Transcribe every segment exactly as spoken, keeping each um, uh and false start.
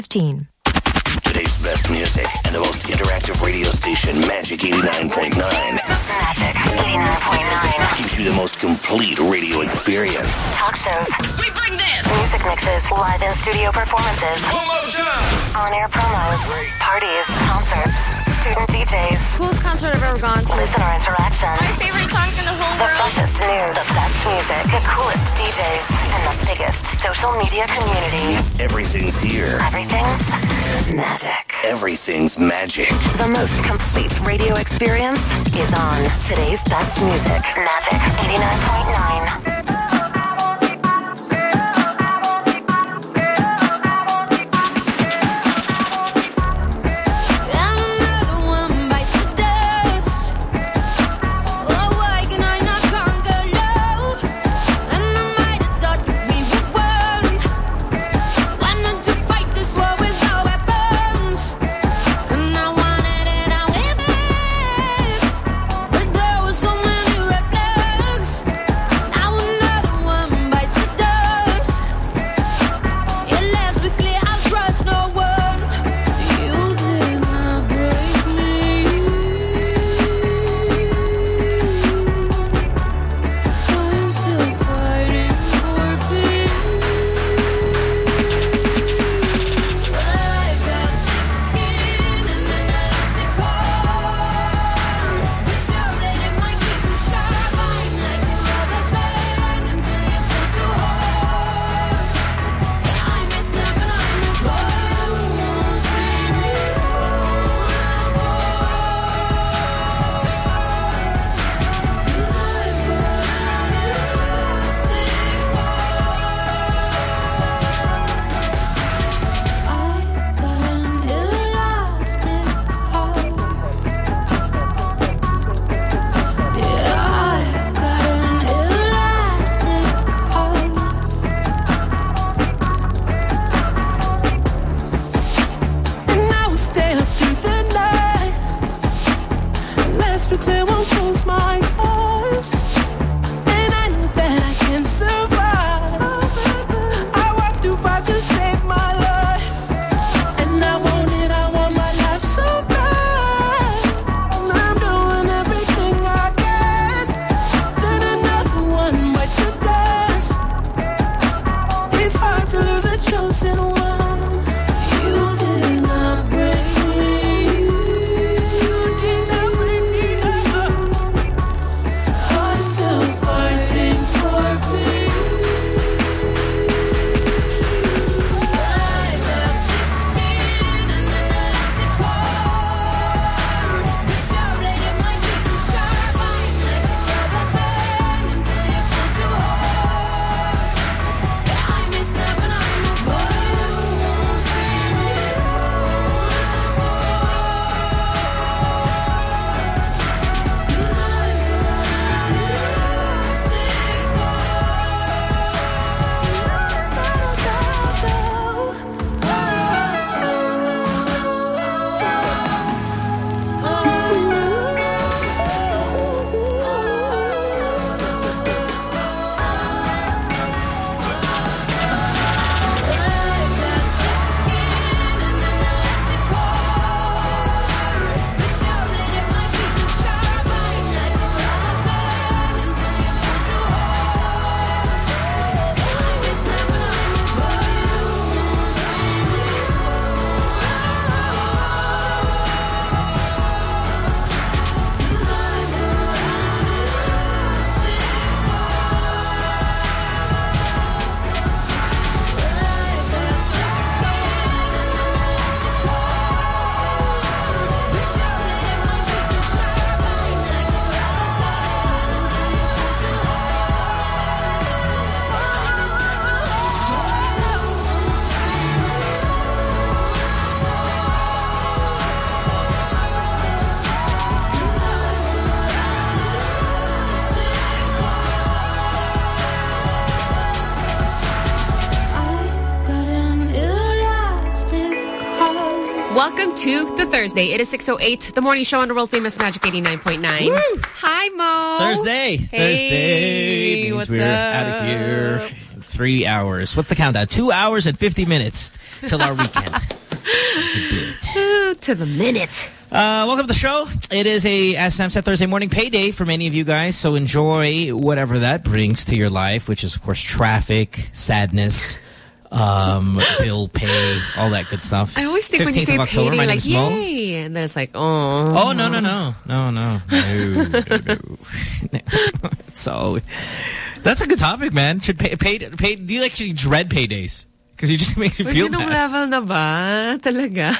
fifteen. Today's best music and the most interactive radio station, Magic eighty-nine point nine. Magic eighty-nine point nine. Gives you the most complete radio experience. Talk shows. We bring this. Music mixes. Live in-studio performances. On-air promos. Parties. Concerts. Student D Js. Coolest concert I've ever gone to. Listener interaction. My favorite songs in the whole The world. freshest news. The best music. The coolest D Js. And the biggest social media community. Everything's here. Everything's magic. Everything's magic. The most complete radio experience is on today's best music. Magic eighty-nine point nine. Welcome to the Thursday. It is six oh eight, the morning show on the world famous Magic eighty-nine point nine. Woo! Hi, Mo. Thursday. Hey, Thursday means what's we're up? out of here three hours. What's the countdown? Two hours and fifty minutes till our weekend. We do it. Uh, to the minute. Uh, welcome to the show. It is a, as Sam said, Thursday morning payday for many of you guys. So enjoy whatever that brings to your life, which is, of course, traffic, sadness, um, bill pay, all that good stuff. I always think when you say October, payday, like, yay. And then it's like, oh. Oh, no, no, no. No, no. No, no, no. So, that's a good topic, man. Should pay, pay, pay, do you actually dread paydays? Because you just make you feel bad. level na ba? Talaga?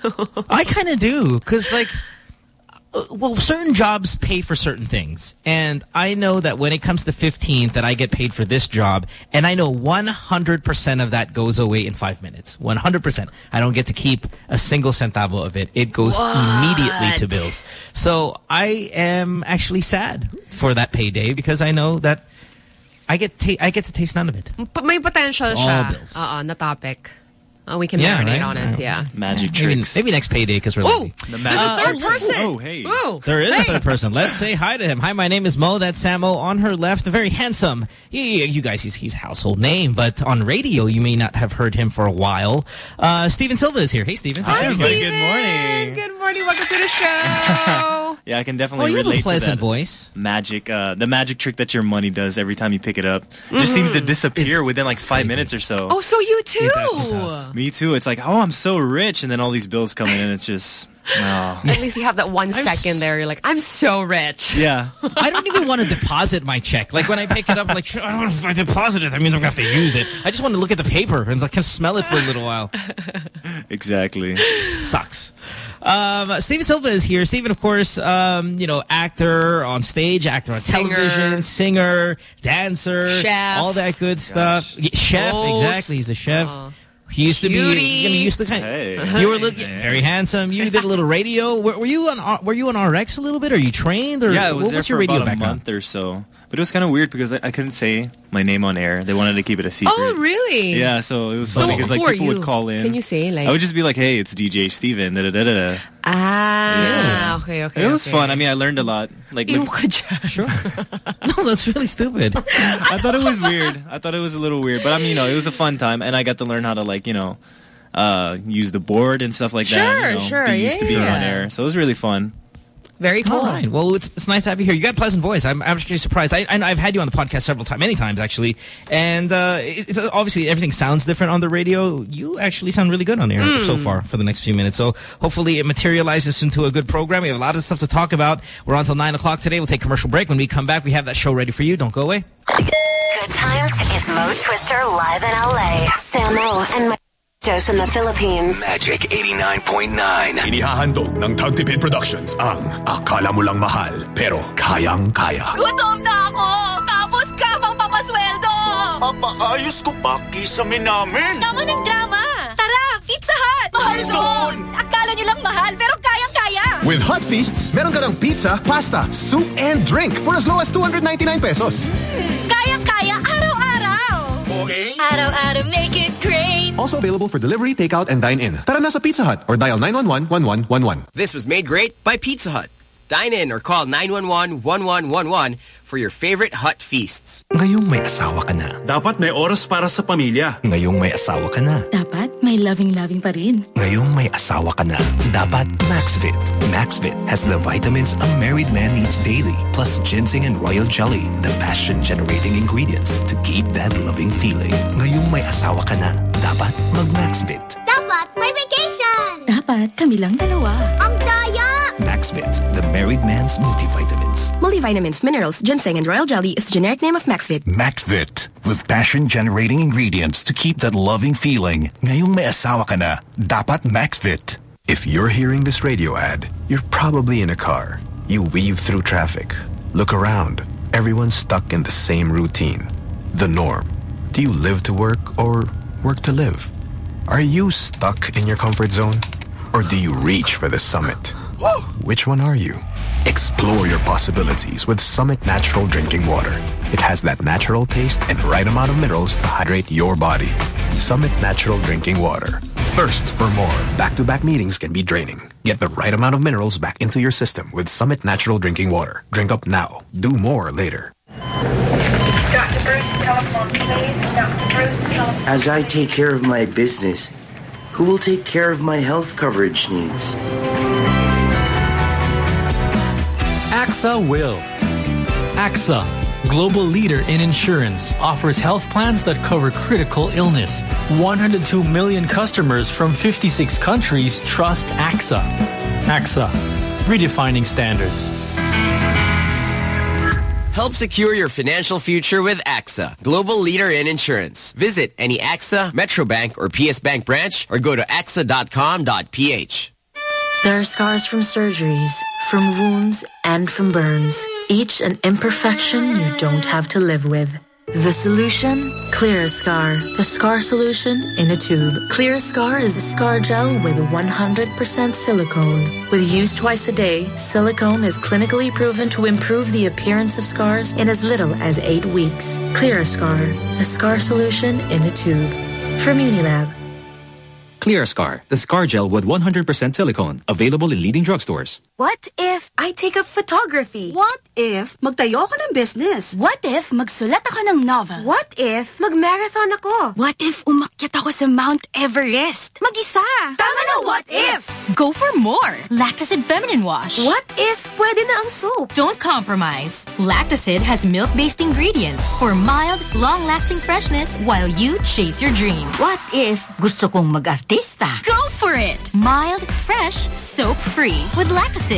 I kind of do, because like, uh, well, certain jobs pay for certain things, and I know that when it comes to fifteenth, that I get paid for this job, and I know one hundred percent of that goes away in five minutes. one hundred percent. I don't get to keep a single centavo of it. It goes what? immediately to bills. So I am actually sad for that payday because I know that I get ta I get to taste none of it. But may potential All siya. bills. Uh, na topic. Uh, we can Yeah, marinate right? on it, yeah. Magic Maybe, tricks. maybe next payday because we're Oh, lazy. The there's magic a third tricks. person. Oh, hey. Ooh. There is hey. a third person. Let's say hi to him. Hi, my name is Mo. That's Samo. On her left, a very handsome. You, you guys, he's, he's a household name, but on radio, you may not have heard him for a while. Uh, Steven Silva is here. Hey, Steven. Hi, everybody. Steven. Good morning. Good morning. Welcome to the show. Yeah, I can Oh, definitely you have a relate to pleasant that voice. magic, uh, the magic trick that your money does every time you pick it up. Just seems to disappear within like five crazy. minutes or so. Oh, so you too. Me too. It's like, oh, I'm so rich, and then all these bills come in, and it's just, oh. At least you have that one I'm second s- there. You're like, I'm so rich. Yeah. I don't even want to deposit my check. Like when I pick it up, like, I don't know if I deposit it, that means I'm going to have to use it. I just want to look at the paper and like, can smell it for a little while. Exactly. Sucks. Um, Steven Silva is here. Steven, of course, um, you know, actor on stage, actor on Singer. television, singer, dancer, Chef. all that good stuff. Yeah, chef, Host. exactly. He's a chef. Oh. He used to Cutie. be, you know, he used to kind of, Hey. you were little, very handsome. You did a little radio. Were, were you on, R- were you on R X a little bit? Are you trained? Or Yeah, I was what, there what's for your radio about a background? month or so. But it was kind of weird because I, I couldn't say my name on air. They wanted to keep it a secret. Oh, really? Yeah, so it was So funny because like who are people you? would call in. Can you say, like- I would just be like, "Hey, it's D J Steven." Da da da da. da. Ah, okay, okay. It was okay. fun. I mean, I learned a lot. Like, Ew look- ka dyan. Sure. No, that's really stupid. I thought it was weird. I thought it was a little weird, but I mean, you know, it was a fun time, and I got to learn how to like, you know, uh, use the board and stuff like that. Sure, you know, sure, Be used yeah, to being yeah. on air, so it was really fun. Very cool. All right. Well, it's, it's nice to have you here. You got a pleasant voice. I'm, I'm actually surprised. I, I, I've had you on the podcast several times, many times actually. And uh, it's obviously everything sounds different on the radio. You actually sound really good on air Mm. so far for the next few minutes. So hopefully it materializes into a good program. We have a lot of stuff to talk about. We're on until nine o'clock today. We'll take a commercial break. When we come back, we have that show ready for you. Don't go away. Good times is Mo Twister live in L A. Samo and Mike Jose in the Philippines. Magic eighty-nine point nine. Inihahandog ng Tagtipid Productions ang Akala Mo Lang Mahal pero Kayang-Kaya. Gutom na ako! Tapos ka pang papasweldo! Papaayos ko pa kisame namin. Tama ng drama! Tara, Pizza Hut! Mahal doon! Akala nyo lang mahal, pero kayang-kaya! With Hot Feasts, meron ka ng pizza, pasta, soup, and drink for as low as two hundred ninety-nine pesos. Kayang-kaya araw-araw! Okay. Araw-araw make it great! Also available for delivery, takeout, and dine-in. Tara na sa Pizza Hut or dial nine one one, one one one one. This was made great by Pizza Hut. Dine in or call nine one one, one one one one for your favorite Hut feasts. Ngayong may asawa ka na. Dapat may oras para sa pamilya. Ngayong may asawa ka na. Dapat may loving-loving pa rin. Ngayong may asawa ka na. Dapat Maxvit. Maxvit has the vitamins a married man needs daily, plus ginseng and royal jelly, the passion-generating ingredients to keep that loving feeling. Ngayong may asawa ka na. Dapat mag-Maxvit. Dapat may vacation! Dapat kami lang dalawa. Ang daya! Maxvit, the married man's multivitamins. Multivitamins, minerals, ginseng, and royal jelly is the generic name of Maxvit. Maxvit, with passion-generating ingredients to keep that loving feeling. Ngayong may asawa ka na, dapat Maxvit. If you're hearing this radio ad, you're probably in a car. You weave through traffic. Look around. Everyone's stuck in the same routine. The norm. Do you live to work or work to live? Are you stuck in your comfort zone? Or do you reach for the summit? Which one are you? Explore your possibilities with Summit Natural Drinking Water. It has that natural taste and right amount of minerals to hydrate your body. Summit Natural Drinking Water. Thirst for more. Back-to-back meetings can be draining. Get the right amount of minerals back into your system with Summit Natural Drinking Water. Drink up now. Do more later. Doctor Bruce, telephone, please. Doctor Bruce, telephone. As I take care of my business, Who will take care of my health coverage needs? A X A will. A X A, global leader in insurance, offers health plans that cover critical illness. one hundred two million customers from fifty-six countries trust A X A. A X A, redefining standards. Help secure your financial future with A X A, global leader in insurance. Visit any A X A, Metrobank, or P S Bank branch or go to A X A dot com dot P H. There are scars from surgeries, from wounds, and from burns. Each an imperfection you don't have to live with. The solution? ClearScar. The scar solution in a tube. ClearScar is a scar gel with one hundred percent silicone. With use twice a day, silicone is clinically proven to improve the appearance of scars in as little as eight weeks. ClearScar. The scar solution in a tube. From Unilab. ClearScar, the scar gel with one hundred percent silicone. Available in leading drugstores. What if I take up photography? What if magtayo ako ng business? What if magsulat ako ng novel? What if magmarathon ako? What if umakyat ako sa Mount Everest? Mag-isa. Tama na what ifs. Go for more. Lactacid Feminine Wash. What if pwede na ang soap? Don't compromise. Lactacid has milk-based ingredients for mild, long-lasting freshness while you chase your dreams. What if gusto kong mag-artista? Go for it. Mild, fresh, soap-free with Lactacid.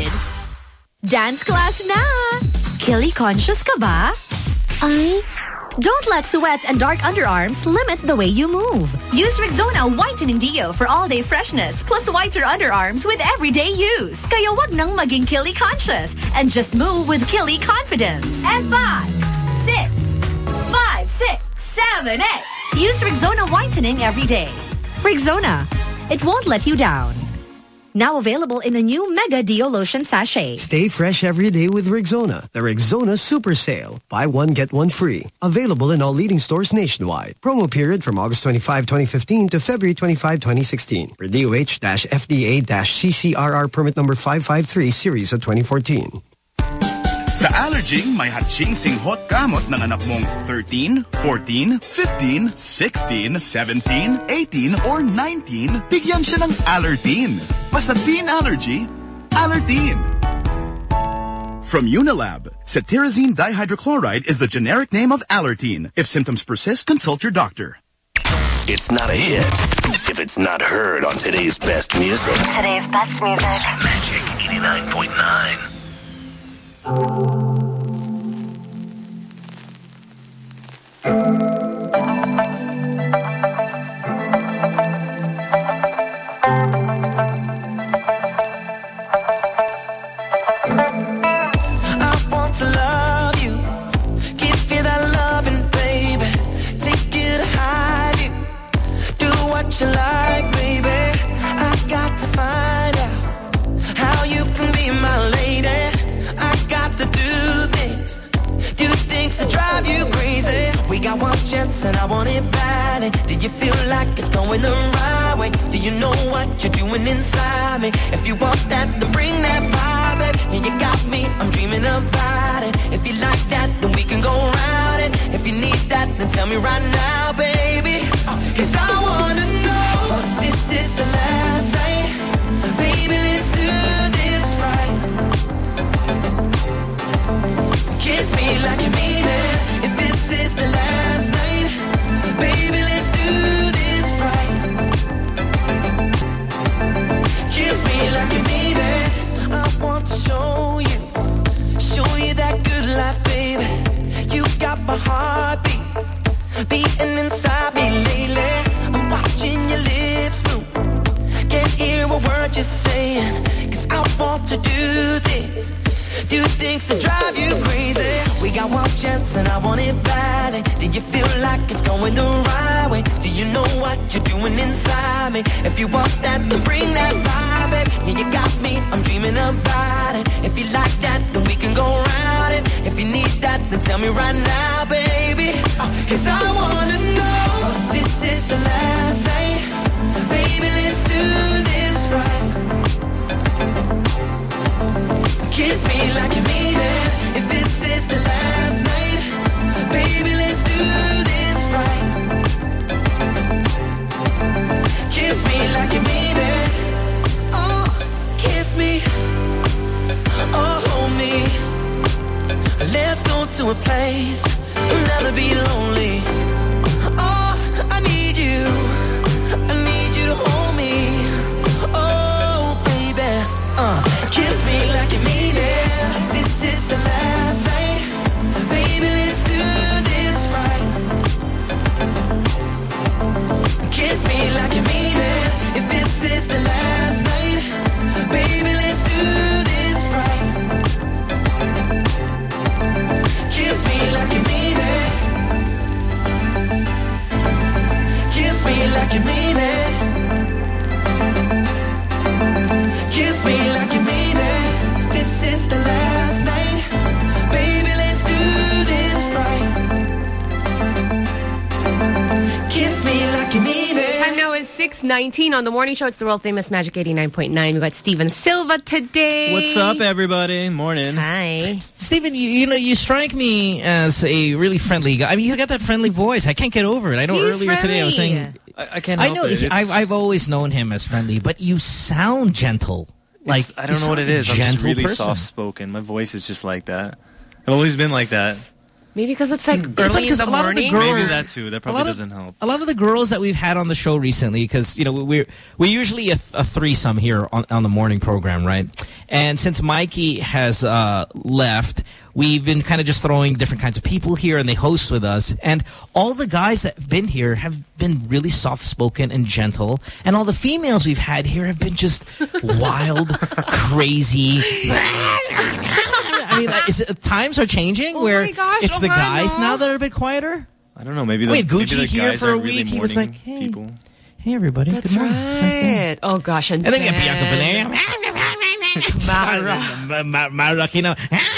Dance class na! Kili conscious ka ba? Ay? Don't let sweat and dark underarms limit the way you move. Use Rexona Whitening Deo for all-day freshness plus whiter underarms with everyday use. Kaya wag nang maging Kili conscious and just move with Kili confidence. And five, six, five, six, seven, eight. Use Rexona Whitening every day. Rexona. It won't let you down. Now available in a new Mega Deo Lotion Sachet. Stay fresh every day with Rexona. The Rexona Super Sale. Buy one, get one free. Available in all leading stores nationwide. Promo period from August twenty-fifth, twenty fifteen to February twenty-fifth, twenty sixteen. For D O H F D A C C R R permit number five five three series of twenty fourteen. Sa Allerging, may hatsing-sing hot gamot ng anak mong thirteen, fourteen, fifteen, sixteen, seventeen, eighteen, or nineteen, bigyan siya ng Allertine. Basta teen allergy, Allertine. From Unilab, cetirizine dihydrochloride is the generic name of Allertine. If symptoms persist, consult your doctor. It's not a hit if it's not heard on today's best music. Today's best music. Magic eighty-nine point nine. You like, baby, I got to find out how you can be my lady. I got to do things, do things to drive you crazy. We got one chance and I want it badly. Do you feel like it's going the right way? Do you know what you're doing inside me? If you want that, then bring that vibe, baby. And you got me, I'm dreaming about it. If you like that, then we can go around it. If you need that, then tell me right now, baby. Uh, Cause I wanna know, this is the last night. Baby, let's do this right. Kiss me like you mean it. If this is the last night, baby, let's do this right. Kiss me like you mean it. I want to show you, show you that good life, baby. You got my heartbeat beating inside me lately. I'm watching your lips move, can't hear a word you're saying. Cause I want to do this, do things to drive you crazy. We got one chance and I want it badly. Do you feel like it's going the right way? Do you know what you're doing inside me? If you want that, then bring that vibe, baby. Yeah, you got me, I'm dreaming about it. If you like that, then we can go around it. If you need that, then tell me right now, baby. Uh, Cause I wanna know, this is the last night. Baby, let's do this right. Kiss me like you mean it. If this is the last night, baby, let's do this right. Kiss me like you to a place we'll never be lonely. Oh, I need you. I need you to hold me. Oh, baby. Uh, kiss me like you mean it. This is the last night. Baby, let's do this right. Kiss me like you mean it. If this is the last night, baby, let's do this right. Kiss me like you mean it. Kiss me like you mean it. Kiss me like you mean it. If this is the last night, baby, let's do this right. Kiss me like you mean it. Time now is six nineteen on the morning show. It's the world famous Magic eighty-nine point nine. We got Steven Silva today. What's up, everybody? Morning. Hi. Steven, you, you know, you strike me as a really friendly guy. I mean, you got that friendly voice. I can't get over it. I know He's earlier friendly. today I was saying... I, I can't I help know. it. He, I've, I've always known him as friendly, but you sound gentle. Like I don't know what it is. I'm just really person. soft-spoken. My voice is just like that. I've always been like that. Maybe because it's like It's early like 'cause in the a lot of the morning. girls- Maybe that too. That probably A lot of- doesn't help. A lot of the girls that we've had on the show recently, because you know we're we usually a, th a threesome here on on the morning program, right? And since Mikey has uh, left, we've been kind of just throwing different kinds of people here, and they host with us. And all the guys that have been here have been really soft-spoken and gentle, and all the females we've had here have been just wild, crazy. I mean, like, is it, times are changing Oh where my gosh, it's the oh, guys no. now that are a bit quieter. I don't know. Maybe the, Wait, Gucci maybe the here guys for a aren't week. really He was morning like, hey. people. Hey, everybody. That's Good morning. It's nice to- right. Oh, gosh. And, And then you then... get Bianca Maracino.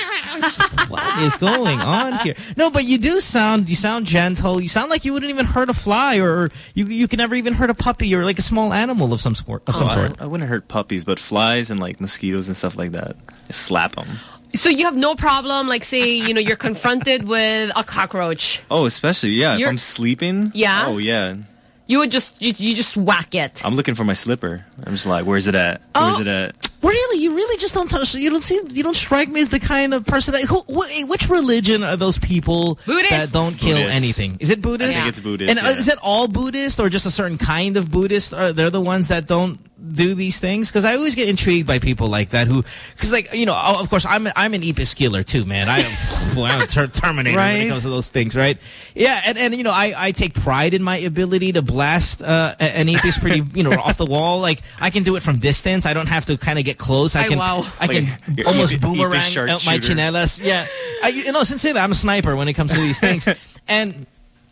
What is going on here? No, but you do sound, you sound gentle. You sound like you wouldn't even hurt a fly, or you you can never even hurt a puppy or like a small animal of some sort. Of some Oh, sort. I, I wouldn't hurt puppies, but flies and like mosquitoes and stuff like that, just slap them. So you have no problem, like, say, you know, you're confronted with a cockroach. Oh, especially, yeah. You're- If I'm sleeping. Yeah? Oh, yeah. You would just, you, you just whack it. I'm looking for my slipper. I'm just like, where's it at? Where's Oh. it at? Really, you really just don't touch. You don't seem. You don't strike me as the kind of person that. Who, wh which religion are those people Buddhists. that don't kill Buddhists. anything? Is it Buddhist? I think it's Buddhist, And uh, yeah. is it all Buddhist or just a certain kind of Buddhist? Are they're the ones that don't do these things? Because I always get intrigued by people like that who, because like you know, of course I'm I'm an Epis killer too, man. I am well, I'm a ter Terminator when it Right. comes to those things, right? Yeah, and and you know I I take pride in my ability to blast uh, an Epis pretty you know off the wall. Like I can do it from distance. I don't have to kind of get close. I Ay, can wow. I can Like, you're almost Epis boomerang out my sharpshooter. chinelas. Yeah, I, you know sincerely I'm a sniper when it comes to these things, and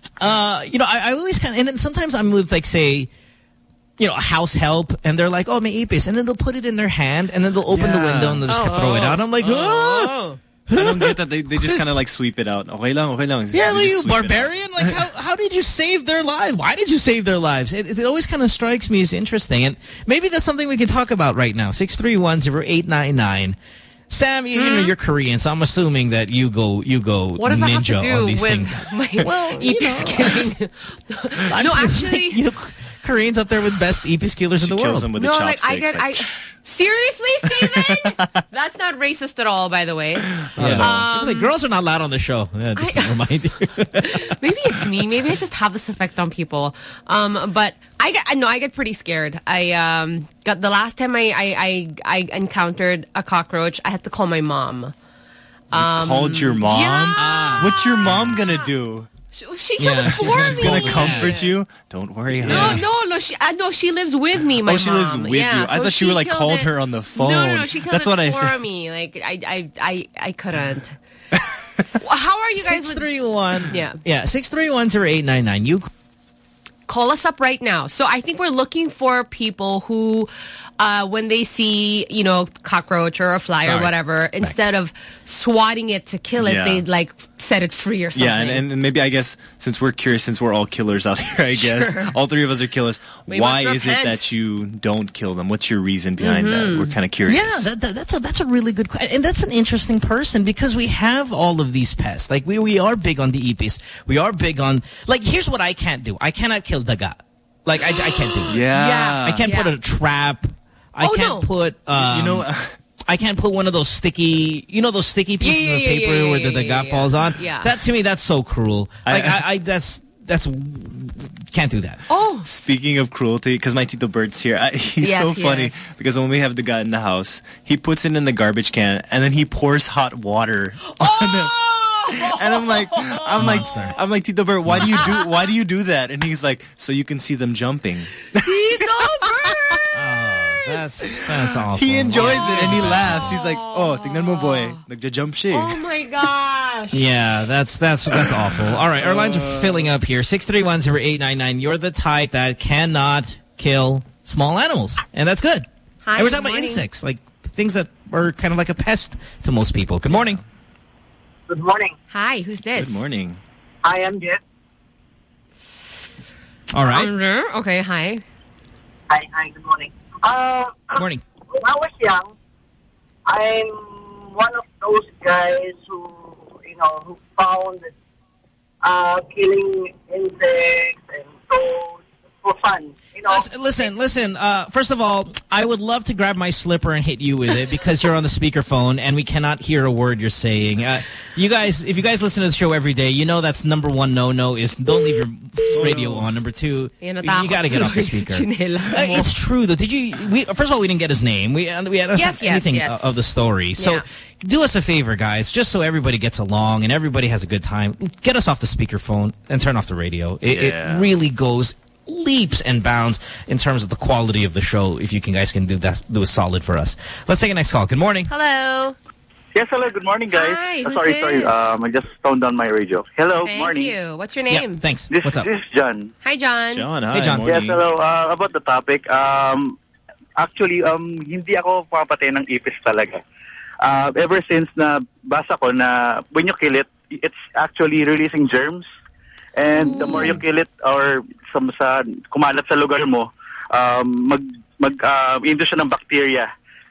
uh you know I, I always kind of and then sometimes I'm with like say. You know, a house help, and they're like, oh, may ipis. And then they'll put it in their hand, and then they'll open Yeah. the window, and they'll just Oh, throw it out. I'm like, oh. oh. I don't get that. They, they just kind of like sweep it out. Okay lang, okay lang. Yeah, They like just you sweep it out. barbarian. Like, how, how did you save their lives? Why did you save their lives? It, it always kind of strikes me as interesting. And maybe that's something we can talk about right now. six three one, zero eight nine nine. Sam, you, you know, you're Korean, so I'm assuming that you go you go What does that have ninja to do on these with things. my Well, you Epis know, killing? No, actually... you know, Koreans up there with best Epis killers She in the kills world. them with No, the like, I chopsticks. get... I, like, seriously, Steven? That's not racist at all, by the way. Yeah. Um, Like, girls are not allowed on the show. Yeah, just to remind you. Maybe it's me. Maybe I just have this effect on people. Um, but I get, no, I get pretty scared. I um, got the last time I, I, I, I encountered a cockroach, I had to call my mom. Um, called your mom? Yeah. What's your mom gonna do? She, she killed Yeah, it she's for just me. Gonna comfort you? Don't worry, No, honey. no, no. She, uh, no, she lives with me. My Oh, she mom. lives with yeah, you. I so thought you were like killed called it. her on the phone. No, no, no. She killed That's it what I for said. me. Like I, I, I, I couldn't. How are you guys? Six with- three one. Yeah. Yeah. Six three one zero eight nine nine. You. Call us up right now. So I think we're looking for people who, uh, when they see, you know, cockroach or a fly Sorry. or whatever, instead of swatting it to kill it, Yeah. they'd like set it free or something. Yeah, and, and maybe I guess since we're curious, since we're all killers out here, I guess Sure. all three of us are killers. We Why must is it repent. that you don't kill them? What's your reason behind Mm-hmm. that? We're kind of curious. Yeah, that, that, that's a that's a really good question, and that's an interesting person because we have all of these pests. Like we we are big on the ipis. We are big on like. Here's what I can't do. I cannot kill daga. Like I, I can't do it. Yeah. Yeah. I can't Yeah. put a trap. I Oh, can't no. put. Um, you know, I I can't put one of those sticky, you know, those sticky pieces yeah, yeah, of paper yeah, yeah, where the, the yeah, guy yeah. falls on. Yeah. That to me, that's so cruel. Like I, I, I that's that's can't do that. Oh, speaking of cruelty, because my Tito Bert's here. I, he's yes, so funny yes. because when we have the guy in the house, he puts it in the garbage can and then he pours hot water oh! on it. And I'm like, I'm like, I'm like, Tito Bert, why do you do, why do you do that? And he's like, so you can see them jumping. Tito Bert! Oh, that's that's awful. He enjoys oh. it and he laughs. He's like, oh, tingnan mo boy, nagja-jump siya. Oh my gosh. Yeah, that's that's that's awful. All right, our lines are filling up here. six three one, zero eight nine nine. You're the type that cannot kill small animals, and that's good. Hi, and we're talking about morning. insects, like things that are kind of like a pest to most people. Good morning. Good morning. Hi, who's this? Good morning. I am Jet. All right. Okay, hi. Hi, hi, good morning. Uh, morning. When I was young, I'm one of those guys who, you know, who found uh, killing insects and toads for fun. You know, listen, listen, listen uh, first of all, I would love to grab my slipper and hit you with it because you're on the speakerphone and we cannot hear a word you're saying. Uh, you guys, if you guys listen to the show every day, you know that's number one no-no is don't leave your radio on. Number two, you got to get off the speaker. Uh, it's true, though. Did you, we, first of all, we didn't get his name. We, we had yes, yes, anything yes. of the story. So yeah. do us a favor, guys, just so everybody gets along and everybody has a good time. Get us off the speakerphone and turn off the radio. It, yeah. it really goes leaps and bounds in terms of the quality of the show. If you can guys can do that, do a solid for us. Let's take a next call. Good morning. Hello. Yes, hello. Good morning, guys. Hi, uh, who's sorry, this? sorry. Um, I just turned on my radio. Hello, Thank morning. you. What's your name? Yeah, thanks. This, What's up? This is John. Hi, John. John, hi. Hey, John. Morning. Yes, hello. Uh, about the topic, um, actually, um, hindi ako papatay ng ipis talaga. Uh, ever since na basa ko na when you kill it, it's actually releasing germs. And Ooh. the more you kill it or sa, sa kumalat sa lugar mo, um, mag, mag, uh, induce siya ng bacteria.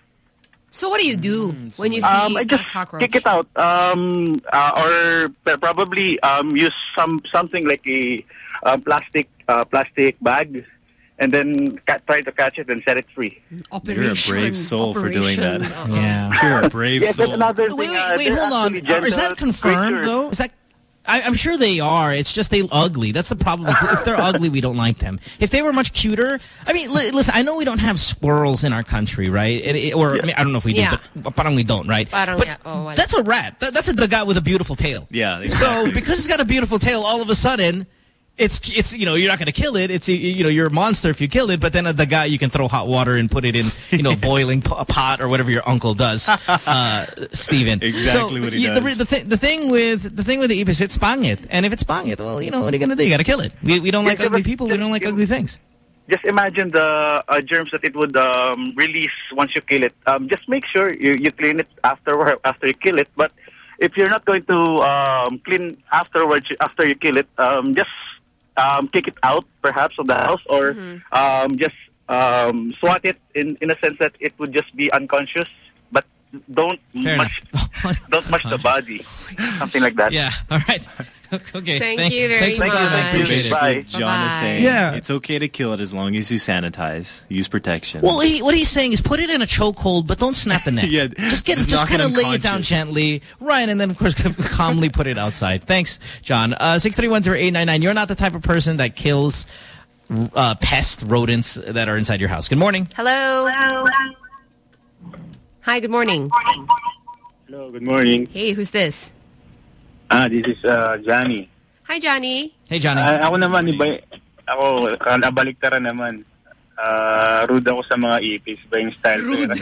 So what do you do mm, when you see um, I just a cockroach? Kick it out, um, uh, or probably um, use some something like a uh, plastic uh, plastic bag, and then ca try to catch it and set it free. Operation, You're a brave soul operation. for doing that. Uh-huh. Yeah, you're a brave yes, soul. Another wait, thing, wait, uh, wait, hold on. Is that confirmed creatures. though? Is that? I, I'm sure they are. It's just they ugly. That's the problem. Is if they're ugly, we don't like them. If they were much cuter, I mean, li listen. I know we don't have squirrels in our country, right? It, it, or yeah. I, mean, I don't know if we do, yeah. but parang we don't, right? Parang, but yeah. oh, well. that's a rat. That, that's a, the guy with a beautiful tail. Yeah. Exactly. So because it's got a beautiful tail, all of a sudden. It's, it's, you know, you're not going to kill it. It's, you know, you're a monster if you kill it. But then the guy, you can throw hot water and put it in, you know, boiling a pot or whatever your uncle does, uh, Steven. Exactly so, what he yeah, does. The, the, th the thing with, the thing with the ipis, it's pangit. And if it's pangit, well, you know, what are you going to do? You got to kill it. We, we don't yeah, like ugly people. Just, we don't like ugly things. Just imagine the uh, germs that it would um, release once you kill it. Um, just make sure you, you clean it after, after you kill it. But if you're not going to um, clean afterwards, after you kill it, um, just Um, kick it out, perhaps, of the house, or mm-hmm. um, just um, swat it in in a sense that it would just be unconscious, but don't Fair much, don't much the body, something like that. Yeah. All right. Okay. Thank, thank you very Thanks much. Thank you. Bye. John Bye. is saying yeah. it's okay to kill it as long as you sanitize, use protection. Well, he, what he's saying is put it in a chokehold, but don't snap the neck. yeah, just get just, just kind of lay it unconscious. down gently, right, and then of course calmly put it outside. Thanks, John. Uh, six three one zero eight nine nine. You're not the type of person that kills uh, pest rodents that are inside your house. Good morning. Hello. Hello. Hi. Good morning. Hello. Good morning. Hey, who's this? Ah, this is uh, Johnny. Hi, Johnny. Hey, Johnny. Uh, ako naman, iba, ako, nabaliktaran naman. Uh, rude ako sa mga ipis. Iba yung style. Rude.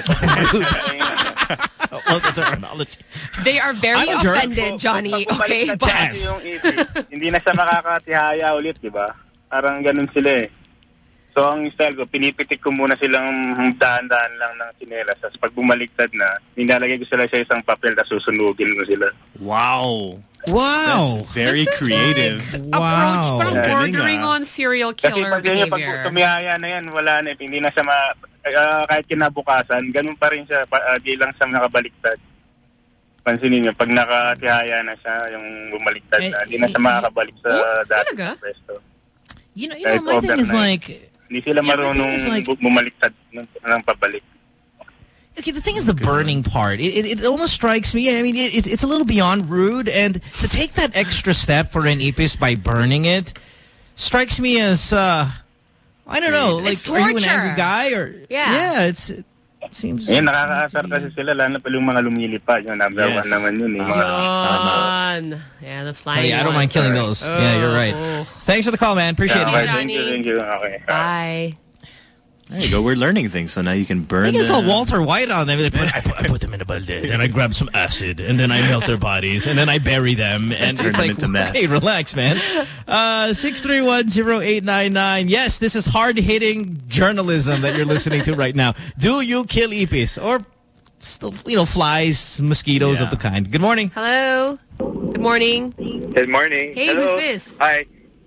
Well, that's our knowledge. They are very offended, Johnny. Okay, but... Yung ipis, hindi na siya makakatihaya ulit, di ba? Parang ganun sila eh. So, ang style ko, pinipitik ko muna silang daan-daan lang ng sinelas. Tapos pag bumaliktad na, nilalagay ko sila sa isang papel na susunugin ko sila. Wow. Wow. That's very this creative. Like wow. Approach, parang bordering on serial killer Kasi pag behavior. Pag tumihaya na yan, wala na. Hindi na siya ma... Uh, kahit kinabukasan, ganun pa rin siya. Uh, di lang siya nakabaliktad. Pansinin niyo, pag nakatihaya na siya, yung bumaliktad na, hindi na siya makakabalik sa oh, dati ng pwesto. You know, you know my thing is like... Hindi sila marunong yeah, like, bumaliktad ng, ng pabalik. okay, the thing is the burning part. It, it, it almost strikes me. I mean, it, it's a little beyond rude, and to take that extra step for an ipis by burning it strikes me as uh, I don't know. Like, it's are you an torture. angry guy or Yeah. yeah? It's it seems. Eh, nakakaasar kasi sila, lalo pa yung mga lumilipad. Yung number Yes. one naman yun. Eh. Yun. Yeah, the Oh, flying yeah, I don't mind ones killing are- those. Yeah, you're right. Oh. Thanks for the call, man. Appreciate Yeah, it. okay, thank you, thank you. Okay. Bye. There you go. We're learning things, so now you can burn I think it's them. all Walter White on them. They put, I, put, I put them in a balde, and I grab some acid, and then I melt their bodies, and then I bury them, and turn it's them like, into meth. hey, relax, man. Uh, six three one zero eight nine nine. Yes, this is hard-hitting journalism that you're listening to right now. Do you kill ipis or still, you know, flies, mosquitoes of the kind? Good morning. Hello. Good morning. Good morning. Hey, hello. who's this? Hi.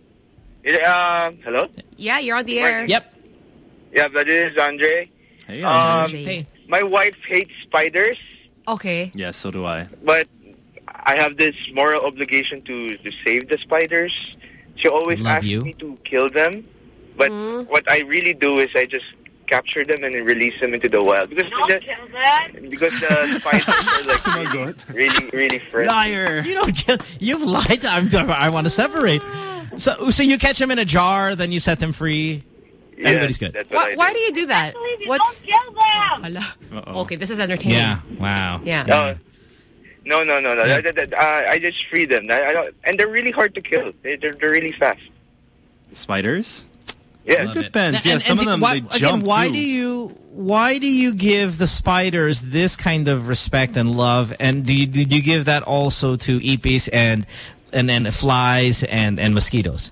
Uh, hello? Yeah, you're on the air. Yep. Yeah, but this is Andre. Hey, um, Andre. Hey. My wife hates spiders, Okay. Yeah, so do I. but I have this moral obligation to, to save the spiders. She always Love asks you. me to kill them, but what I really do is I just capture them and then release them into the wild. Because the, because the spiders are like really, really, really friendly. Liar. You don't kill. You've lied. I'm, I want to separate. So, so you catch them in a jar, then you set them free. Yeah, Everybody's good. that's what Why, I why do. do you do that? What's Kill them! Ala. Okay, this is entertaining. Yeah. Wow. Yeah. Uh, no, no, no, no. Yeah. I, I, I just free them. I, I don't, and they're really hard to kill. They, they're, they're really fast. Spiders? Yeah. Love It depends. And- Yeah, and- some and of them, why, they again, jump, why too. do you why do you give the spiders this kind of respect and love, and do you, do you give that also to ipis and and then flies and and mosquitoes?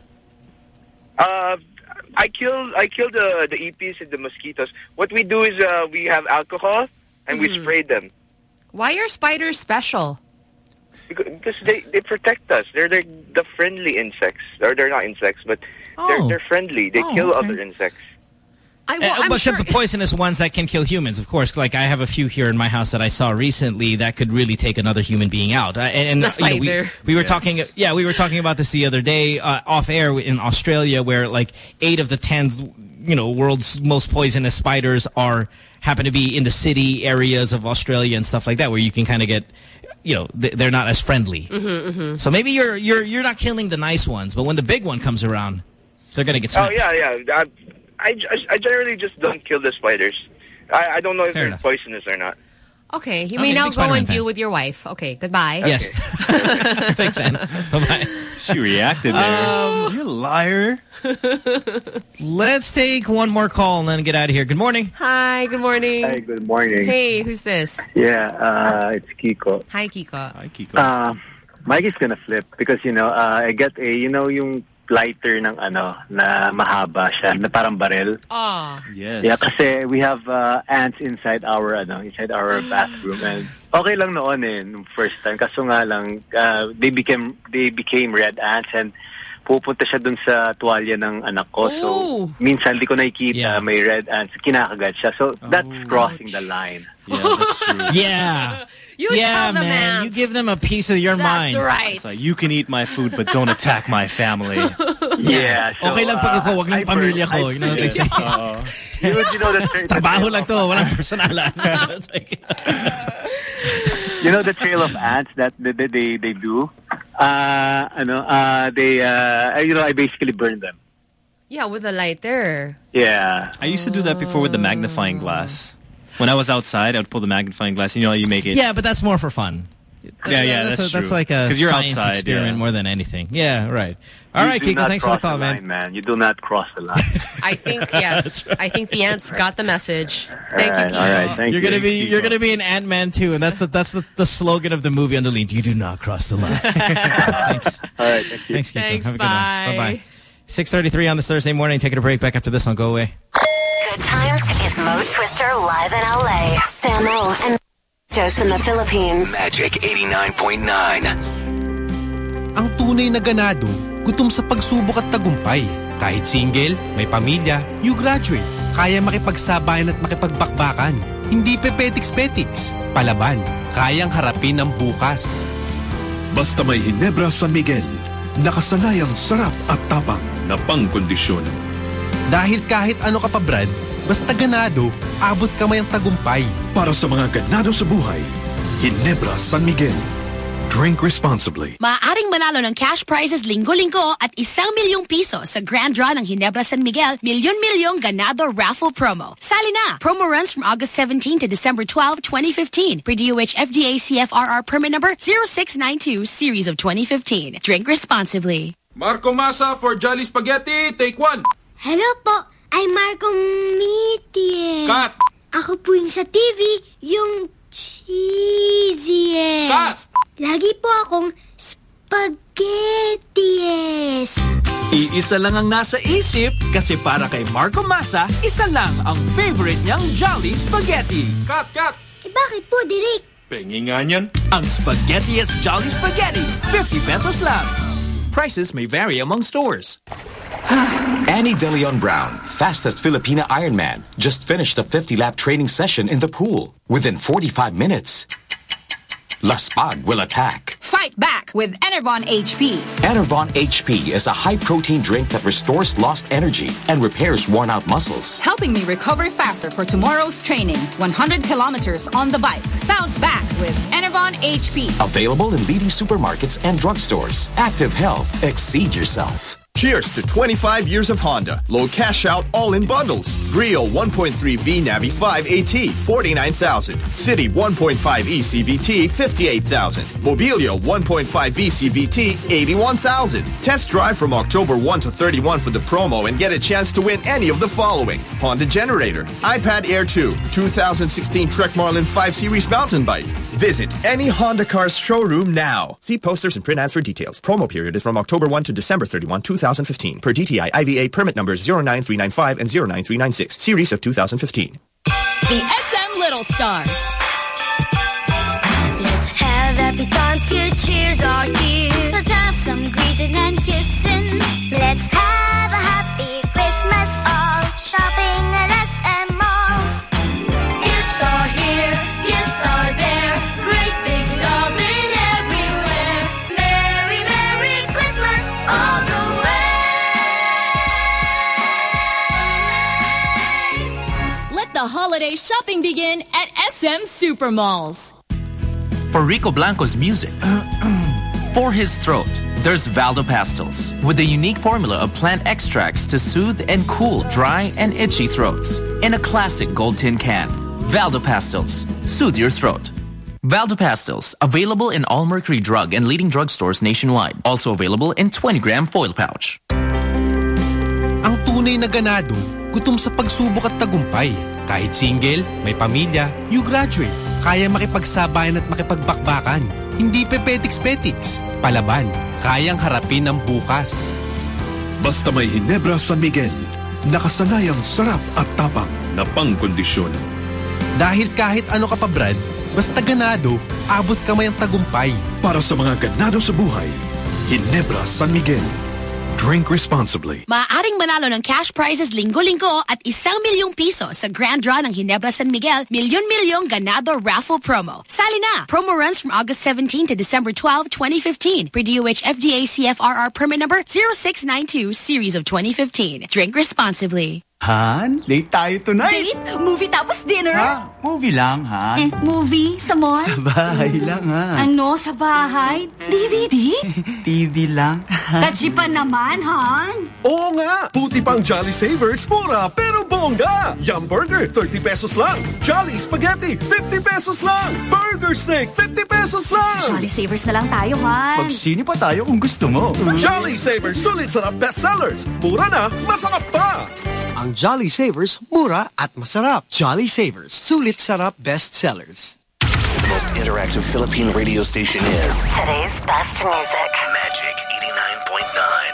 Uh, I kill I kill the the ipis and the mosquitoes. What we do is uh, we have alcohol and we spray them Why are spiders special? because, because they, they protect us. They're they're the friendly insects, or they're not insects, but they're Oh. they're friendly. They Oh, kill okay. other insects. I, well, Uh, I'm but sure the poisonous ones that can kill humans, of course. Like I have a few here in my house that I saw recently that could really take another human being out. Uh, and and The you know, we, spider. we were Yes. talking, yeah, we were talking about this the other day uh, off air in Australia, where like eight of the ten, you know, world's most poisonous spiders are happen to be in the city areas of Australia and stuff like that, where you can kind of get, you know, th they're not as friendly. Mm-hmm, mm-hmm. So maybe you're you're you're not killing the nice ones, but when the big one comes around, they're gonna get Oh smashed. yeah, yeah. I, I, I generally just don't kill the spiders. I, I don't know if Fair they're enough. poisonous or not. Okay, you Okay, may now big go Spider-Man and fan. deal with your wife. Okay, goodbye. Yes. Thanks, man. Bye-bye. She reacted there. Um, you liar. Let's take one more call and then get out of here. Good morning. Hi, good morning. Hi, good morning. Hey, who's this? Yeah, uh, it's Kiko. Hi, Kiko. Hi, Kiko. Uh, Mike is gonna flip because, you know, uh, I get a, you know, yung lighter ng ano, na mahaba siya, na parang baril. Oh. Yes. Yeah, kasi we have uh, ants inside our, ano, inside our bathroom. And okay lang noon eh, nung first time. Kaso nga lang, uh, they became, they became red ants and pupunta siya dun sa tuwalya ng anak ko. So, Ooh. minsan di ko nakikita Yeah. may red ants. Kinakagat siya. So, that's Oh. crossing the line. Yeah, that's true. Yeah. You yeah, tell the man. ants. You give them a piece of your That's mind. right. It's like, you can eat my food, but don't attack my family. Yeah. So, Okay lang pag ako, wag lang I per- pamilya ko. I- You know, Yes. they say, Oo. you, you know the, tra- the trabaho trail lang of- to, walang personalan. It's like, You know the trail of ants that they they, they, they do. Uh, ano, uh, they uh, you know I basically burn them. Yeah, with a lighter. Yeah. I used to do that before with the magnifying glass. When I was outside, I would pull the magnifying glass. You know how you make it? yeah, but that's more for fun. yeah, yeah, that's, that's a, that's true. like a 'Cause you're science outside, experiment yeah. more than anything. Yeah, right. All You right, do Kiko, not thanks for the cross call, man. line, man. You do not cross the line. I think, yes. I think the ants got the message. Thank All right, you, Kiko. all right, thank You're you. gonna be Thanks, you're Kiko. gonna be an Ant-Man too, and that's the that's the, the slogan of the movie underneath. You do not cross the line. Thanks. All right, thank you. Thanks, Kiko. Thanks, Have a good one. bye. Bye-bye. six thirty-three on this Thursday morning. Taking a break. Back after this, I'll go away. Good times is Mo Twister live in L A. Samo and Jose in the Philippines. Magic eighty-nine point nine. Ang tunay na ganado, gutom sa pagsubok at tagumpay. Kahit single, may pamilya, you graduate. Kaya makipagsabayan at makipagbakbakan. Hindi pepetiks-petiks. Palaban, kayang harapin ang bukas. Basta may Hinebra San Miguel, nakasanayang sarap at tapang na pangkondisyon. Dahil kahit ano ka pa Brad, Basta ganado, abot kamay ang tagumpay. Para sa mga ganado sa buhay, Ginebra San Miguel. Drink responsibly. Maaaring manalo ng cash prizes linggo-linggo at isang milyong piso sa Grand Draw ng Ginebra San Miguel Milyon-Milyong Ganado Raffle Promo. Sali na! Promo runs from August seventeenth to December twelfth, twenty fifteen. Per D O H F D A C F R R permit number zero six nine two series of twenty fifteen. Drink responsibly. Marco Masa for Jolly Spaghetti, take one. Hello po, I'm Marco Mitias. Cut! Ako po yung sa T V, yung cheesiest. Cut! Lagi po akong spaghettiest. Iisa lang ang nasa isip kasi para kay Marco Masa, isa lang ang favorite niyang Jolly Spaghetti. Cut, cut! Eh bakit po, Direk? Pengi nga niyan. Ang Spaghettiest Jolly Spaghetti, fifty pesos lang. Prices may vary among stores. Annie De Leon Brown, fastest Filipina Ironman, just finished a fifty-lap training session in the pool. Within forty-five minutes, Laspag will attack. Fight back with Enervon H P. Enervon H P is a high-protein drink that restores lost energy and repairs worn-out muscles. Helping me recover faster for tomorrow's training. one hundred kilometers on the bike. Bounce back with Enervon H P. Available in leading supermarkets and drugstores. Active health. Exceed yourself. Cheers to twenty-five years of Honda. Low cash out, all in bundles. Brio one point three V Navi five AT, forty-nine thousand. City one point five E C V T, fifty-eight thousand. Mobilio one point five V C V T, eighty-one thousand. Test drive from October first to thirty-first for the promo and get a chance to win any of the following: Honda Generator, iPad Air two, two thousand sixteen Trek Marlin five Series mountain bike. Visit any Honda Cars showroom now. See posters and print ads for details. Promo period is from October first to December thirty-first, two thousand fifteen. Per D T I I V A permit numbers zero nine three nine five and zero nine three nine six. Series of two thousand fifteen. The S M Little Stars. Let's have happy times, good cheers are here. Let's have some greeting and kissing. Let's have a happy Christmas all. Shopping at S M malls. Gifts are here, gifts are there. Great big loving everywhere. Merry, Merry Christmas all the way. Let the holiday shopping begin at S M Supermalls. For Rico Blanco's music, for his throat, there's Valdo Pastils with a unique formula of plant extracts to soothe and cool dry and itchy throats in a classic gold tin can. Valdo Pastils, soothe your throat. Valdo Pastils, available in all Mercury Drug and leading drugstores nationwide. Also available in twenty gram foil pouch. Ang tunay na ganado, gutom sa pagsubok at tagumpay. Kahit single, may pamilya, you graduate. Kaya makipagsabayan at makipagbakbakan. Hindi pepetiks-petiks. Palaban, kayang harapin ang bukas. Basta may Ginebra San Miguel, nakasanayang sarap at tapang na pangkondisyon. Dahil kahit ano ka pa, Brad, basta ganado, abot kamay ang tagumpay. Para sa mga ganado sa buhay, Ginebra San Miguel. Drink responsibly. Maaaring manalo ng cash prizes linggo-linggo at isang milyong piso sa Grand Draw ng Ginebra San Miguel Milyon-Milyong Ganado Raffle Promo. Sali na! Promo runs from August seventeenth to December twelfth, twenty fifteen. Per D O H F D A C F R R permit number zero six nine two series of twenty fifteen. Drink responsibly. Han, date tayo tonight. Date? Movie tapos dinner? Ha? Movie lang, Han. Eh, movie? Sa mall? Sa bahay lang, ha? Ano? Sa bahay? D V D? T V lang. Tachi pa naman, Han. Oo nga! Puti pang Jolly Savers, mura pero bongga! Yum Burger, thirty pesos lang. Jolly Spaghetti, fifty pesos lang. Burger Steak, fifty pesos lang. Jolly Savers na lang tayo, Han. Magsini pa tayo kung gusto mo. Jolly Savers, sulit sarap bestsellers. Mura na, masarap pa! Ang Jolly Savers, mura at masarap. Jolly Savers, sulit sarap bestsellers. The most interactive Philippine radio station is today's best music. Magic eighty-nine point nine.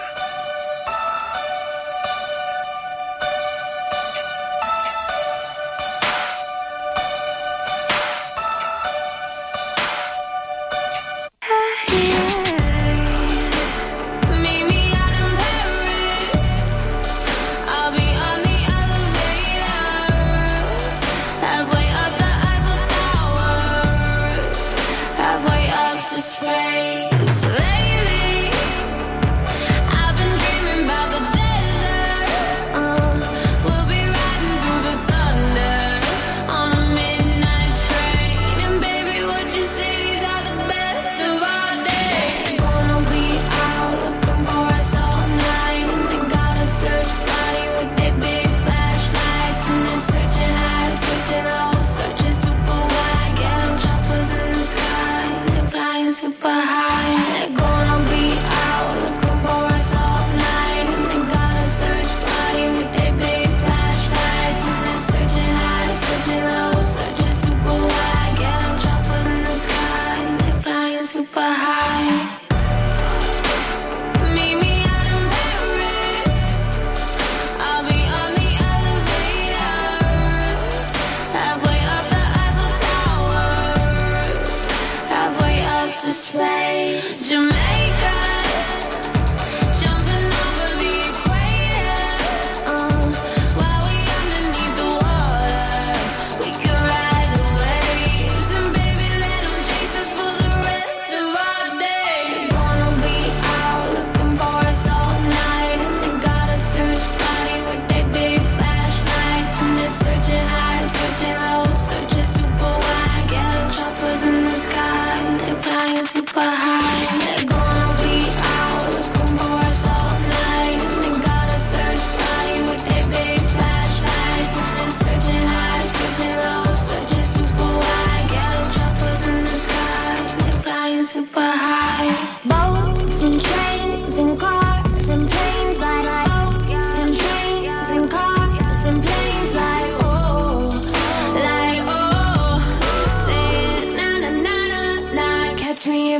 Space. Lately,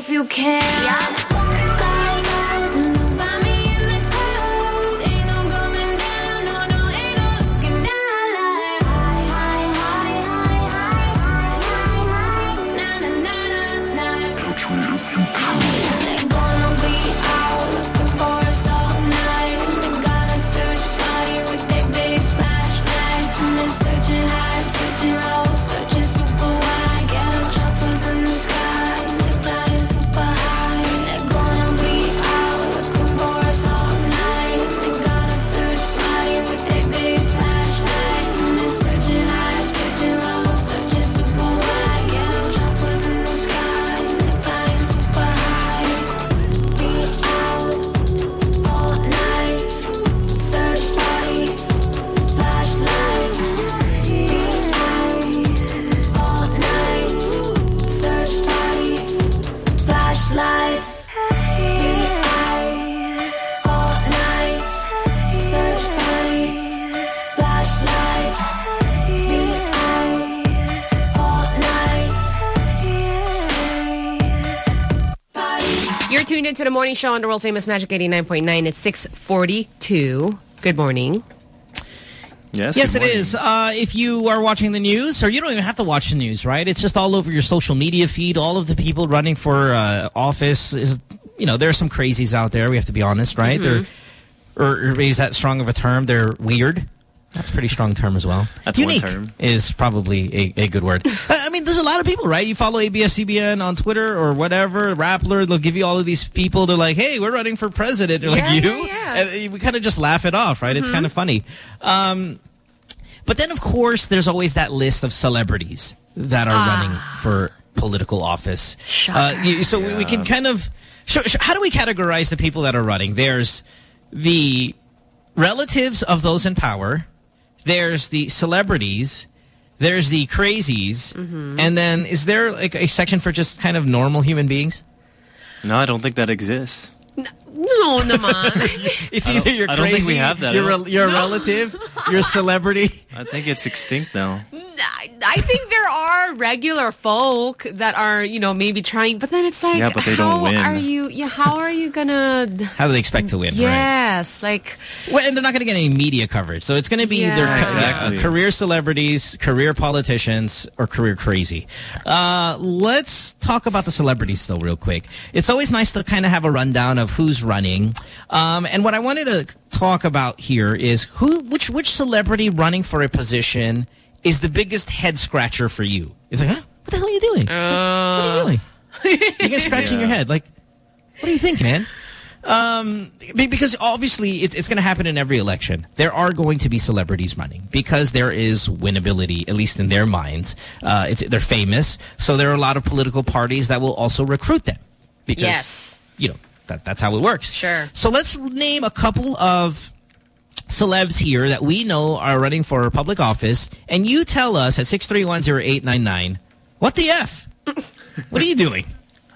if you can. Yeah. Tuned into the morning show on the world famous Magic eighty-nine point nine. It's six forty-two. Good morning. Yes, yes, it is. Uh, if you are watching the news, or you don't even have to watch the news, right? It's just all over your social media feed. All of the people running for uh, office, you know, there are some crazies out there. We have to be honest, right? Mm-hmm. They're, or, or is that strong of a term? They're weird. That's a pretty strong term as well. That's Unique one term. is probably a, a good word. I mean, there's a lot of people, right? You follow A B S C B N on Twitter or whatever, Rappler, they'll give you all of these people. They're like, hey, we're running for president. They're yeah, like, you? Yeah, yeah. And we kind of just laugh it off, right? Mm-hmm. It's kind of funny. Um, but then, of course, there's always that list of celebrities that are ah. running for political office. Uh, you, so yeah. we, we can kind of... Sh sh how do we categorize the people that are running? There's the relatives of those in power. There's the celebrities, there's the crazies, mm-hmm. and then is there like a section for just kind of normal human beings? No, I don't think that exists. No, naman. It's either you're crazy, I don't think we have that. You're, a, you're a relative, you're a celebrity. I think it's extinct now. I think there are regular folk that are, you know, maybe trying, but then it's like, yeah, but they how don't win. Are you, yeah, how are you gonna... How do they expect to win, yes, right? like... Well, and they're not going to get any media coverage, so it's going to be yeah. either exactly. uh, career celebrities, career politicians, or career crazy. Uh, let's talk about the celebrities, though, real quick. It's always nice to kind of have a rundown of who's running. Um, and what I wanted to talk about here is who, which, which celebrity running for a position is the biggest head scratcher for you? It's like, huh? What the hell are you doing? Uh, what are you doing? You guys scratching yeah. your head. Like, what do you think, man? Um, because obviously it, it's going to happen in every election. There are going to be celebrities running because there is winnability, at least in their minds. Uh, it's, they're famous. So there are a lot of political parties that will also recruit them. Because, yes. you know, that, that's how it works. Sure. So let's name a couple of celebs here that we know are running for public office, and you tell us at six three one zero eight nine nine, what the F? What are you doing?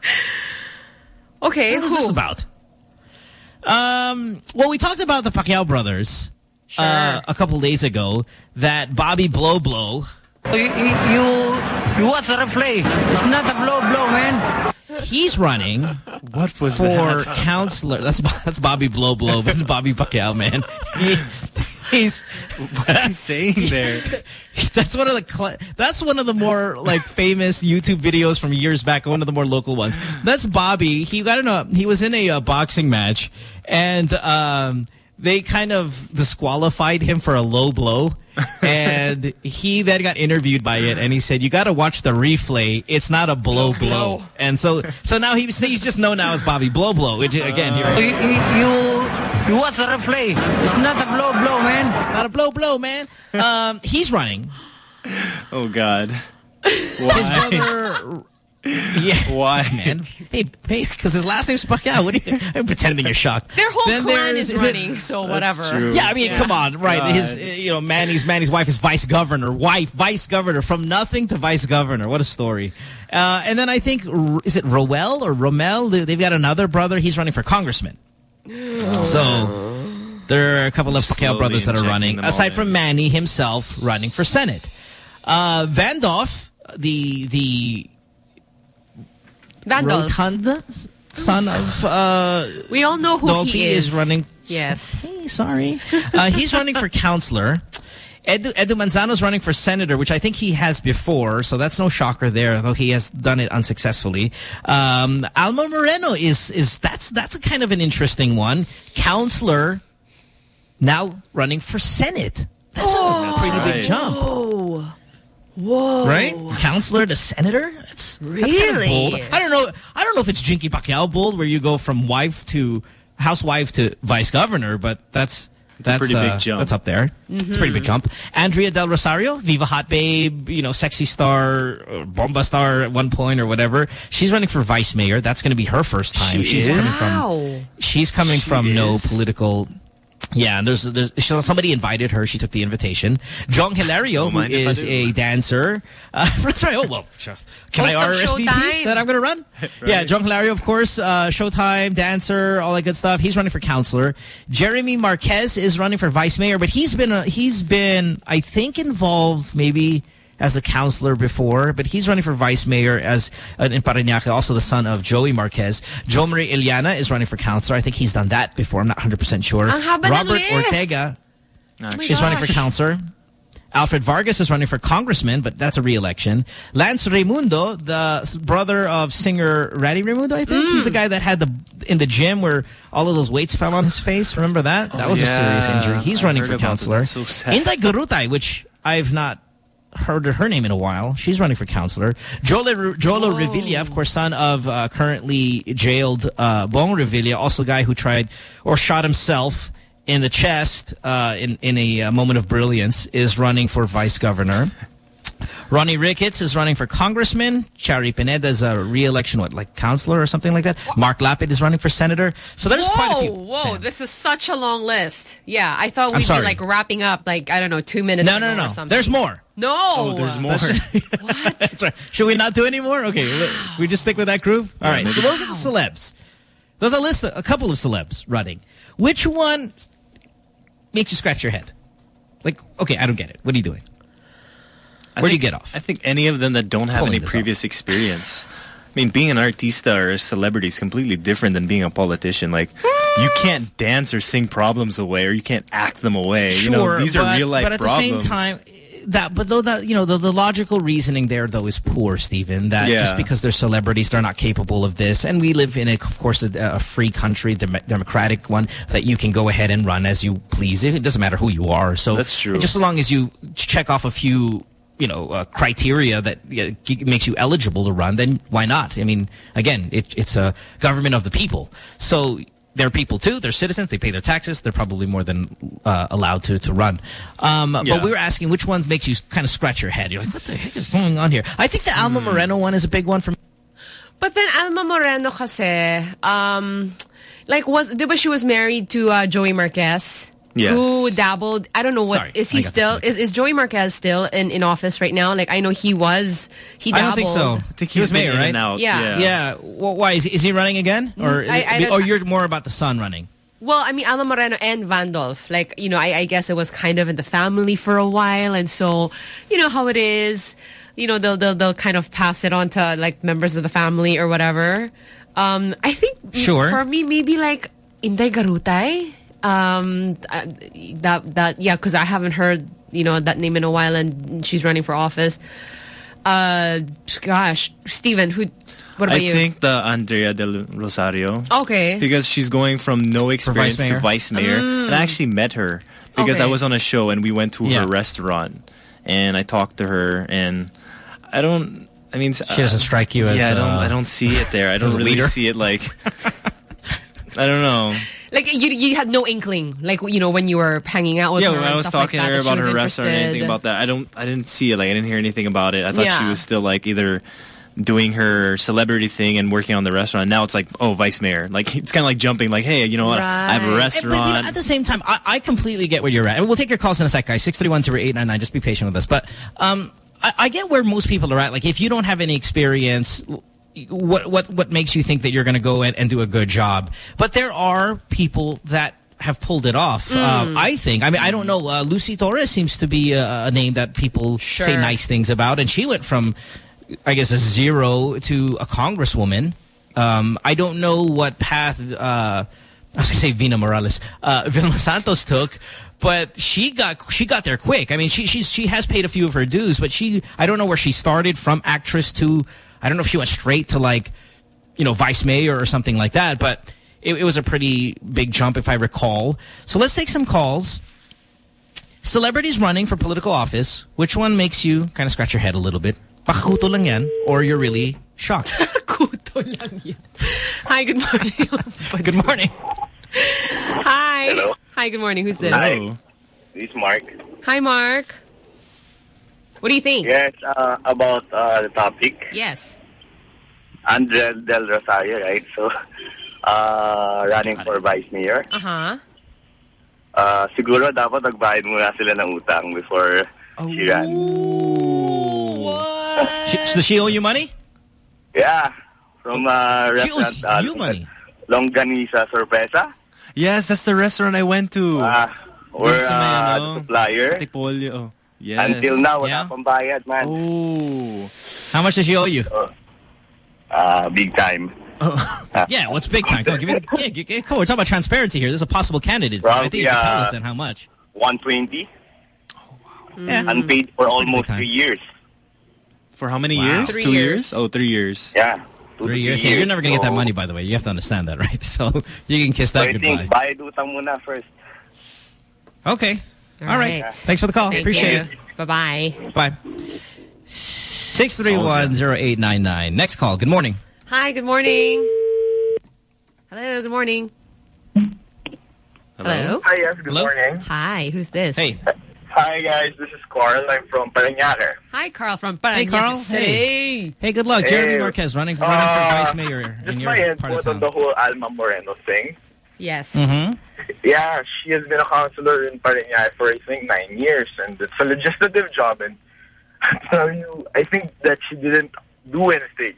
Okay, what is this about? Um, well, we talked about the Pacquiao brothers sure. uh, a couple days ago, that Bobby Blow Blow. You, you, you watch the replay. It's not a blow blow, man. He's running what was for that? counselor. That's that's Bobby Blow Blow. That's Bobby Pacquiao, man. He, he's what's he saying there? That's one of the that's one of the more like famous YouTube videos from years back. One of the more local ones. That's Bobby. He I don't know. He was in a uh, boxing match, and um, they kind of disqualified him for a low blow. And he then got interviewed by it, and he said, "You got to watch the replay. It's not a blow blow." blow. And so, so now he's he's just known now as Bobby Blow Blow. Which again, uh, you, you you watch the replay. It's not a blow blow, man. It's not a blow blow, man. Um, he's running. Oh God! Why? His brother. Yeah. Why, man? Hey, hey, because his last name's Pacquiao. What are you? I'm pretending you're shocked. Their whole then clan is, is running, it, so whatever. Yeah, I mean, yeah. come on, right? God. His, you know, Manny's Manny's wife is vice governor. Wife, vice governor, from nothing to vice governor. What a story! Uh, and then I think is it Roel or Romel? They've got another brother. He's running for congressman. Oh. So there are a couple of Pacquiao brothers that are running, aside from Manny himself running for Senate. Uh, Vandoff, the the. Vandal. Rotunda, son of... Uh, we all know who Dolphy he is. is running... Yes. Hey, sorry. Uh, he's running for councillor. Edu, Edu Manzano's running for senator, which I think he has before, so that's no shocker there, though he has done it unsuccessfully. Um, Alma Moreno is... is that's, that's a kind of an interesting one. Councillor, now running for Senate. That's oh, a pretty right. big jump. Whoa. Whoa. Right? Councillor to senator? That's, really? That's kind of bold. I don't know. I don't know if it's Jinky Pacquiao bold where you go from wife to housewife to vice governor, but that's it's that's a pretty uh, big jump. That's up there. Mm-hmm. It's a pretty big jump. Andrea Del Rosario, Viva Hot Babe, you know, sexy star, or bomba star at one point or whatever. She's running for vice mayor. That's going to be her first time. She she's is? coming wow. from she's coming she from is. no political. Yeah, and there's, there's somebody invited her. She took the invitation. Jong Hilario, who is a dancer. Uh, that's right. Oh, well, can Host I R S V P that I'm going to run? Right. Yeah, Jong Hilario, of course, uh, Showtime, dancer, all that good stuff. He's running for councillor. Jeremy Marquez is running for vice mayor, but he's been, uh, he's been, I think, involved maybe as a councillor before, but he's running for vice mayor as uh, in Parañaque, also the son of Joey Marquez. Jo Marie Iliana is running for councillor. I think he's done that before. I'm not one hundred percent sure. Robert Ortega oh is running for councillor. Alfred Vargas is running for congressman, but that's a re-election. Lance Raimundo, the brother of singer Ratty Raimundo, I think. Mm. He's the guy that had the in the gym where all of those weights fell on his face. Remember that? That oh, was yeah. a serious injury. He's I running for councillor. So Inday Garutai, which I've not heard her name in a while. She's running for councillor. Jolo, Jolo Revilla, of course, son of uh, currently jailed uh, Bong Revilla, also the guy who tried or shot himself in the chest uh, in, in a uh, moment of brilliance, is running for vice governor. Ronnie Ricketts is running for congressman. Chari Pineda is a re-election, what, like councillor or something like that. Mark Lapid is running for senator. So there's whoa, quite a few. Whoa, Sam. This is such a long list. Yeah, I thought we'd be like wrapping up like, I don't know, two minutes No, no, no, no. or something. There's more. No. Oh, there's more. What? That's right. Should we not do any more? Okay, wow. we just stick with that groove? All right, so those are the celebs. There's a list, of, a couple of celebs running. Which one makes you scratch your head? Like, okay, I don't get it. What are you doing? I Where think, do you get off? I think any of them that don't have Pulling any previous up. experience. I mean, being an artista or a celebrity is completely different than being a politician. Like, you can't dance or sing problems away, or you can't act them away. Sure, you know, these but, are real life but at problems. the same time, that but though that you know the, the logical reasoning there though is poor, Stephen. That yeah. just because they're celebrities, they're not capable of this. And we live in a, of course, a, a free country, dem democratic one, that you can go ahead and run as you please. It doesn't matter who you are. So that's true. Just as long as you check off a few, you know, uh, criteria that uh, makes you eligible to run, then why not? I mean, again, it, it's a government of the people. So they're people too. They're citizens. They pay their taxes. They're probably more than uh, allowed to, to run. Um, yeah. But we were asking which one makes you kind of scratch your head. You're like, what the heck is going on here? I think the Alma mm. Moreno one is a big one for me. But then Alma Moreno kasi, um, like, was, diba she was married to uh, Joey Marquez? Yes. Who dabbled, I don't know what, Sorry, is he still, is, is Joey Marquez still in, in office right now? Like, I know he was, he dabbled. I don't think so. I think he was mayor, right? Out. Yeah. Yeah. yeah. Well, why? Is he, is he running again? Or, I, I or you're more about the son running? Well, I mean, Alma Moreno and Vandolph, like, you know, I, I guess it was kind of in the family for a while. And so, you know how it is, you know, they'll, they'll, they'll kind of pass it on to, like, members of the family or whatever. Um, I think, sure. for me, maybe, like, Inday Garutai. Um, uh, that, that, yeah, because I haven't heard, you know, that name in a while, and she's running for office. Uh, gosh, Steven, who, what about I you? I think the Andrea Del Rosario. Okay. Because she's going from no experience vice to vice mayor. Mm. And I actually met her because okay. I was on a show and we went to yeah. her restaurant and I talked to her, and I don't, I mean, she doesn't strike you as yeah, I don't, uh, I don't see it there. I don't really leader? see it like, I don't know. Like, you you had no inkling, like, you know, when you were hanging out with yeah, her. Yeah, when I was talking like to that, her about her interested. restaurant or anything about that, I don't, I didn't see it. Like, I didn't hear anything about it. I thought yeah. she was still like either doing her celebrity thing and working on the restaurant. Now it's like, oh, vice mayor. Like, it's kind of like jumping. Like, hey, you know what? Right. I have a restaurant. But, you know, at the same time, I, I completely get where you're at. And we'll take your calls in a sec, guys. six three one, zero eight nine nine. Just be patient with us. But um, I, I get where most people are at. Like, if you don't have any experience, what what what makes you think that you're going to go in and do a good job? But there are people that have pulled it off. Mm. Um, I think. I mean, I don't know. Uh, Lucy Torres seems to be a, a name that people sure. say nice things about, and she went from I guess, a zero to a congresswoman. Um, I don't know what path, uh, I was going to say Vina Morales, uh, Vilma Santos took, but she got she got there quick. I mean, she she's, she has paid a few of her dues, but she I don't know where she started from actress to, I don't know if she went straight to like, you know, vice mayor or something like that, but it, it was a pretty big jump if I recall. So let's take some calls. Celebrities running for political office, which one makes you kind of scratch your head a little bit? Pakuto lang yan, or you're really shocked? Pakuto lang yan. Hi, good morning. Good morning. Hi. Hello. Hi, good morning. Who's this? Hi. This is Mark. Hi, Mark. What do you think? Yes, uh, about uh, the topic. Yes. Andrel Del Rosario, right? So, uh, running for vice mayor. Uh-huh. Uh, siguro dapat nagbayad muna sila ng utang before oh. she ran. She, does she owe you money? Yeah. From uh, she restaurant. owes uh, you money? Longganisa Sorpresa. Yes, that's the restaurant I went to. Uh, we're Dun sa may, uh, ano, the supplier. Tipolyo. Oh. Yes. Until now, wala Yeah. pang bayad, man. Oh. How much does she owe you? Uh, uh, big time. Yeah, what's big time? Come on, give me. Yeah, g- g- come on, we're talking about transparency here. This is a possible candidate. Probably, I think you can tell uh, us then how much. one twenty. Oh, wow. Yeah. Unpaid for almost three years. For how many Wow. years? Three Two years. years? Oh, three years. Yeah. Two Three to years. three Yeah, you're never going to get that So, money, by the way. You have to understand that, right? So you can kiss So that I goodbye. think bayad utang muna first. Okay. All All right. right. Thanks for the call. Thank Appreciate you. Bye-bye. it. Bye. six three one, zero eight nine nine. Next call. Good morning. Hi, good morning. Hello, good morning. Hello. Hi, yes, good Hello? morning. Hi, who's this? Hey. Hi, guys. This is Carl. I'm from Parañaque. Hi, Carl from Hey, Parañaque Carl. City. Hey. Hey, good luck. Jeremy Hey. Marquez running, running Uh, for vice mayor Just in my your part of input on town. the whole Alma Moreno thing. Yes. Mm-hmm. Yeah, she has been a counselor in Parañaque for, I think, nine years. And it's a legislative job. And I tell you, I think that she didn't do anything.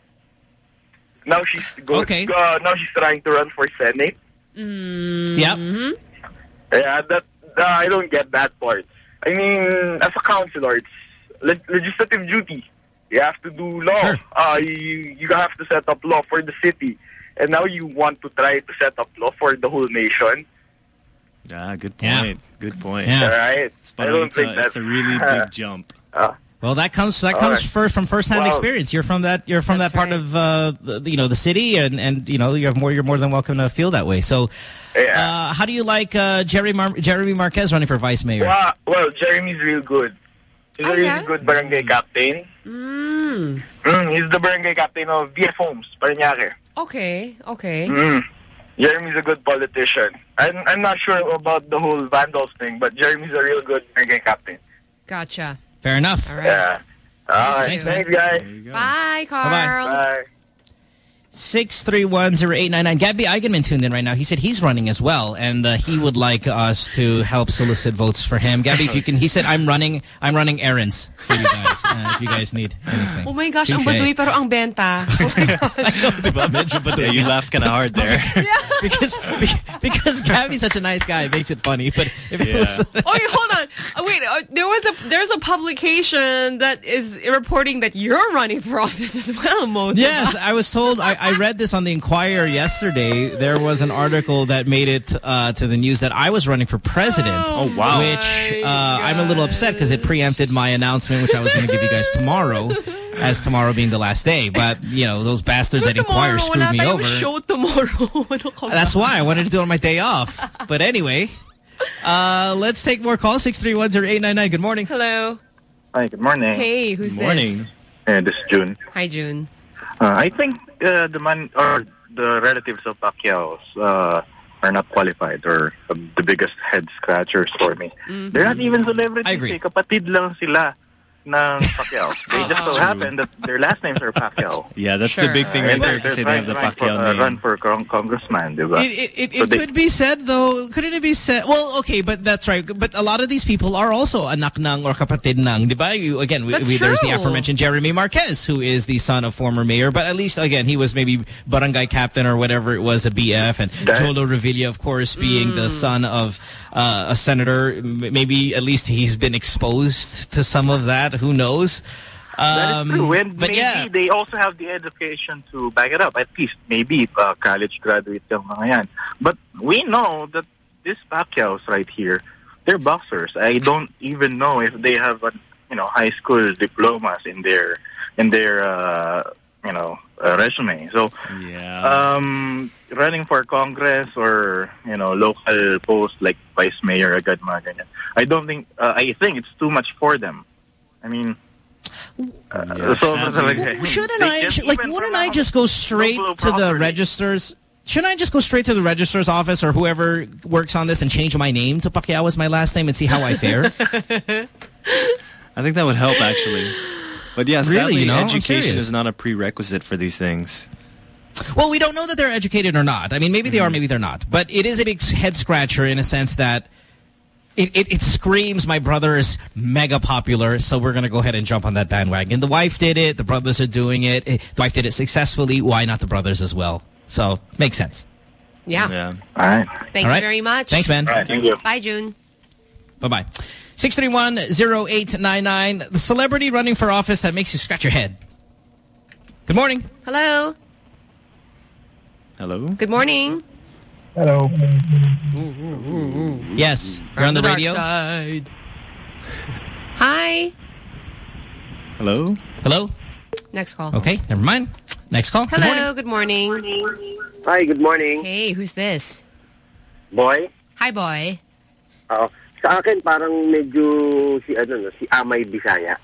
Now she's go, Okay. uh, now she's trying to run for Senate. Mm-hmm. Yep. Yeah, that uh, I don't get that part. I mean, as a counselor, it's le legislative duty. You have to do law. Sure. Uh, you you have to set up law for the city, and now you want to try to set up law for the whole nation. Ah, good Yeah. point. Good point. Yeah. All right. But I don't it's, think a, that's it's a really big jump. Uh, Well, that comes that All comes right. first from firsthand Well, experience. You're from that you're from That's that part right. of uh, the, you know the city, and and you know you have more. You're more than welcome to feel that way. So, yeah. uh, how do you like uh, Jerry Mar Jeremy Marquez running for vice mayor? well, well, Jeremy's real good. He's Oh, a really yeah? good barangay captain. Mm. Mm, he's the barangay captain of V F Homes, Parañaque. Okay, okay. Mm. Jeremy's a good politician. I'm, I'm not sure about the whole Vandals thing, but Jeremy's a real good barangay captain. Gotcha. Fair enough. All right. Yeah. All right. Thanks, Thanks, guys. Bye, Carl. Bye. Six three one zero eight nine nine. Gabby Eigenman tuned in right now. He said he's running as well, and uh, he would like us to help solicit votes for him. Gabby, if you can, he said I'm running. I'm running errands for you guys. Uh, if you guys need anything. Oh my gosh, ang Touche. baduy pero ang benta. Oh my gosh. I know, diba? Medyo baduy. Yeah, you laughed kind of hard there. because because Gabby's such a nice guy, it makes it funny. But if it Yeah. was, Oh, wait, hold on. Uh, wait, uh, there was a there's a publication that is reporting that you're running for office as well, Mo. yes, I was told. I, I read this on the Inquirer yesterday. There was an article that made it uh, to the news that I was running for president. Oh, wow. Which uh, I'm a little upset because it preempted my announcement, which I was going to give you guys tomorrow, as tomorrow being the last day. But you know, those bastards at Inquirer screwed wala me tayong over. show tomorrow. Ano ka ba? That's why I wanted to do it on my day off. But anyway, uh, let's take more calls. Six three one zero eight nine nine. Good morning. Hello. Hi, good morning. Hey, who's Good morning. this? Uh, this is June. Hi, June. Uh, I think uh, the man or the relatives of Pacquiao uh, are not qualified or uh, the biggest head scratchers for me. Mm-hmm. They're not even celebrities. I agree. Eh. Kapatid lang sila ng Pacquiao. They just so True. happen that their last names are Pacquiao. Yeah, that's Sure. the big thing Uh, right and there. they're, Because they're they have the trying to run Pacquiao for, uh, name. run for con congressman, diba? It, it, it, So it they- could be said, though. Couldn't it be said? Well, okay, but that's right. But a lot of these people are also anak ng or kapatid ng, diba? You, again, we, That's we, there's the true. aforementioned Jeremy Marquez, who is the son of former mayor. But at least, again, he was maybe barangay captain or whatever it was, a B F. And That- Jolo Revilla, of course, being the son of uh, a senator. M- Maybe at least he's been exposed to some of that. Who knows? That Um, is true. And but maybe yeah. they also have the education to back it up. At least maybe uh, college graduate yung mga yan. But we know that these Pacquiaos right here, they're boxers. I don't even know if they have a, you know, high school diplomas in their in their uh, you know uh, resume. So yeah. um, running for Congress or you know local post like vice mayor, agad mga ganyan. I don't think. Uh, I think it's too much for them. I mean. Uh, Yes. so, Well, like, shouldn't they I just sh- like even wouldn't from I a just go straight local to the property. registers? Shouldn't I just go straight to the registrar's office or whoever works on this and change my name to Pacquiao as my last name and see how I fare? I think that would help, actually. But yeah, Really, sadly, you know? I'm education serious. is not a prerequisite for these things. Well, we don't know that they're educated or not. I mean, maybe they are, maybe they're not. But it is a big head scratcher in a sense that it, it, it screams my brother is mega popular, so we're going to go ahead and jump on that bandwagon. The wife did it. The brothers are doing it. The wife did it successfully. Why not the brothers as well? So, makes sense. Yeah. Yeah. All right. Thank All you right. very much. Thanks, man. All right, thank you. Bye, June. Bye-bye. six three one, zero eight nine nine. The celebrity running for office that makes you scratch your head. Good morning. Hello. Hello. Good morning. Hello. Yes. You're on the, dark radio. side. Hi. Hello. Hello. Next call. Okay, never mind. Next call. Good morning. Hello. Good morning. Hi, good morning. Hey, who's this? Boy? Hi, boy. Oo. Sa akin, parang medyo si, ano, no, si Amay Bisaya.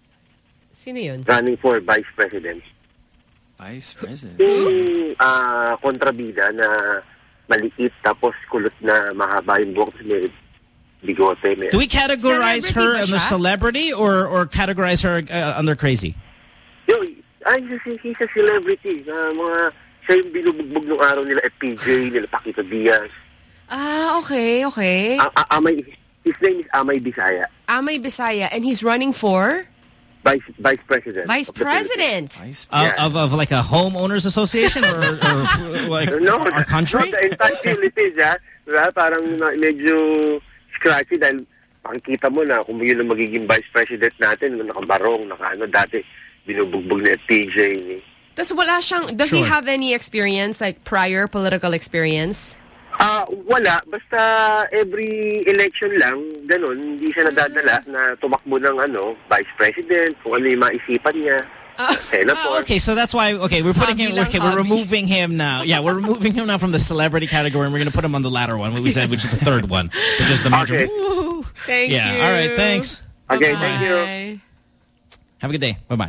Sino yun? Running for Vice President. Vice President? Yung uh, kontrabida na maliit tapos kulot na mahaba yung buhok tapos may bigote. May Do we categorize Celebrity her ba under siya? celebrity or or categorize her uh, under crazy? Yo, ay, he's, he's a celebrity. Uh, mga, siya yung binubugbog ng araw nila F P J, nila Paquito Diaz. Ah, okay, okay. A- A- Amay, his name is Amay Bisaya. Amay Bisaya, and he's running for Vice Vice President. Vice of the President. Vice Of, Yeah. of of like a homeowners association or, or like No, our country? no, the entire Philippines, ha? Diba? Parang na- medyo scratchy dahil makikita mo na kung yun ang magiging vice president natin, nakabarong, nakaano, dati binubugbog na F P J ni. Does wala siyang, does he Sure. have any experience, like prior political experience? Ah, wala. Basta every election lang, ganun, hindi siya nadadala na tumakbo ng ano, vice president, kung ano yung maisipan niya. Senator. Oh, okay, so that's why. Okay, we're putting Hobby him. lang, Okay, we're hobby. removing him now. Yeah, we're removing him now from the celebrity category, and we're going to put him on the latter one, what we said, which is the third one, which is the major. Okay. Woo. Thank Yeah. you. All right. Thanks. Okay, Bye-bye. thank you. Have a good day. Bye bye.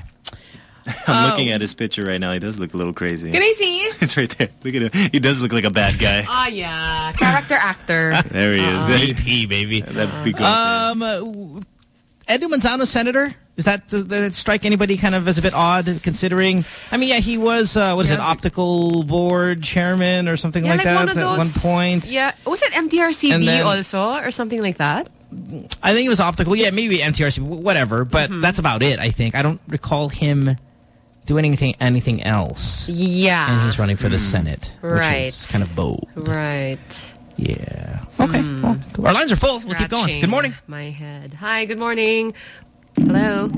I'm looking at his picture right now. He does look a little crazy. Can I see? It's right there. Look at him. He does look like a bad guy. Oh, yeah. Character actor. There he is. V P, baby. That'd be good. Um, uh, Edu Manzano, senator. Is that does that strike anybody kind of as a bit odd, considering? I mean, yeah, he was uh, was Yeah, it optical board chairman or something Yeah, like, like that one of at those, one point. Yeah. Was it M T R C And B then- also or something like that? I think it was optical. Yeah, maybe M T R C, whatever. But Mm-hmm. that's about it. I think I don't recall him doing anything anything else. Yeah. And he's running for the Senate, which Right. is kind of bold. Right. Yeah. Okay. Well, our lines are full. We'll keep going. Scratching Good morning. My head. Hi, good morning. Hello.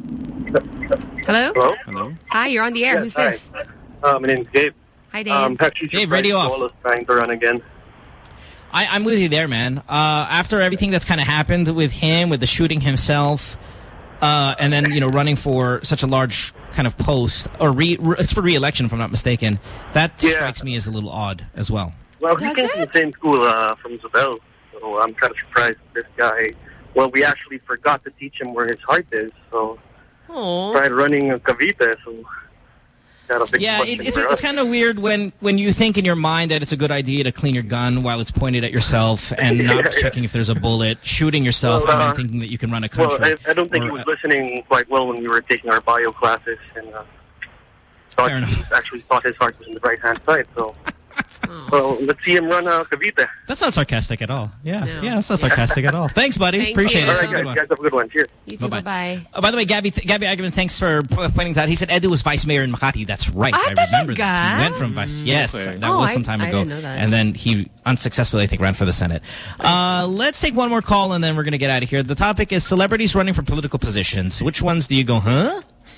Hello? Hello? Hello. Hi, you're on the air. Who's Yes, this? Uh, my name's Dave. Hi, Dave. Um, actually, Dave, radio off. Wallace trying to run again. I, I'm with you there, man. Uh, after everything that's kind of happened with him, with the shooting himself, uh, and then, you know, running for such a large kind of post, or re, re, it's for re-election, if I'm not mistaken, that Yeah. strikes me as a little odd as well. Well, he Does came from it? the same school uh, from Isabel, so I'm kind of surprised this guy. Well, we actually forgot to teach him where his heart is, so Aw. tried running a Cavite, so got a big Yeah, question it, it's for it's us. kind of weird when when you think in your mind that it's a good idea to clean your gun while it's pointed at yourself and not Yeah. checking if there's a bullet, shooting yourself, Well, and uh, then thinking that you can run a Well, country. I, I don't think or, he was uh, listening quite well when we were taking our bio classes, and uh, thought Fair he enough. actually thought his heart was in the right-hand side, so... Well, let's see him run a Cavite. That's not sarcastic at all. Yeah, No. yeah, that's not sarcastic at all. Thanks, buddy. Thank Appreciate you. it. All right, Have a good guys. one. Guys, have a good one. Cheers. You too. Bye-bye. Bye-bye. Oh, by the way, Gabby, Gabby Agman, thanks for p- pointing that out. He said Edu was vice mayor in Makati. That's right. Ah, I remember talaga? that. He went from vice. Yes, okay. that Oh, was I- some time I ago. didn't know that. And then he unsuccessfully, I think, ran for the Senate. Uh, let's take one more call, and then we're going to get out of here. The topic is celebrities running for political positions. Which ones do you go, huh?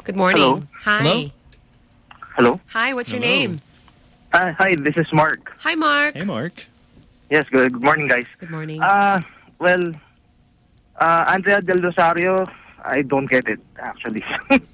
Good morning. Hello. Hi. Hello? Hello? Hi, what's your Hello. name? Uh, hi, this is Mark. Hi, Mark. Hey, Mark. Yes, good, good morning, guys. Good morning. Uh, well, uh, Andrea Del Rosario, I don't get it, actually.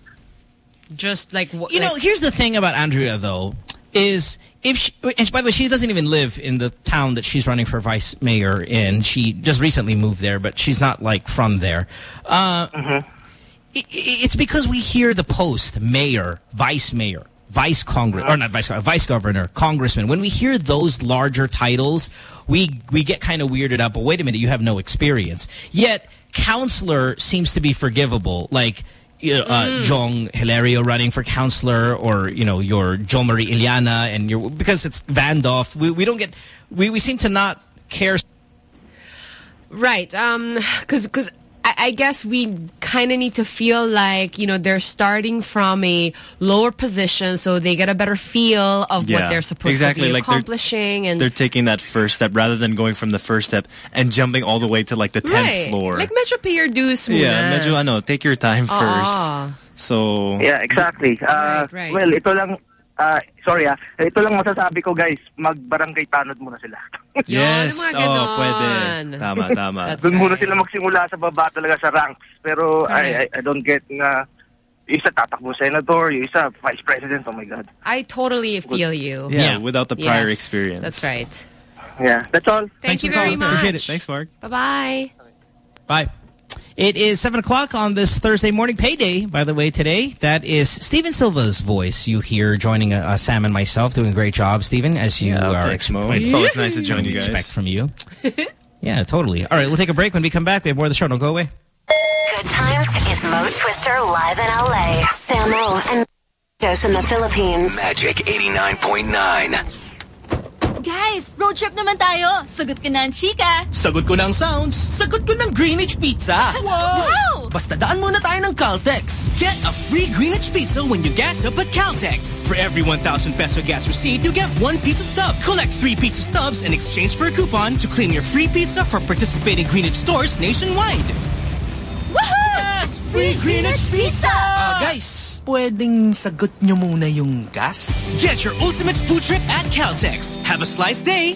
Just like... what? You know, here's the thing about Andrea, though, is if she, and by the way, she doesn't even live in the town that she's running for vice mayor in. She just recently moved there, but she's not, like, from there. Uh, mm-hmm. it, it's because we hear the post, mayor, vice mayor, vice congress, or not vice, vice governor, congressman. When we hear those larger titles, we, we get kind of weirded out. But wait a minute, you have no experience. Yet, counselor seems to be forgivable. Like, Uh, mm. Jong Hilario running for councillor, or you know your Jo Marie Iliana, and your because it's Vandoff. We we don't get we we seem to not care. Right. Um. Because because I, I guess we kind of need to feel like you know they're starting from a lower position, so they get a better feel of yeah, what they're supposed exactly. to be like accomplishing, they're, and they're taking that first step rather than going from the first step and jumping all the way to like the tenth right. floor. Like medyo pay your dues muna. Yeah, medyo ano, take your time Ah. first. So yeah, exactly. Uh, right, right. Well, ito lang, uh, sorry ah, ito lang masasabi ko guys, mag-barangay tanod muna sila. Yes, oh, pwede. Tama, tama. Doon muna sila magsimula sa baba talaga sa ranks. Pero I, I, I don't get na isa tatakbo senator, yung isa vice president, oh my God. I totally feel you. Yeah, yeah. without the prior yes, experience. That's right. Yeah, that's all. Thank Thanks you for very calling. much. Appreciate it. Thanks, Mark. Bye-bye. Bye. It is seven o'clock on this Thursday morning payday, by the way, today. That is Steven Silva's voice you hear joining uh, Sam and myself. Doing a great job, Steven, as you yeah, are expecting. It's always nice to join you guys. Expect from you. Yeah, totally. All right, we'll take a break. When we come back, we have more of the show. Don't go away. Good times is Mo Twister live in L A. Samo and Dos in the Philippines. Magic eighty-nine point nine. Guys, road trip naman tayo. Sagot ko na ang chika. Sagot ko ng sounds. Sagot ko ng Greenwich Pizza. Wow! wow! Basta daan muna tayo ng Caltex. Get a free Greenwich Pizza when you gas up at Caltex. For every one thousand peso gas receipt, you get one pizza stub. Collect three pizza stubs in exchange for a coupon to claim your free pizza from participating Greenwich stores nationwide. Woohoo! Yes! Free Greenwich Pizza! Uh, guys, pwedeng sagot nyo muna yung gas? Get your ultimate food trip at Caltex. Have a slice day.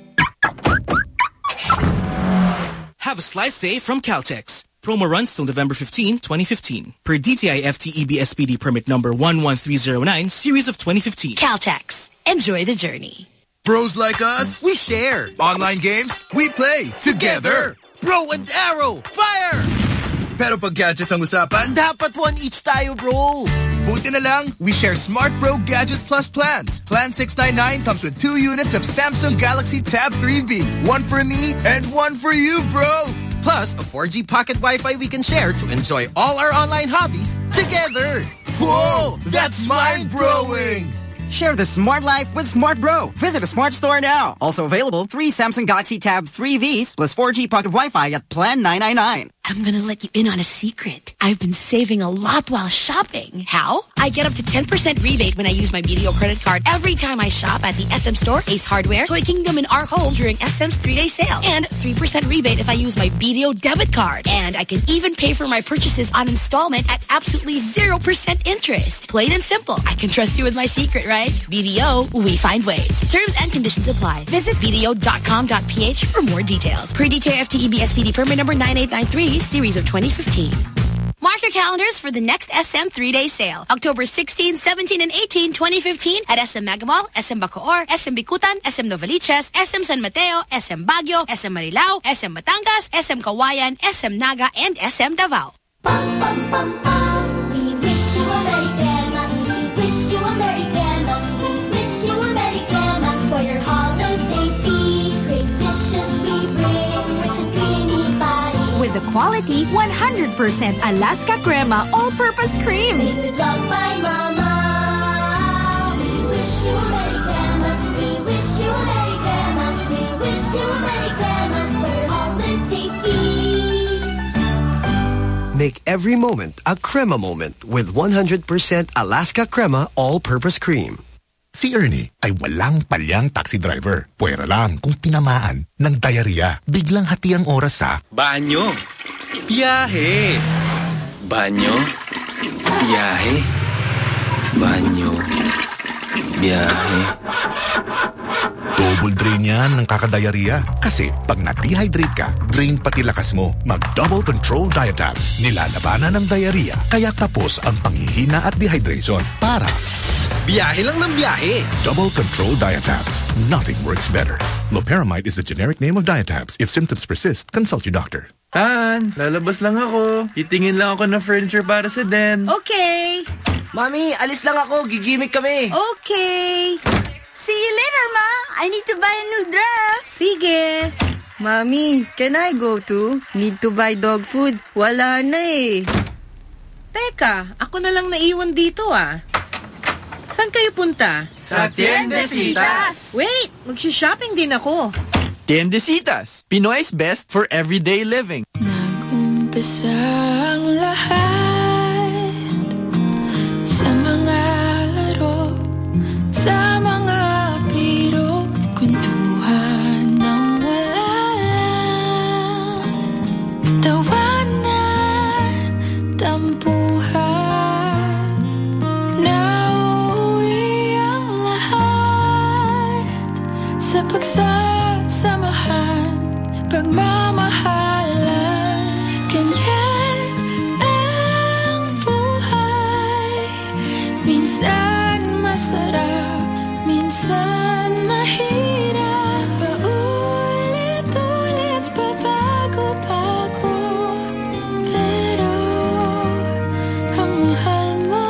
Have a slice day from Caltex. Promo runs till November fifteenth, twenty fifteen. Per D T I F T E B S P D permit number one one three zero nine, series of twenty fifteen. Caltex. Enjoy the journey. Bros like us, we share. Online games, we play together. Bro and arrow, fire! Pero pag gadgets ang usapan, dapat one each tayo, bro. Buti na lang, we share Smart Bro Gadget Plus plans. Plan six ninety-nine comes with two units of Samsung Galaxy Tab three V. One for me and one for you, bro. Plus, a four G pocket Wi-Fi we can share to enjoy all our online hobbies together. Whoa, that's mind-blowing. Share the smart life with Smart Bro. Visit a smart store now. Also available, three Samsung Galaxy Tab three Vs plus four G pocket Wi-Fi at Plan nine ninety-nine. I'm gonna let you in on a secret. I've been saving a lot while shopping. How? I get up to ten percent rebate when I use my B D O credit card every time I shop at the S M Store, Ace Hardware, Toy Kingdom, and Our Home during S M's three-day sale. And three percent rebate if I use my B D O debit card. And I can even pay for my purchases on installment at absolutely zero percent interest. Plain and simple. I can trust you with my secret, right? B D O, we find ways. Terms and conditions apply. Visit B D O dot com dot P H for more details. Per D T I F T E B S P D permit number nine eight nine three, series of twenty fifteen. Mark your calendars for the next S M three-day sale. October sixteenth, seventeenth, and eighteenth, twenty fifteen at S M Mega Mall, S M Bacoor, S M Bikutan, S M Novaliches, S M San Mateo, S M Baguio, S M Marilao, S M Batangas, S M Kawayan, S M Naga, and S M Davao. Bum, bum, bum, bum. We wish you a Merry Christmas. We wish you a Merry Christmas. We wish you a Merry Christmas for your holiday feast. Great dishes we bring, rich and creamy body. With the quality one hundred percent Alaska Crema all-purpose cream. Made with love by Mama. We wish you a Merry Christmas. We wish you a Merry Christmas. We wish you a Merry Christmas for your holiday feast. Make every moment a crema moment with one hundred percent Alaska Crema all-purpose cream. Si Ernie ay walang palyang taxi driver. Puwera lang kung tinamaan ng diarrhea. Biglang hati ang oras sa banyo, biyahe, banyo, Biyahe. Banyo. Biyahe. Double drain yan ng kakadiarrhea. Kasi pag na-dehydrate ka, drain pati lakas mo. Mag-double control Diatabs. Nilalabanan ng diarrhea. Kaya tapos ang panghihina at dehydration para biyahe lang ng biyahe. Double control Diatabs. Nothing works better. Loperamide is the generic name of Diatabs. If symptoms persist, consult your doctor. Han, lalabas lang ako. Titingin lang ako ng furniture para sa den. Okay. Mami, alis lang ako. Gigimik kami. Okay. See you later, Ma. I need to buy a new dress. Sige. Mami, can I go too? Need to buy dog food. Wala na eh. Teka, ako na lang naiwan dito ah. Saan kayo punta? Sa Tiendesitas. Wait, magsha-shopping din ako. Tiendesitas, Pinoy's best for everyday living. Nag-umpisa ang lahat sa mga laro, sa mga biro, kwentuhan ng wala lang, tawanan, tampuhan, nauwi ang lahat sa pagsasamahan, pagmamahalan. Ganyan ang buhay, minsan masarap, minsan mahirap, paulit-ulit pabago-bago, pero ang mahal mo,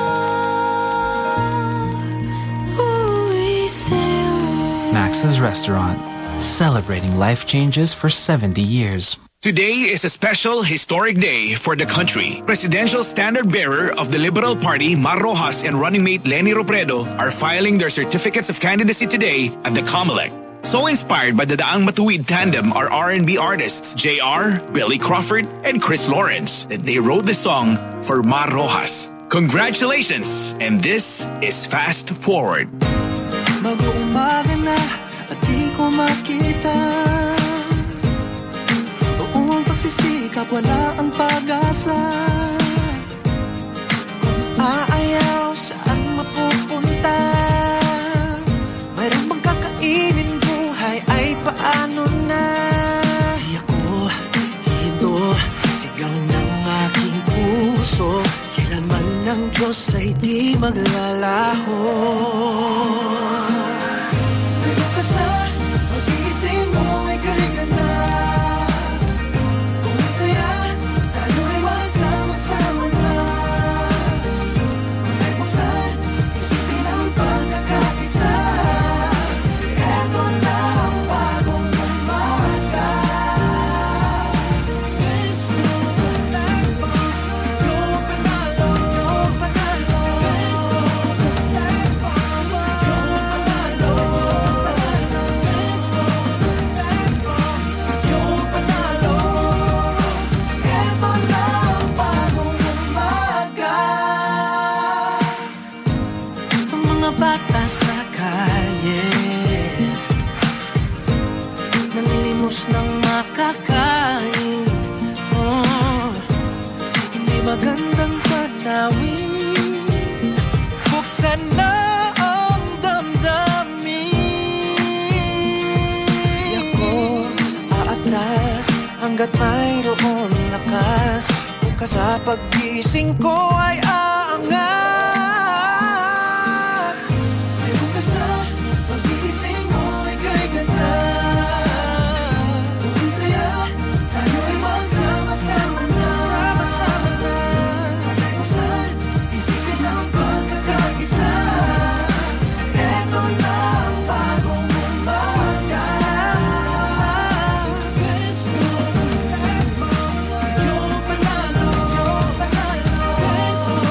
uwi sa'yo. Max's Restaurant, celebrating life changes for seventy years. Today is a special historic day for the country. Presidential standard bearer of the Liberal Party, Mar Rojas, and running mate Leni Robredo are filing their certificates of candidacy today at the COMELEC. So inspired by the Daang Matuwid tandem are R and B artists J R, Billy Crawford, and Chris Lawrence that they wrote the song for Mar Rojas. Congratulations! And this is Fast Forward. Mag-uumaga na at di ko makita. Buong pagsisikap, wala ang pag-asa. Kung aayaw, saan mapupunta? Mayroong bang kakainin, buhay ay paano na? Di ako hindo, sigaw ng aking puso. Kailanman ng Diyos ay di maglalaho. Bukas na, magising mo ay ganda. Kung masaya, tayo'y magsama-sama na. May buksan, isipin ang pagkakaisa. Eto na ang bagong umaga. Fast forward, fast forward, yung panalo, yung panalo. Fast forward, fast forward, yung panalo. Bata sa kalye, nalilimos ng makakain. Oh, hindi magandang tanawin. Buksan na ang damdamin. Di ako aatras hanggat mayroon lakas. Bukas sa paggising ko ay aangat. Fast forward,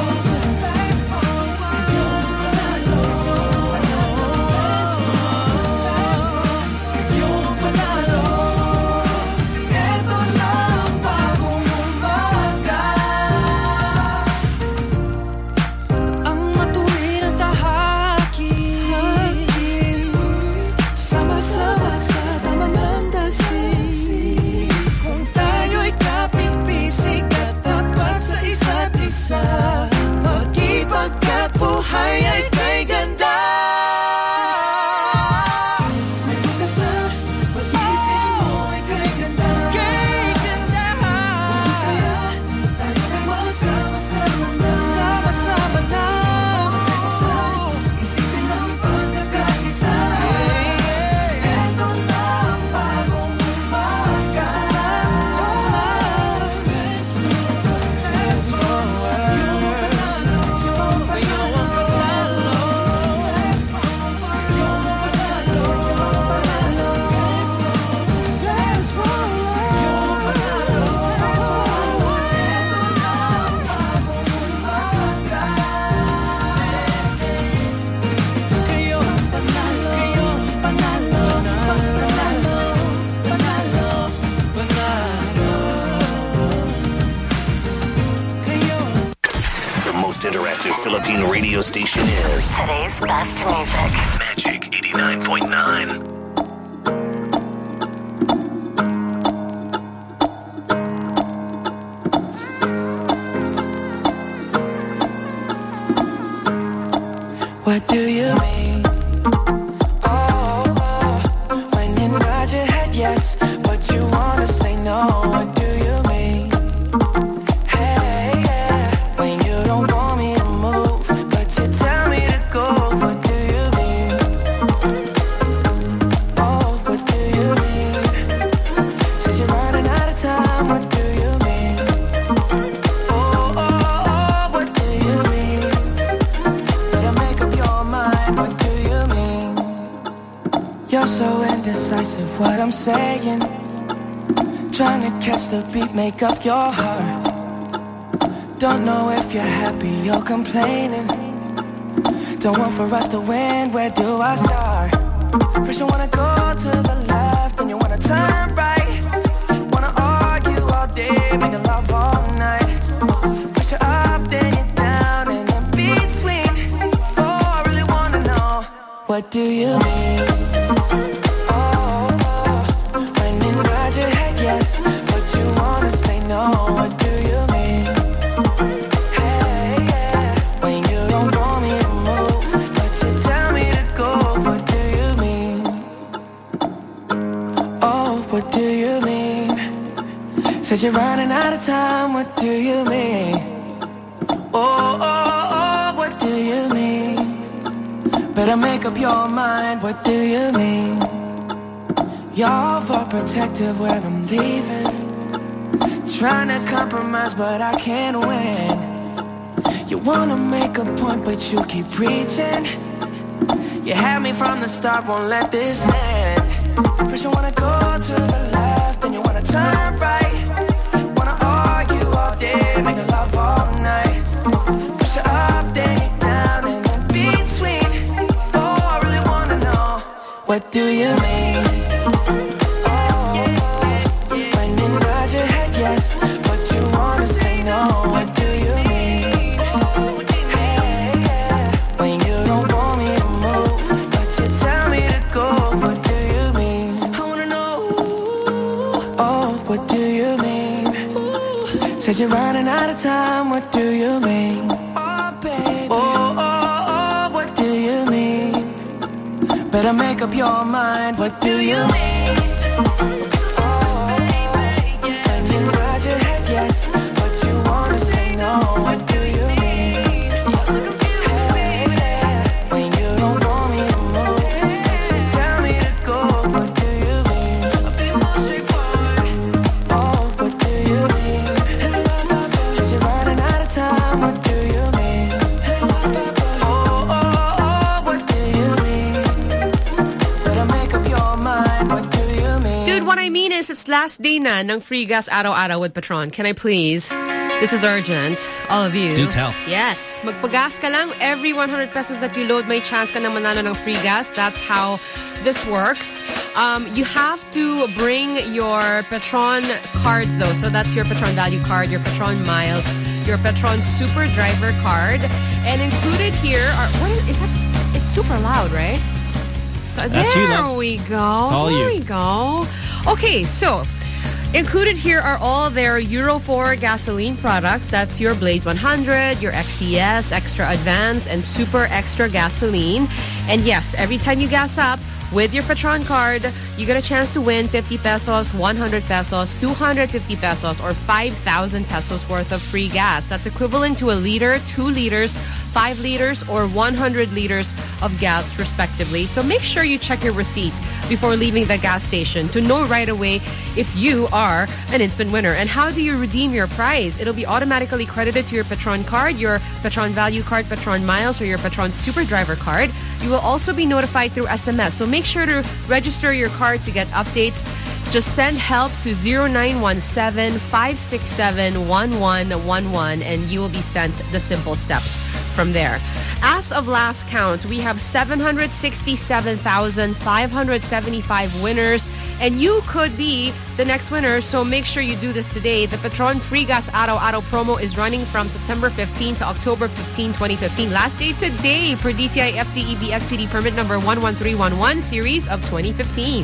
interactive Philippine radio station is today's best music. Magic eighty-nine point nine. What do you mean? Oh, oh, when you nod your head yes, but you wanna say no. What do you mean? Hey, yeah, when you don't want me to move, but you tell me to go. What do you mean? Oh, what do you mean? Says you're running out of time. What do you mean? Oh, oh, oh, what do you mean? Better make up your mind. What do you mean? You're so indecisive. What I'm saying. Trying to catch the beat, make up your heart. Don't know if you're happy or complaining. Don't want for us to win, where do I start? First you wanna go to the left, then you wanna turn right. Wanna argue all day, making love all night. First you're up, then you're down, and in between. Oh, I really wanna know, what do you mean? What do you mean? Hey, yeah, when you don't want me to move, but you tell me to go. What do you mean? Oh, what do you mean? Said you're running out of time. What do you mean? Oh, oh, oh, what do you mean? Better make up your mind. What do you mean? You're overprotective when I'm leaving. Trying to compromise, but I can't win. You wanna make a point, but you keep preaching. You had me from the start, won't let this end. First you wanna go to the left, then you wanna turn right. Wanna argue all day, make love all night. First you're up, then you're down, and in between. Oh, I really wanna know, what do you mean? Yes, but you wanna say no. What do you mean? Hey, yeah, when you don't want me to move, but you tell me to go. What do you mean? I wanna know. Oh, what do you mean? Said you're running out of time. What do you mean? Oh, baby. Oh, oh, oh, what do you mean? Better make up your mind. What do you mean? Yes, but you wanna say no. What do you mean? You're so confused, baby. When you don't want me to move, but you tell me to go. What do you mean? I'll be more straightforward. Oh, what do you mean? Since you're running out of time, what do you mean? Oh, oh, oh, what do you mean? Better make up your mind. What do you mean? Dude, what I mean is it's last day na ng free gas araw-araw with Petron. Can I please? This is urgent. All of you. Do tell. Yes. Magpagas ka lang. Every one hundred pesos that you load, may chance ka na manalo ng free gas. That's how this works. Um, you have to bring your Petron cards though. So that's your Petron Value card, your Petron Miles, your Petron Super Driver card. And included here are... What is, is that? It's super loud, right? So That's there you, love. we go. It's all there you. we go. Okay, so included here are all their Euro four gasoline products. That's your Blaze one hundred, your X C S, Extra Advance, and Super Extra Gasoline. And yes, every time you gas up with your Petron card, you get a chance to win fifty pesos, one hundred pesos, two hundred fifty pesos, or five thousand pesos worth of free gas. That's equivalent to a liter, two liters, five liters, or one hundred liters of gas, respectively. So make sure you check your receipts before leaving the gas station to know right away if you are an instant winner. And how do you redeem your prize? It'll be automatically credited to your Petron card, your Petron Value card, Petron Miles, or your Petron Super Driver card. You will also be notified through S M S. So make sure to register your card to get updates. Just send help to zero nine one seven, five six seven, one one one one and you will be sent the simple steps from there. As of last count, we have seven hundred sixty-seven thousand five hundred seventy-five winners And you could be the next winner, so make sure you do this today. The Petron Free Gas Araw-Araw promo is running from September fifteenth to October fifteenth, twenty fifteen. Last day today per D T I F T E B S P D permit number one one three one one series of twenty fifteen.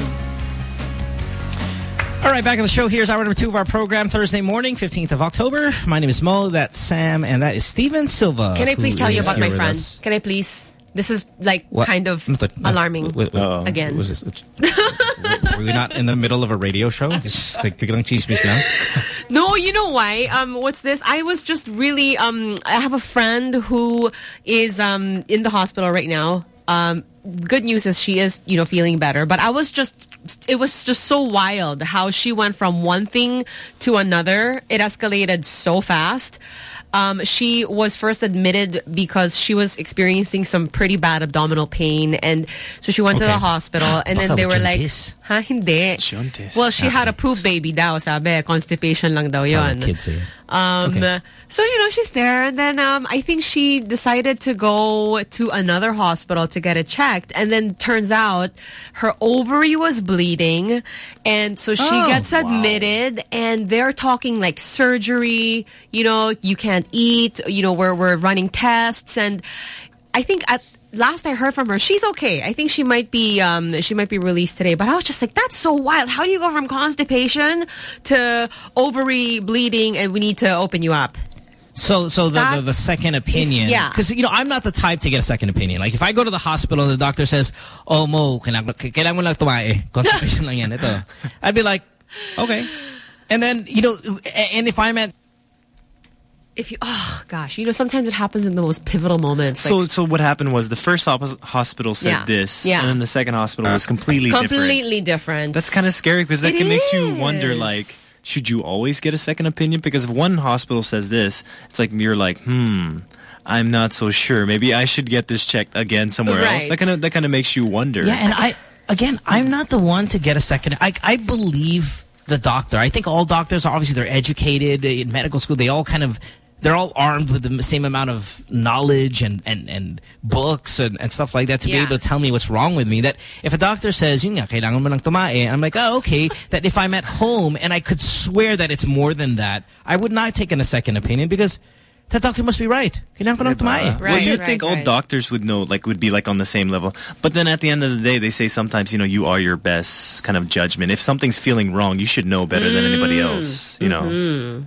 All right, back on the show. Here's hour number two of our program, Thursday morning, fifteenth of October. My name is Mo, that's Sam, and that is Steven Silva. Can I please tell you about my friend? Us. Can I please? This is like what? kind of alarming wait, wait, wait, again. Was this? Were we not in the middle of a radio show? Just like biglang chismis lang? No, you know why? Um, what's this? I was just really um. I have a friend who is um in the hospital right now. Um, good news is she is, you know, feeling better. But I was just, it was just so wild how she went from one thing to another. It escalated so fast. Um, she was first admitted because she was experiencing some pretty bad abdominal pain. And so she went okay. to the hospital. And then they were like, ha, hindi. Jaundice. Well, she had a poop baby daw, sabi. Constipation lang daw yun. Kids say. Um, okay. So, you know, she's there. And then um, I think she decided to go to another hospital to get it checked. And then turns out her ovary was bleeding. And so she oh, gets admitted. Wow. And they're talking like surgery. You know, you can't eat. You know, we're, we're running tests. And I think at last I heard from her, she's okay. I think she might be um she might be released today. But I was just like, that's so wild. How do you go from constipation to ovary bleeding and we need to open you up? So so the, the, the second opinion. Is, yeah. Because, you know, I'm not the type to get a second opinion. Like, if I go to the hospital and the doctor says, oh, Mo, kailangan mo lang tumae. Constipation lang yan. Ito. I'd be like, okay. And then, you know, and if I'm at If you, oh gosh, you know, sometimes it happens in the most pivotal moments. So, like, so what happened was the first hospital said yeah, this, yeah. and then the second hospital was completely, completely different. different. That's kind of scary because that it can is. makes you wonder, like, should you always get a second opinion? Because if one hospital says this, it's like you're like, hmm, I'm not so sure. Maybe I should get this checked again somewhere right. else. That kind of that kind of makes you wonder. Yeah, and I again, I'm not the one to get a second. I I believe the doctor. I think all doctors are obviously they're educated in medical school. They all kind of. They're all armed with the same amount of knowledge and, and, and books and, and stuff like that to yeah. be able to tell me what's wrong with me. That if a doctor says, yun nga, kailangan mo lang tumae, I'm like, oh, okay. That if I'm at home and I could swear that it's more than that, I would not take in a second opinion because that doctor must be right. Kailangan ko lang tumae. Well, you'd right, think right. all doctors would know, like, would be like on the same level. But then at the end of the day, they say sometimes, you know, you are your best kind of judgment. If something's feeling wrong, you should know better mm. than anybody else, you know. Mm-hmm.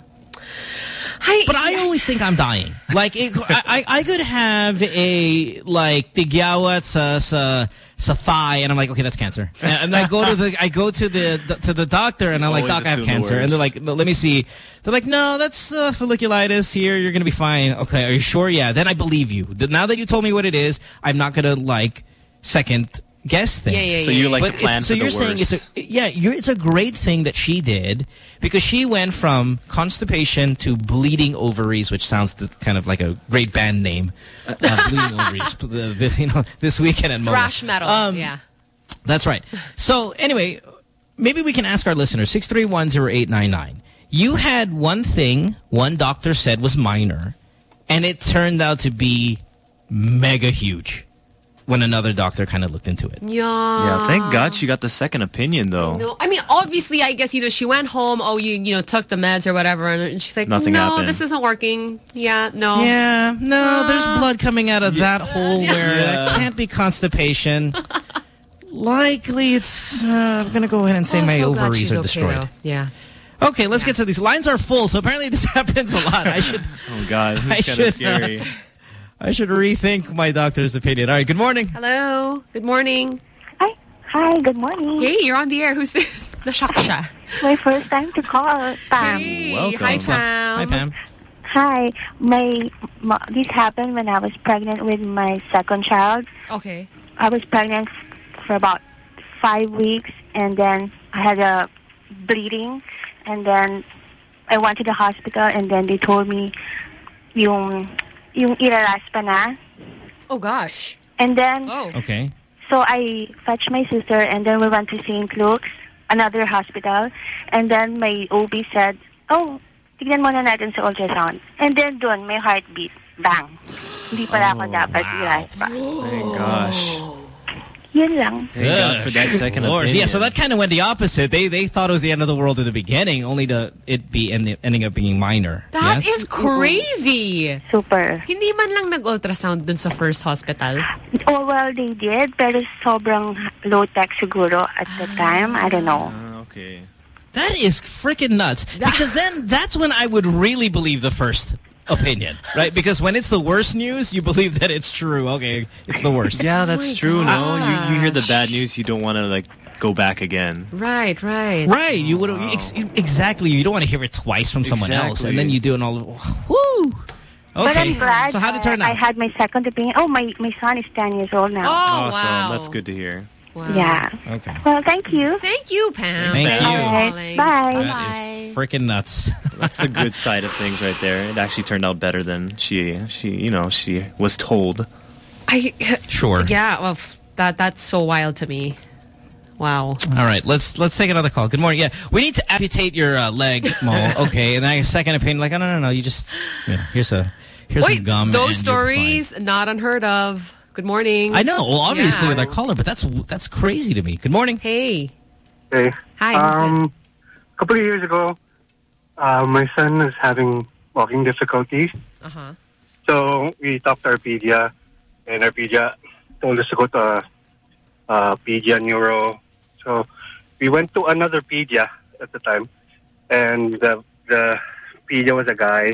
I, but I always think I'm dying. Like, it, I, I could have a, like, tigyawat sa, sa, sa thigh, and I'm like, okay, that's cancer. And I go to the, I go to the, to the doctor, and I'm like, doc, I have cancer. The and they're like, no, let me see. They're like, no, that's uh, folliculitis here. You're going to be fine. Okay, are you sure? Yeah. Then I believe you. Now that you told me what it is, I'm not going to, like, second guess thing. Yeah, yeah, so yeah, you like yeah. to plan so for you're the saying worst. it's a yeah you're, it's a great thing that she did because she went from constipation to bleeding ovaries, which sounds kind of like a great band name. Uh, bleeding ovaries, the, the, you know, this weekend and thrash metal. Um, yeah, that's right. So anyway, maybe we can ask our listeners six three one zero eight nine nine. You had one thing one doctor said was minor, and it turned out to be mega huge. When another doctor kind of looked into it. Yeah. Yeah, thank God she got the second opinion, though. No, I mean, obviously, I guess, you know, she went home, oh, you you know, took the meds or whatever, and she's like, Nothing no, happened. this isn't working. Yeah, no. Yeah, no, uh, there's blood coming out of yeah. that hole where yeah. that can't be constipation. Likely it's, uh, I'm going to go ahead and say oh, my so ovaries are okay, destroyed. though. Yeah. Okay, let's yeah. get to these. Lines are full, so apparently this happens a lot. I should. Oh, God, this is kind of scary. Uh, I should rethink my doctor's opinion. All right, good morning. Hello. Good morning. Hi. Hi, good morning. Hey, you're on the air. Who's this? Nashaksha. My first time to call, Pam. Hey, welcome. hi, Pam. Hi, Pam. Hi. My, my This happened when I was pregnant with my second child. Okay. I was pregnant for about five weeks, and then I had a bleeding, and then I went to the hospital, and then they told me yung... yung iraraspa na. Oh, gosh. And then, oh. okay. So I fetched my sister, and then we went to Saint Luke's, another hospital. And then my O B said, oh, tignan muna natin sa ultrasound. And then doon, may heartbeat. Bang. Hindi pala oh, ako dapat wow. iraspa. Thank gosh. Yun lang. Thank God for that second Lord. opinion. Yeah, so that kind of went the opposite. They they thought it was the end of the world at the beginning, only to it be end, ending up being minor. That yes? is crazy. Super. Hindi man lang nag-ultrasound dun sa first hospital? Oh, well, they did. Pero sobrang low-tech siguro at the time. I don't know. Uh, okay. That is freaking nuts. Because then that's when I would really believe the first opinion, right? Because when it's the worst news, you believe that it's true. Okay, it's the worst. Yeah, that's Oh my true. No, you you hear the gosh. bad news, you don't want to like go back again. Right, right. Right. You would ex exactly. You don't want to hear it twice from someone else, and then you do it all. Woo. Okay. But I'm glad so how did it turn out? I had my second opinion. Oh, my, my son is ten years old now. Oh, Awesome. wow. That's good to hear. Wow. Yeah. Okay. Well, thank you. Thank you, Pam. Thank Thanks you. for All calling. right. Bye. That is freaking nuts. That's the good side of things right there. It actually turned out better than she, she, you know, she was told. I Sure. Yeah, well, f- that that's so wild to me. Wow. All right, let's let's take another call. Good morning. Yeah, we need to amputate your uh, leg, Mo. Okay, and then a second opinion, like, oh, no, no, no, you just, you know, here's a here's Wait, some gum. those and you'll be stories not unheard of. Good morning. fine. I know, well, obviously Yeah. with our caller, but that's that's crazy to me. Good morning. Hey. Hey. Hi, who's Um, this? a couple of years ago, uh, my son is having walking difficulties. Uh-huh. So we talked to our pedia, and our pedia told us to go to a, a pedia neuro. So we went to another pedia at the time, and the the pedia was a guy.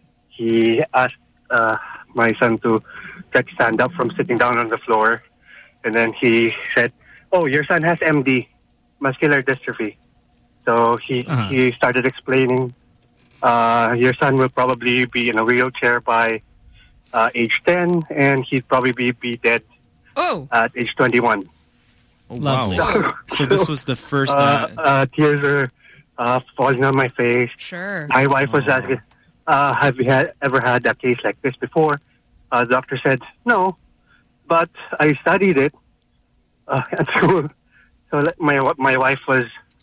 He asked uh, my son to try to stand up from sitting down on the floor, and then he said, "Oh, your son has M D, muscular dystrophy." So he Uh-huh. he started explaining, uh, your son will probably be in a wheelchair by uh, age ten, and he'd probably be, be dead oh. at age twenty-one. Oh, Lovely. wow. So this was the first. Uh, Uh, uh, tears are uh, falling on my face. Sure. My wife was Oh. asking, uh, have you had, ever had a case like this before? Uh, the doctor said, no, but I studied it uh, at school. So let- my my wife was,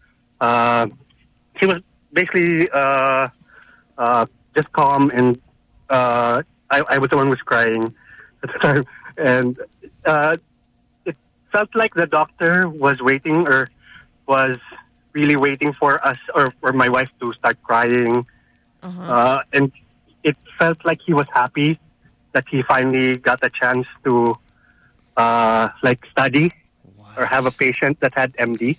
uh, she was basically uh, uh, just calm, and uh, I, I was the one who was crying at the time. And uh, it felt like the doctor was waiting, or was really waiting for us, or for my wife to start crying. Uh-huh. Uh, and it felt like he was happy that he finally got a chance to uh, like study or have a patient that had M D.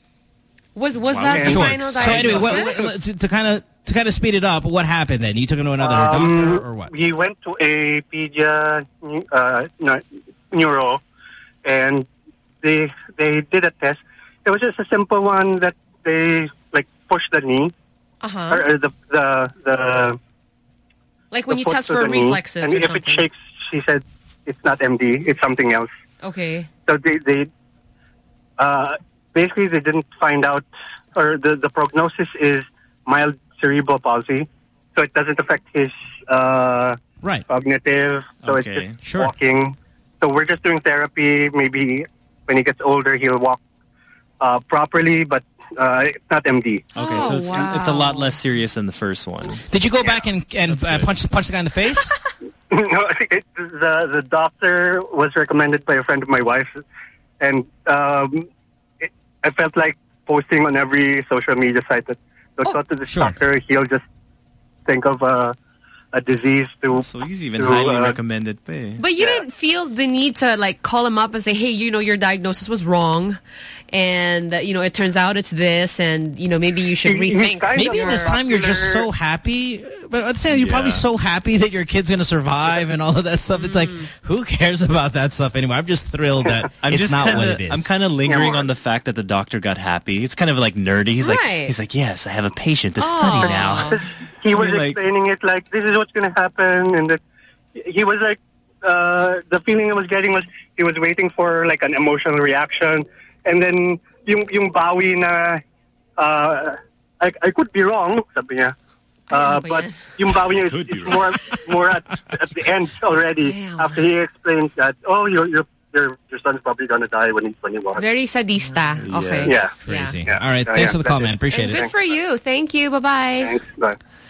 Was was Wow. that the Sure. final So anyway, what, diagnosis? what- to, to kind of to kind of speed it up, what happened then? You took him to another Um, doctor or what? We went to a pedia uh, no, neuro, and they they did a test. It was just a simple one that they like pushed the knee, Uh-huh. or, or the the the. Like when the you foot test to for the knee, reflexes and or if something. it shakes, she said it's not M D, it's something else. Okay. So they they uh, basically they didn't find out, or the the prognosis is mild cerebral palsy, so it doesn't affect his uh, right cognitive. So Okay. it's just Sure. walking. So we're just doing therapy. Maybe when he gets older, he'll walk uh, properly, but uh, it's not M D. okay, so Oh, it's wow. it's a lot less serious than the first one. Did you go back and and uh, punch punch the guy in the face? No, it, the the doctor was recommended by a friend of my wife, and um, it, I felt like posting on every social media site that don't go to the sure. doctor. He'll just think of a a disease to. So he's even to, highly uh, recommended. Pay. But you didn't feel the need to like call him up and say, hey, you know, your diagnosis was wrong. And, uh, you know, it turns out it's this. And, you know, maybe you should He- he's rethink. kind Maybe of at this time you're just muscular- so happy. But I'd say you're probably Yeah. so happy that your kid's going to survive and all of that stuff. It's like, Mm. who cares about that stuff anymore? I'm just thrilled that I'm it's just not kinda, what it is. I'm kind of lingering Yeah. on the fact that the doctor got happy. It's kind of like nerdy. He's Right. like, he's like, yes, I have a patient to Aw. study now. He was I mean, like- explaining it like this is what's going to happen, and that he was like uh, the feeling I was getting was he was waiting for like an emotional reaction, and then yung yung bawi na uh, I I could be wrong, sabi niya. Uh, ba but yan? yung bawi niya is, Could be is more more at, at the end already. Damn. After he explains that, oh, your your your your son's probably gonna die when he's twenty-one. Very sadista. Okay. Yeah. Crazy. Yeah. All right. Yeah, Thanks yeah, for the that's call, it. man. Appreciate And it. good for you. Thank you. Bye-bye. Thanks. Bye.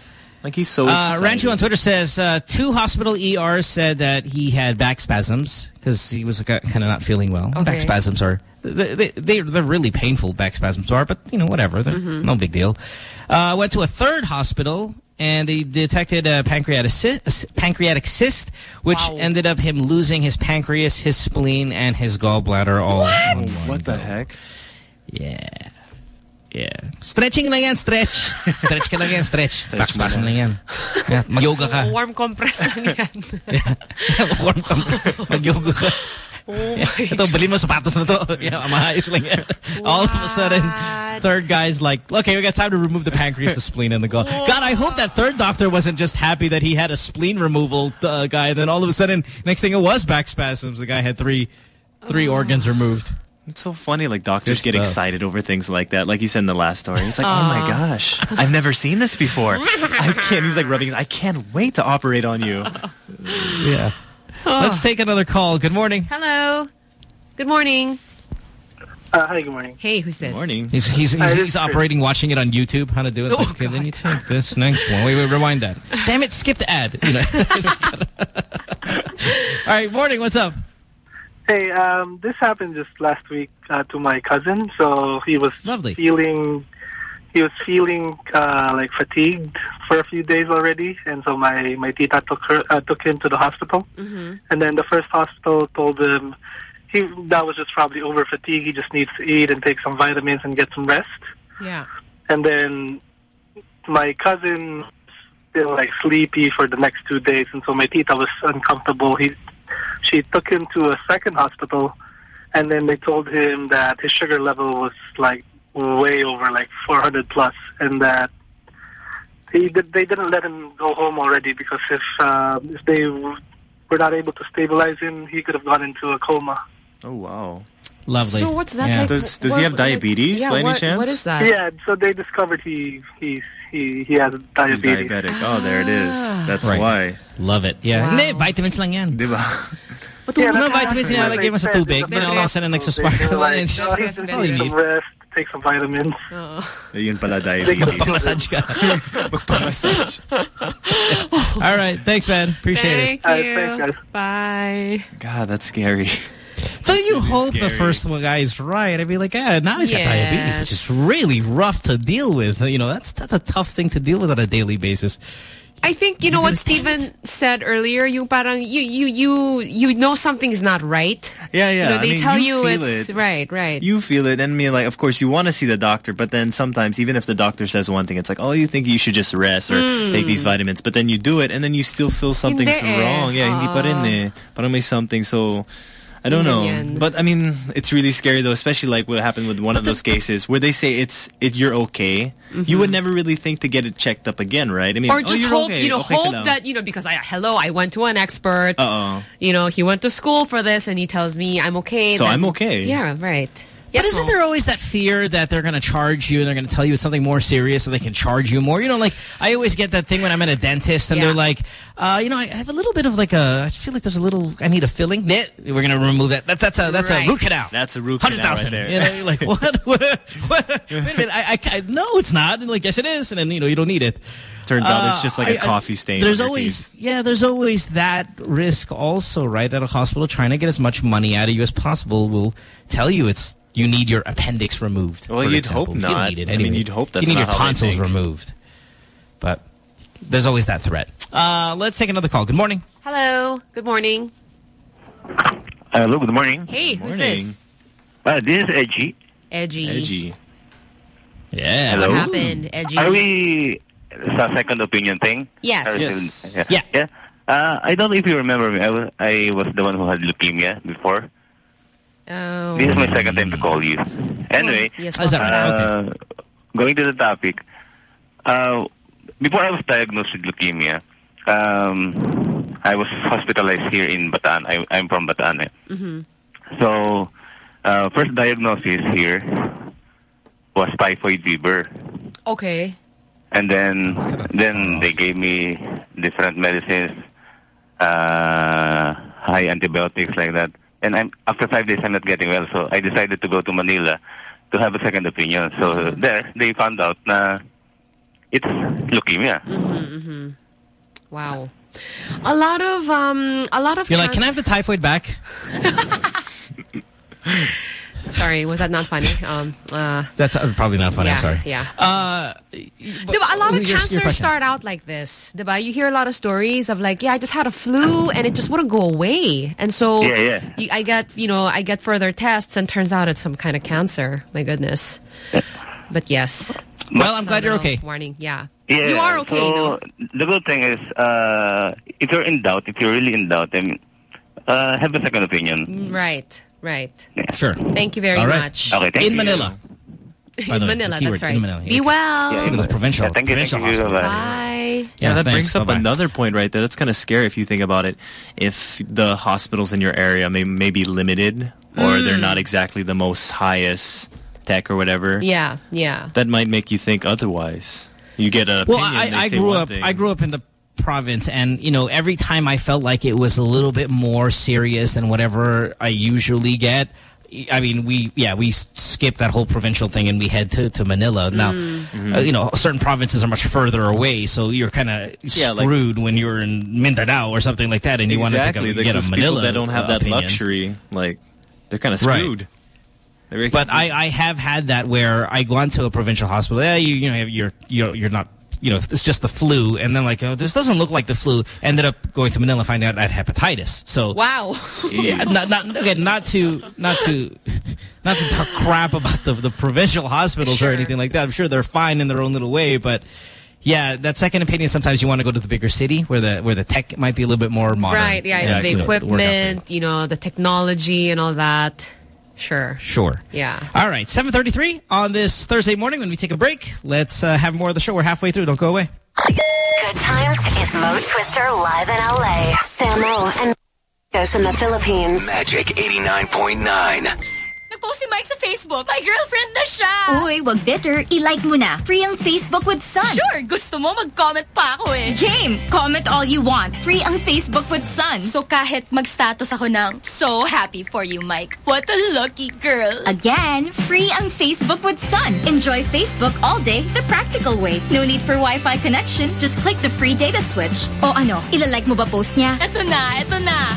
Like he's so uh, excited. Ranchu on Twitter says uh, two hospital E Rs said that he had back spasms because he was kind of not feeling well. Okay. Back spasms are they, they they're, they're really painful. Back spasms are, but you know whatever, they're Mm-hmm. no big deal. Uh, went to a third hospital and they detected a pancreatic cyst, a pancreatic cyst, which Wow. ended up him losing his pancreas, his spleen, and his gallbladder all. What? in one What go. the heck? Yeah. Yeah. Stretching lang yan, stretch. Stretch ka lang yan, stretch. Backspasm lang yan. Yeah, mag-yoga ka. Warm compress lang yan. Warm compress. Mag-yoga ka. Oh Yeah. Ito, bali mo sapatos na to. Yeah, maayos lang yan. All of a sudden, third guy's like, okay, we got time to remove the pancreas, the spleen, and the gall. God, I hope that third doctor wasn't just happy that he had a spleen removal uh, guy, and then all of a sudden, next thing it was back spasms. The guy had three, three Oh. organs removed. It's so funny, like doctors Good get stuff. excited over things like that. Like he said in the last story. He's like, oh my gosh, I've never seen this before. I can't, he's like rubbing his, I can't wait to operate on you. Yeah. Let's take another call. Good morning. Hello. Good morning. Uh, hi, good morning. Hey, who's this? Morning. He's he's he's, Hi, this he's is operating, watching it on YouTube. How to do it? Oh, okay, then you take this next one. Wait, wait, rewind that. Damn it! Skip the ad. You know. All right, morning. What's up? Hey, um, this happened just last week uh, to my cousin. So he was Lovely. feeling, he was feeling uh, like fatigued for a few days already, and so my my tita took her uh, took him to the hospital, Mm-hmm. and then the first hospital told him he that was just probably over fatigue. He just needs to eat and take some vitamins and get some rest. Yeah. And then my cousin was still like sleepy for the next two days, and so my tita was uncomfortable. He, she took him to a second hospital, and then they told him that his sugar level was like way over like four hundred plus, and that he did, they didn't let him go home already because if uh, if they were not able to stabilize him, he could have gone into a coma. Oh wow. Lovely. So what's that Yeah. like? Does does what- he have like- diabetes yeah, by any what, chance? What is that? Yeah, so they discovered he he he he has He's diabetes. diabetic. Oh, there it is. That's Right. why. Love it. Yeah. Wow. Hindi, vitamins lang yan. Diba? Yeah, No that's vitamins exactly niya, what lagay mo they sa said. tubig. They Then all of a sudden, They nagsasparkle. were like, It's- "Oh, That's he's all you take need. some rest, take some vitamins. Yun pala diabetes. Pang-massage ka. Magpamassage. All right. Thanks, man. Appreciate Thank Uh, you. thanks, guys. Bye. God, that's scary. it. So you really hope the scary. first one guy is right. I'd be like, yeah, now he's got Yes. diabetes, which is really rough to deal with. You know, that's that's a tough thing to deal with on a daily basis. I think you know what Steven said earlier. You parang you you you you know something's not right. Yeah, yeah. You know, I they mean, tell you you, feel it's it. right, right. You feel it, and I mean, like, of course, you want to see the doctor, but then sometimes, even if the doctor says one thing, it's like, oh, you think you should just rest or take these vitamins, but then you do it, and then you still feel something's Hindi eh. wrong. Yeah, hindi pa rin eh. Parang may something, so... I don't know, Ganyan. but I mean, it's really scary though, especially like what happened with one of those cases where they say it's it you're okay. You would never really think to get it checked up again, right? I mean, or oh, just you're hope okay. you know Okay ka hope lang. that you know because I hello I went to an expert. Uh oh. You know he went to school for this and he tells me I'm okay. So then- I'm okay. Yeah, right. But Yes, isn't Mo? there always that fear that they're going to charge you and they're going to tell you it's something more serious so they can charge you more? You know, like, I always get that thing when I'm at a dentist and Yeah. they're like, uh, you know, I have a little bit of like a, I feel like there's a little, I need a filling. Nah, we're going to remove that. That's that's a that's Right. a root canal. That's a root canal right one hundred thousand. there. You know, you're like, what? what, what? Wait a minute. I, I, I, no, it's not. And like, yes, it is. And then, you know, you don't need it. Turns out it's Uh, just like a I- I- coffee stain. There's on your always, teeth. yeah, there's always that risk also, right? That a hospital trying to get as much money out of you as possible will tell you it's, you need your appendix removed. Well, for you'd example. hope You don't not. need it I mean, anyway. you'd hope that's You need not your how they tonsils think. removed. But there's always that threat. Uh, let's take another call. Good morning. Hello. Good morning. Hello, good morning. Hey, who's Morning. this? Uh, this is Edgy. Edgy. Edgy. Yeah. Hello. What happened, Edgy? Are we sa second opinion thing? Yes. Are we Yes. still- Yeah. Yeah. Uh, I don't know if you remember me. I was, I was the one who had leukemia before. Oh. This is my second time to call you. Anyway, Yes. Is that right? uh, going to the topic. Uh, before I was diagnosed with leukemia, um, I was hospitalized here in Bataan. I, I'm from Bataan. Eh. Mm-hmm. So, uh, first diagnosis here was typhoid fever. Okay. And then then they gave me different medicines, uh, high antibiotics like that. And I'm, after five days, I'm not getting well. So I decided to go to Manila to have a second opinion. So there, they found out na it's leukemia. Mm-hmm, mm-hmm. Wow. A lot of um, a lot of. You're like, can I have the typhoid back? Sorry, was that not funny? Um, uh, That's uh, probably not funny. Yeah, I'm sorry. Yeah. Uh, Diba, a lot of your, cancers your start out like this. Diba? You hear a lot of stories of like, yeah, I just had a flu and it just wouldn't go away. And so yeah, yeah. You, I get, you know, I get further tests and turns out it's some kind of cancer. My goodness. But yes. Well, I'm so glad you're no, okay. Warning, yeah. Yeah, you are okay, so no? The good thing is, uh, if you're in doubt, if you're really in doubt, then uh, have a second opinion. Right. Right. Yeah. Sure. Thank you very All right. much. Okay, thank in you. Manila. In Manila, that's right. In Manila. Be well. Yeah, Some of those provincial, yeah, thank you, provincial thank you. hospitals. Bye. Yeah, Yeah, that thanks. brings up Bye-bye. another point right there. That's kind of scary if you think about it. If the hospitals in your area may, may be limited or Mm. they're not exactly the most highest tech or whatever, Yeah, yeah. that might make you think otherwise. You get a Well, opinion, I, they I say grew one up. thing. I grew up in the province, and you know, every time I felt like it was a little bit more serious than whatever I usually get. I mean, we yeah we skip that whole provincial thing and we head to to Manila. Now, Mm-hmm. uh, you know, certain provinces are much further away, so you're kind of Yeah, like- screwed when you're in Mindanao or something like that, and you want to exactly. take a, Like get a those Manila people that don't have uh, that opinion. luxury, like they're kind of Right. screwed. They're But I, I have had that where I go into a provincial hospital. Yeah, you you know you're you're you're not you know it's just the flu, and then like oh, this doesn't look like the flu. Ended up going to Manila, finding out I had hepatitis. So Wow. yeah, not not again not to not to not to talk crap about the the provincial hospitals Sure. or anything like that. I'm sure they're fine in their own little way, but. Yeah, that second opinion. Sometimes you want to go to the bigger city where the where the tech might be a little bit more modern. Right, yeah, Yeah, the you know, work out for you. equipment, you know, the technology and all that. Sure. Sure. Yeah. All right, seven thirty-three on this Thursday morning when we take a break. Let's uh, have more of the show. We're halfway through. Don't go away. Good times is Mo Twister live in L A. Samo and Marcos in the Philippines. Magic eighty-nine point nine. Nagpost si Mike sa Facebook. My girlfriend na siya. Uy, wag bitter. I-like mo na. Free ang Facebook with Sun. Sure, gusto mo mag-comment pa ako eh. Game! Comment all you want. Free ang Facebook with Sun. So kahit mag-status ako ng, so happy for you, Mike. What a lucky girl. Again, free ang Facebook with Sun. Enjoy Facebook all day the practical way. No need for Wi-Fi connection. Just click the free data switch. O ano, ilalike mo ba post niya? Eto na, eto na.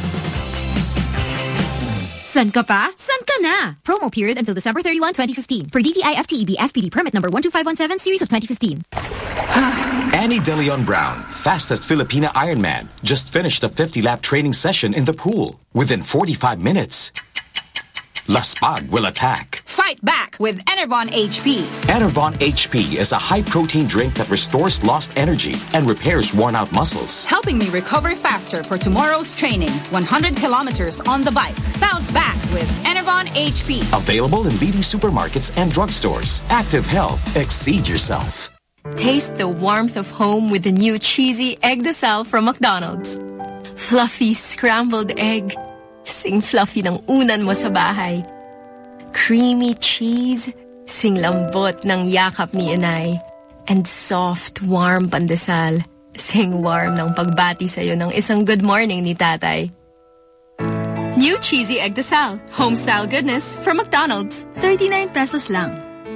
San ka pa? San ka na? Promo period until December thirty-first, twenty fifteen. For D T I F T E B S P D permit number one two five one seven series of twenty fifteen. Annie De Leon Brown, fastest Filipina Ironman, just finished a fifty-lap training session in the pool. Within forty-five minutes, Laspag will attack. Fight back with Enervon H P. Enervon H P is a high-protein drink that restores lost energy and repairs worn-out muscles. Helping me recover faster for tomorrow's training. one hundred kilometers on the bike. Bounce back with Enervon H P. Available in leading supermarkets and drugstores. Active Health. Exceed yourself. Taste the warmth of home with the new cheesy egg desal from McDonald's. Fluffy scrambled egg. Sing fluffy ng unan mo sa bahay. Creamy cheese. Sing lambot ng yakap ni inay. And soft, warm pandesal. Sing warm ng pagbati sa'yo ng isang good morning ni tatay. New cheesy egg desal. Home-style goodness from McDonald's. thirty-nine pesos lang.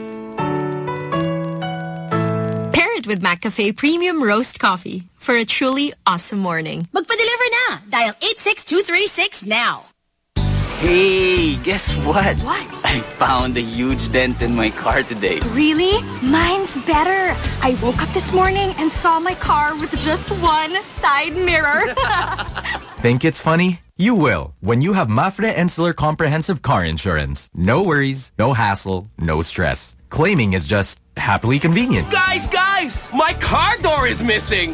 Pair it with McCafe Premium Roast Coffee for a truly awesome morning. Magpa-deliver na. Dial eight six two three six now. Hey, guess what? What? I found a huge dent in my car today. Really? Mine's better. I woke up this morning and saw my car with just one side mirror. Think it's funny? You will when you have Mafre Insular Comprehensive Car Insurance. No worries, no hassle, no stress. Claiming is just happily convenient. Guys, guys! My car door is missing!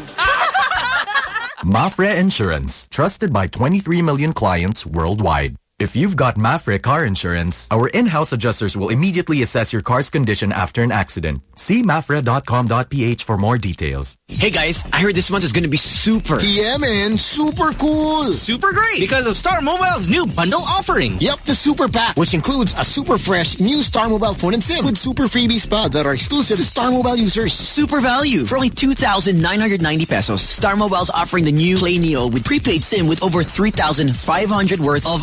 Mafre Insurance, trusted by twenty-three million clients worldwide. If you've got Mafre car insurance, our in-house adjusters will immediately assess your car's condition after an accident. See mafre dot com dot p h for more details. Hey guys, I heard this month is gonna be super. Yeah, man. Super cool. Super great. Because of Star Mobile's new bundle offering. Yep, the Super Pack, which includes a super fresh new Star Mobile phone and SIM with super freebies pa that are exclusive to Star Mobile users. Super value. For only two thousand nine hundred ninety pesos, Star Mobile's offering the new Play Neo with prepaid SIM with over three thousand five hundred worth of data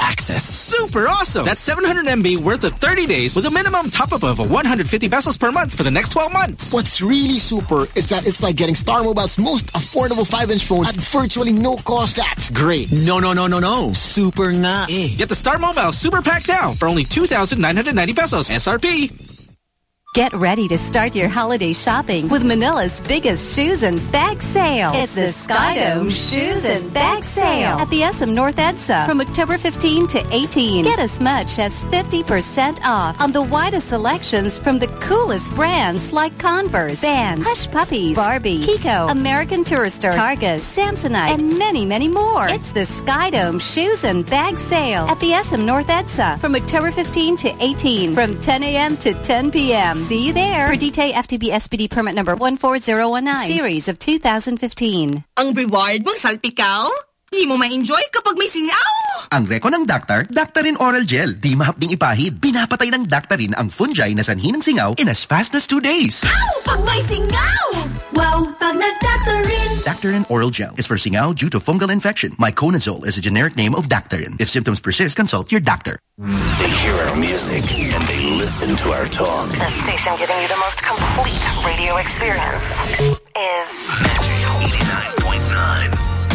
access. Super awesome! That's seven hundred M B worth of thirty days with a minimum top-up of one hundred fifty pesos per month for the next twelve months. What's really super is that it's like getting Star Mobile's most affordable five inch phone at virtually no cost. That's great. No, no, no, no, no. Super nga eh. Get the Star Mobile Super Pack now for only two thousand nine hundred ninety pesos S R P. Get ready to start your holiday shopping with Manila's biggest shoes and bag sale. It's the Skydome Shoes and Bag Sale at the S M North EDSA from October fifteenth to eighteenth. Get as much as fifty percent off on the widest selections from the coolest brands like Converse, Vans, Hush Puppies, Barbie, Kiko, American Tourister, Targus, Samsonite, and many, many more. It's the Skydome Shoes and Bag Sale at the S M North EDSA from October fifteenth to eighteenth from ten A M to ten P M See you there. For D T A F T B S P D permit number one four zero one nine, series of two thousand fifteen. Ang reward mong salpikaw? Di mo ma-enjoy kapag may singaw. Ang reko ng Dactar, Dactarin Oral Gel. Di mahapding ipahid. Pinapatay ng Dactarin ang fungi na sanhi ng singaw in as fast as two days. Ow! Pag may singaw! Wow! Pag nag-Dactarin! Dactarin Oral Gel is for singaw due to fungal infection. Miconazole is a generic name of Dactarin. If symptoms persist, consult your doctor. They hear our music and they listen to our talk. The station giving you the most complete radio experience is Magic eighty-nine point nine.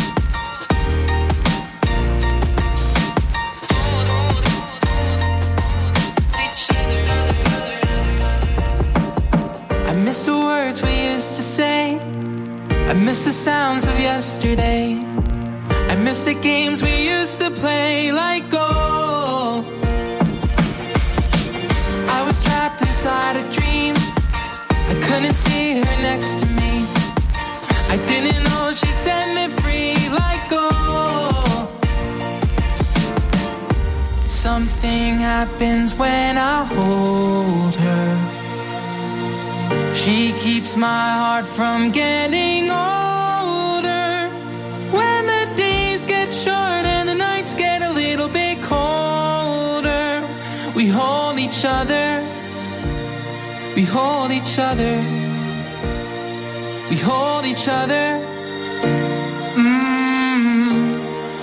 I miss the words we used to say. I miss the sounds of yesterday. I miss the games we used to play like gold. I was trapped inside a dream. I couldn't see her next to me. I didn't know she'd set me free like gold. Something happens when I hold her. She keeps my heart from getting older. When the days get short and the nights get a little bit colder, we hold each other. We hold each other. We hold each other. Mm.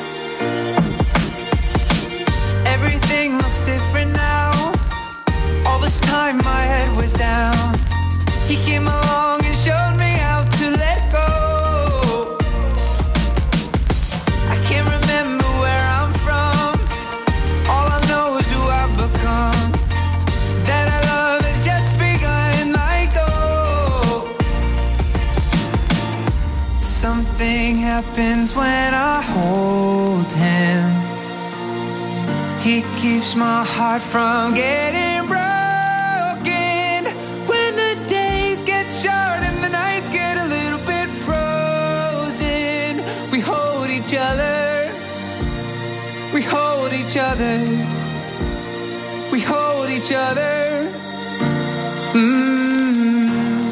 Everything looks different now. All this time my head was down. He came along and showed me how to let go. I can't remember where I'm from. All I know is who I've become. That our love has just begun, my goal. Something happens when I hold him. He keeps my heart from getting broken. Short and the nights get a little bit frozen. We hold each other. We hold each other. We hold each other. Mm.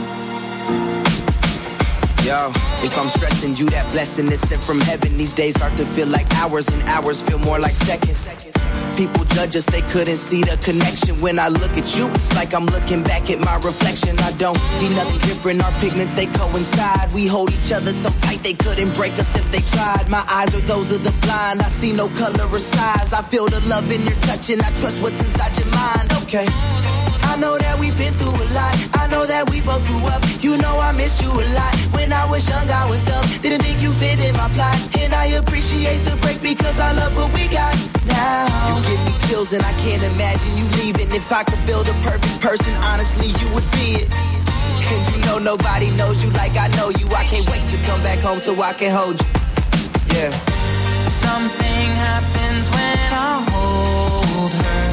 Yo, if I'm stressing you, that blessing is sent from heaven. These days start to feel like hours and hours feel more like seconds. People judge us, they couldn't see the connection. When I look at you, it's like I'm looking back at my reflection. I don't see nothing different, our pigments, they coincide. We hold each other so tight, they couldn't break us if they tried. My eyes are those of the blind, I see no color or size. I feel the love in your touch and I trust what's inside your mind. Okay, I know that we've been through a lot. I know that we both grew up. You know I missed you a lot. When I was young, I was dumb. Didn't think you fit in my plot. And I appreciate the break because I love what we got now. You give me chills and I can't imagine you leaving. If I could build a perfect person, honestly, you would be it. And you know nobody knows you like I know you. I can't wait to come back home so I can hold you. Yeah. Something happens when I hold her.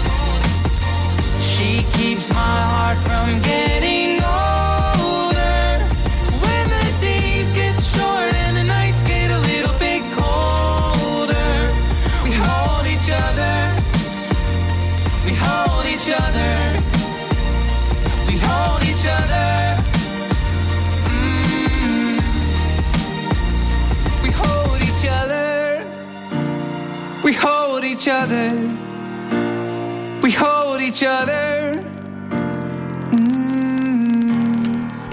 She keeps my heart from getting older. When the days get short and the nights get a little bit colder, we hold each other. We hold each other. We hold each other. Mm. We hold each other. We hold each other. We hold each other.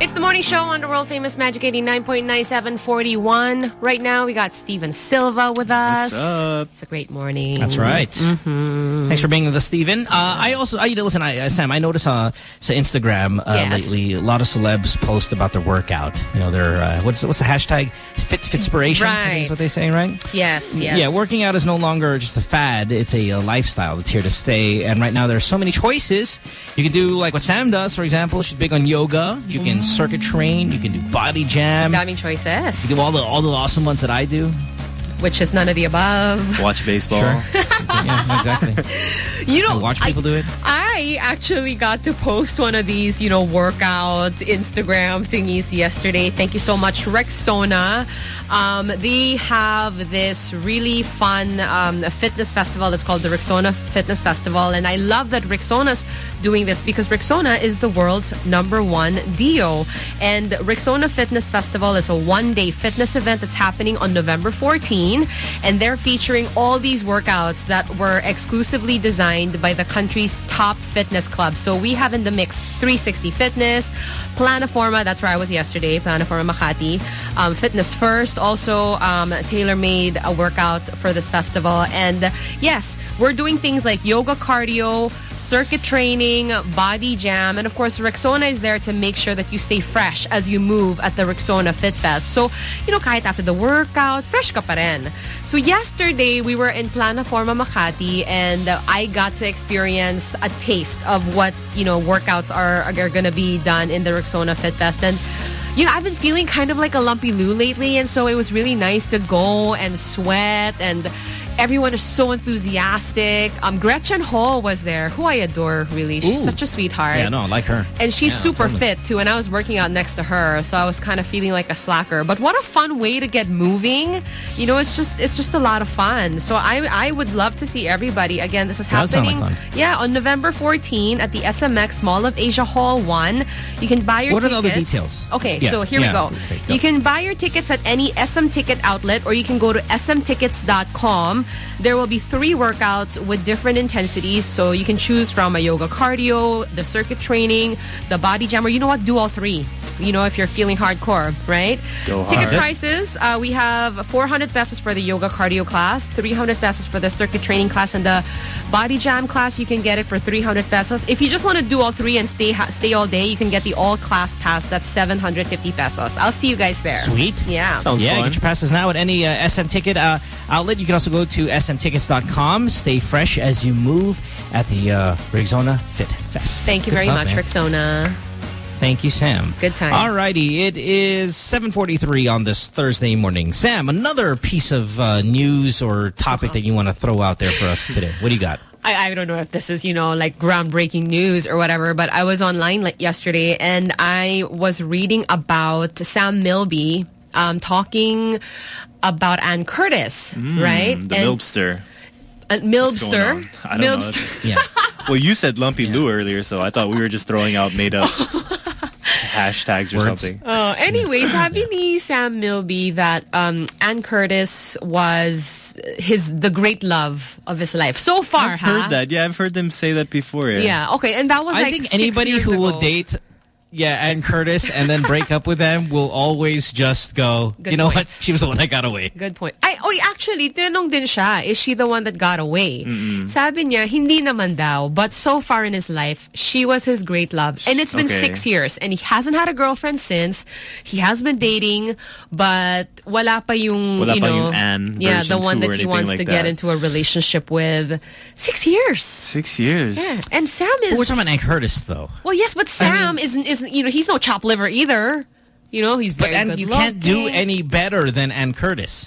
It's the morning show on the world famous Magic eighty-nine point nine seven forty-one. Right now, we got Steven Silva with us. What's up? It's a great morning. That's right. Mm-hmm. Thanks for being with us, Steven. Uh, I also, I, listen, I, uh, Sam, I noticed on uh, so Instagram uh, Yes. lately, a lot of celebs post about their workout. You know, their, uh, what's, what's the hashtag? Fit, Fitspiration? I think is what they're saying, right? Yes, yes. Yeah, working out is no longer just a fad. It's a, a lifestyle that's here to stay. And right now, there are so many choices. You can do like what Sam does, for example. She's big on yoga. You can circuit train. You can do body jam. Daming choices. You do all the all the awesome ones that I do. Which is none of the above. Watch baseball. Sure. Yeah, exactly. You know, I watch people I, do it. I actually got to post one of these, you know, workout Instagram thingies yesterday. Thank you so much, Rexona. Um, they have this really fun um, fitness festival that's called the Rexona Fitness Festival. And I love that Rexona's doing this because Rexona is the world's number one deo. And Rexona Fitness Festival is a one-day fitness event that's happening on November fourteenth. And they're featuring all these workouts that were exclusively designed by the country's top fitness clubs. So we have in the mix three sixty Fitness, Planaforma, that's where I was yesterday, Planaforma Makati, um, Fitness First, also um, tailor-made a workout for this festival. And uh, yes, we're doing things like yoga, cardio, circuit training, body jam, and of course Rexona is there to make sure that you stay fresh as you move at the Rexona Fit Fest. So, you know, kahit after the workout, fresh ka pa rin. So yesterday, we were in Planaforma Makati and uh, I got to experience a taste of what, you know, workouts are, are going to be done in the Rexona Fit Fest. And, you know, I've been feeling kind of like a lumpy Lou lately, and so it was really nice to go and sweat, and everyone is so enthusiastic. Um, Gretchen Hall was there, who I adore, really. She's Ooh. such a sweetheart. Yeah, no, I like her. And she's Yeah, super totally. fit, too. And I was working out next to her, so I was kind of feeling like a slacker. But what a fun way to get moving. You know, it's just it's just a lot of fun. So I I would love to see everybody. Again, this is Does sound happening like fun. yeah, on November fourteenth at the S M X Mall of Asia Hall one. You can buy your What are tickets. the other details? Okay, Yeah, so here yeah. we go. Okay, go. You can buy your tickets at any S M Ticket outlet, or you can go to S M tickets dot com. There will be three workouts with different intensities, so you can choose from a yoga cardio, the circuit training, the body jam, or you know what, do all three. You know, if you're feeling hardcore, right? Go Ticket hard. prices, uh, we have four hundred pesos for the yoga cardio class, three hundred pesos for the circuit training class, and the body jam class, you can get it for three hundred pesos. If you just want to do all three and stay ha stay all day, you can get the all class pass. That's seven hundred fifty pesos. I'll see you guys there. Sweet. Yeah. Sounds yeah, fun. get your passes now at any uh, S M Ticket uh, outlet. You can also go to S M tickets dot com. Stay fresh as you move at the uh, Rexona Fit Fest. Thank you Good very stuff, much, man. Rexona. Thank you, Sam. Good times. Alrighty, it is seven forty-three on this Thursday morning. Sam, another piece of uh, news or topic that you want to throw out there for us today. What do you got? I, I don't know if this is, you know, like groundbreaking news or whatever, but I was online like yesterday and I was reading about Sam Milby um, talking about Ann Curtis, Mm, right? The and, Milbster. Uh, Milbster. I don't Milbster. know. Yeah. Well, you said Lumpy Lou earlier, so I thought we were just throwing out made-up hashtags or Words. something. Oh, anyway, sabi ni Sam Milby that um, Ann Curtis was his the great love of his life so far. I've ha? heard that. Yeah, I've heard them say that before. Yeah. Yeah. Okay, and that was I like think six anybody years who ago. will date, yeah, Ann Curtis and then break up with them will always just go, Good you know point. what? She was the one that got away. Good point. Ay, oy, actually, tinanong din siya, is she the one that got away? Mm-mm. Sabi niya, hindi naman daw, but so far in his life, she was his great love. And it's been Okay. six years, and he hasn't had a girlfriend since. He has been dating, but wala pa yung, Wala you pa know, yung Ann yeah, the version one two or that he anything wants like to get that. into a relationship with. Six years. Six years. Yeah. And Sam is... But we're talking about Ann Curtis, though. Well, yes, but Sam isn't, isn't, you know, he's no chopped liver either. You know, he's But very Ann, good you can't do looking. any better than Ann Curtis.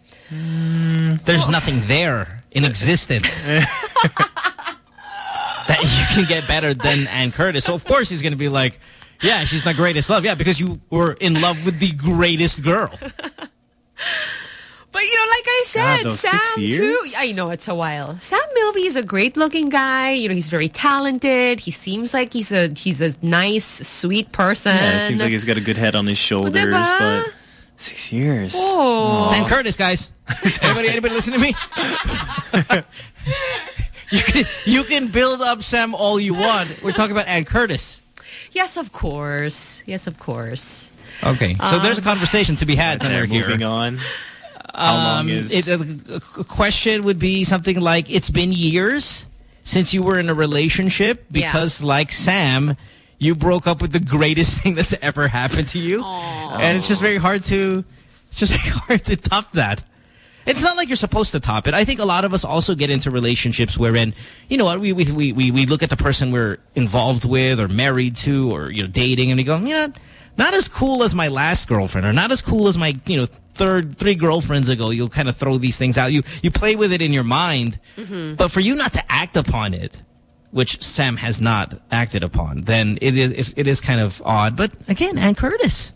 There's nothing there in existence that you can get better than Ann Curtis. So, of course, he's going to be like, yeah, she's my greatest love. Yeah, because you were in love with the greatest girl. But, you know, like I said, God, those Sam, six too. years? I know, it's a while. Sam Milby is a great-looking guy. You know, he's very talented. He seems like he's a he's a nice, sweet person. Yeah, it seems like he's got a good head on his shoulders, Diba? but six years. Oh. Ann Curtis, guys. anybody, anybody listen to me? you can you can build up Sam all you want. We're talking about Ann Curtis. Yes, of course. Yes, of course. Okay, so Um, there's a conversation to be had somewhere here. Moving on. How Um, long is... It, a, a question would be something like, it's been years since you were in a relationship because, like Sam, you broke up with the greatest thing that's ever happened to you. Aww. And it's just very hard to, it's just very hard to top that. It's not like you're supposed to top it. I think a lot of us also get into relationships wherein, you know what, we, we, we, we look at the person we're involved with or married to or, you know, dating, and we go, you know, not as cool as my last girlfriend or not as cool as my, you know, third, three girlfriends ago. You'll kind of throw these things out. You, you play with it in your mind, Mm-hmm. but for you not to act upon it, which Sam has not acted upon, then it is, it is kind of odd. But again, Ann Curtis.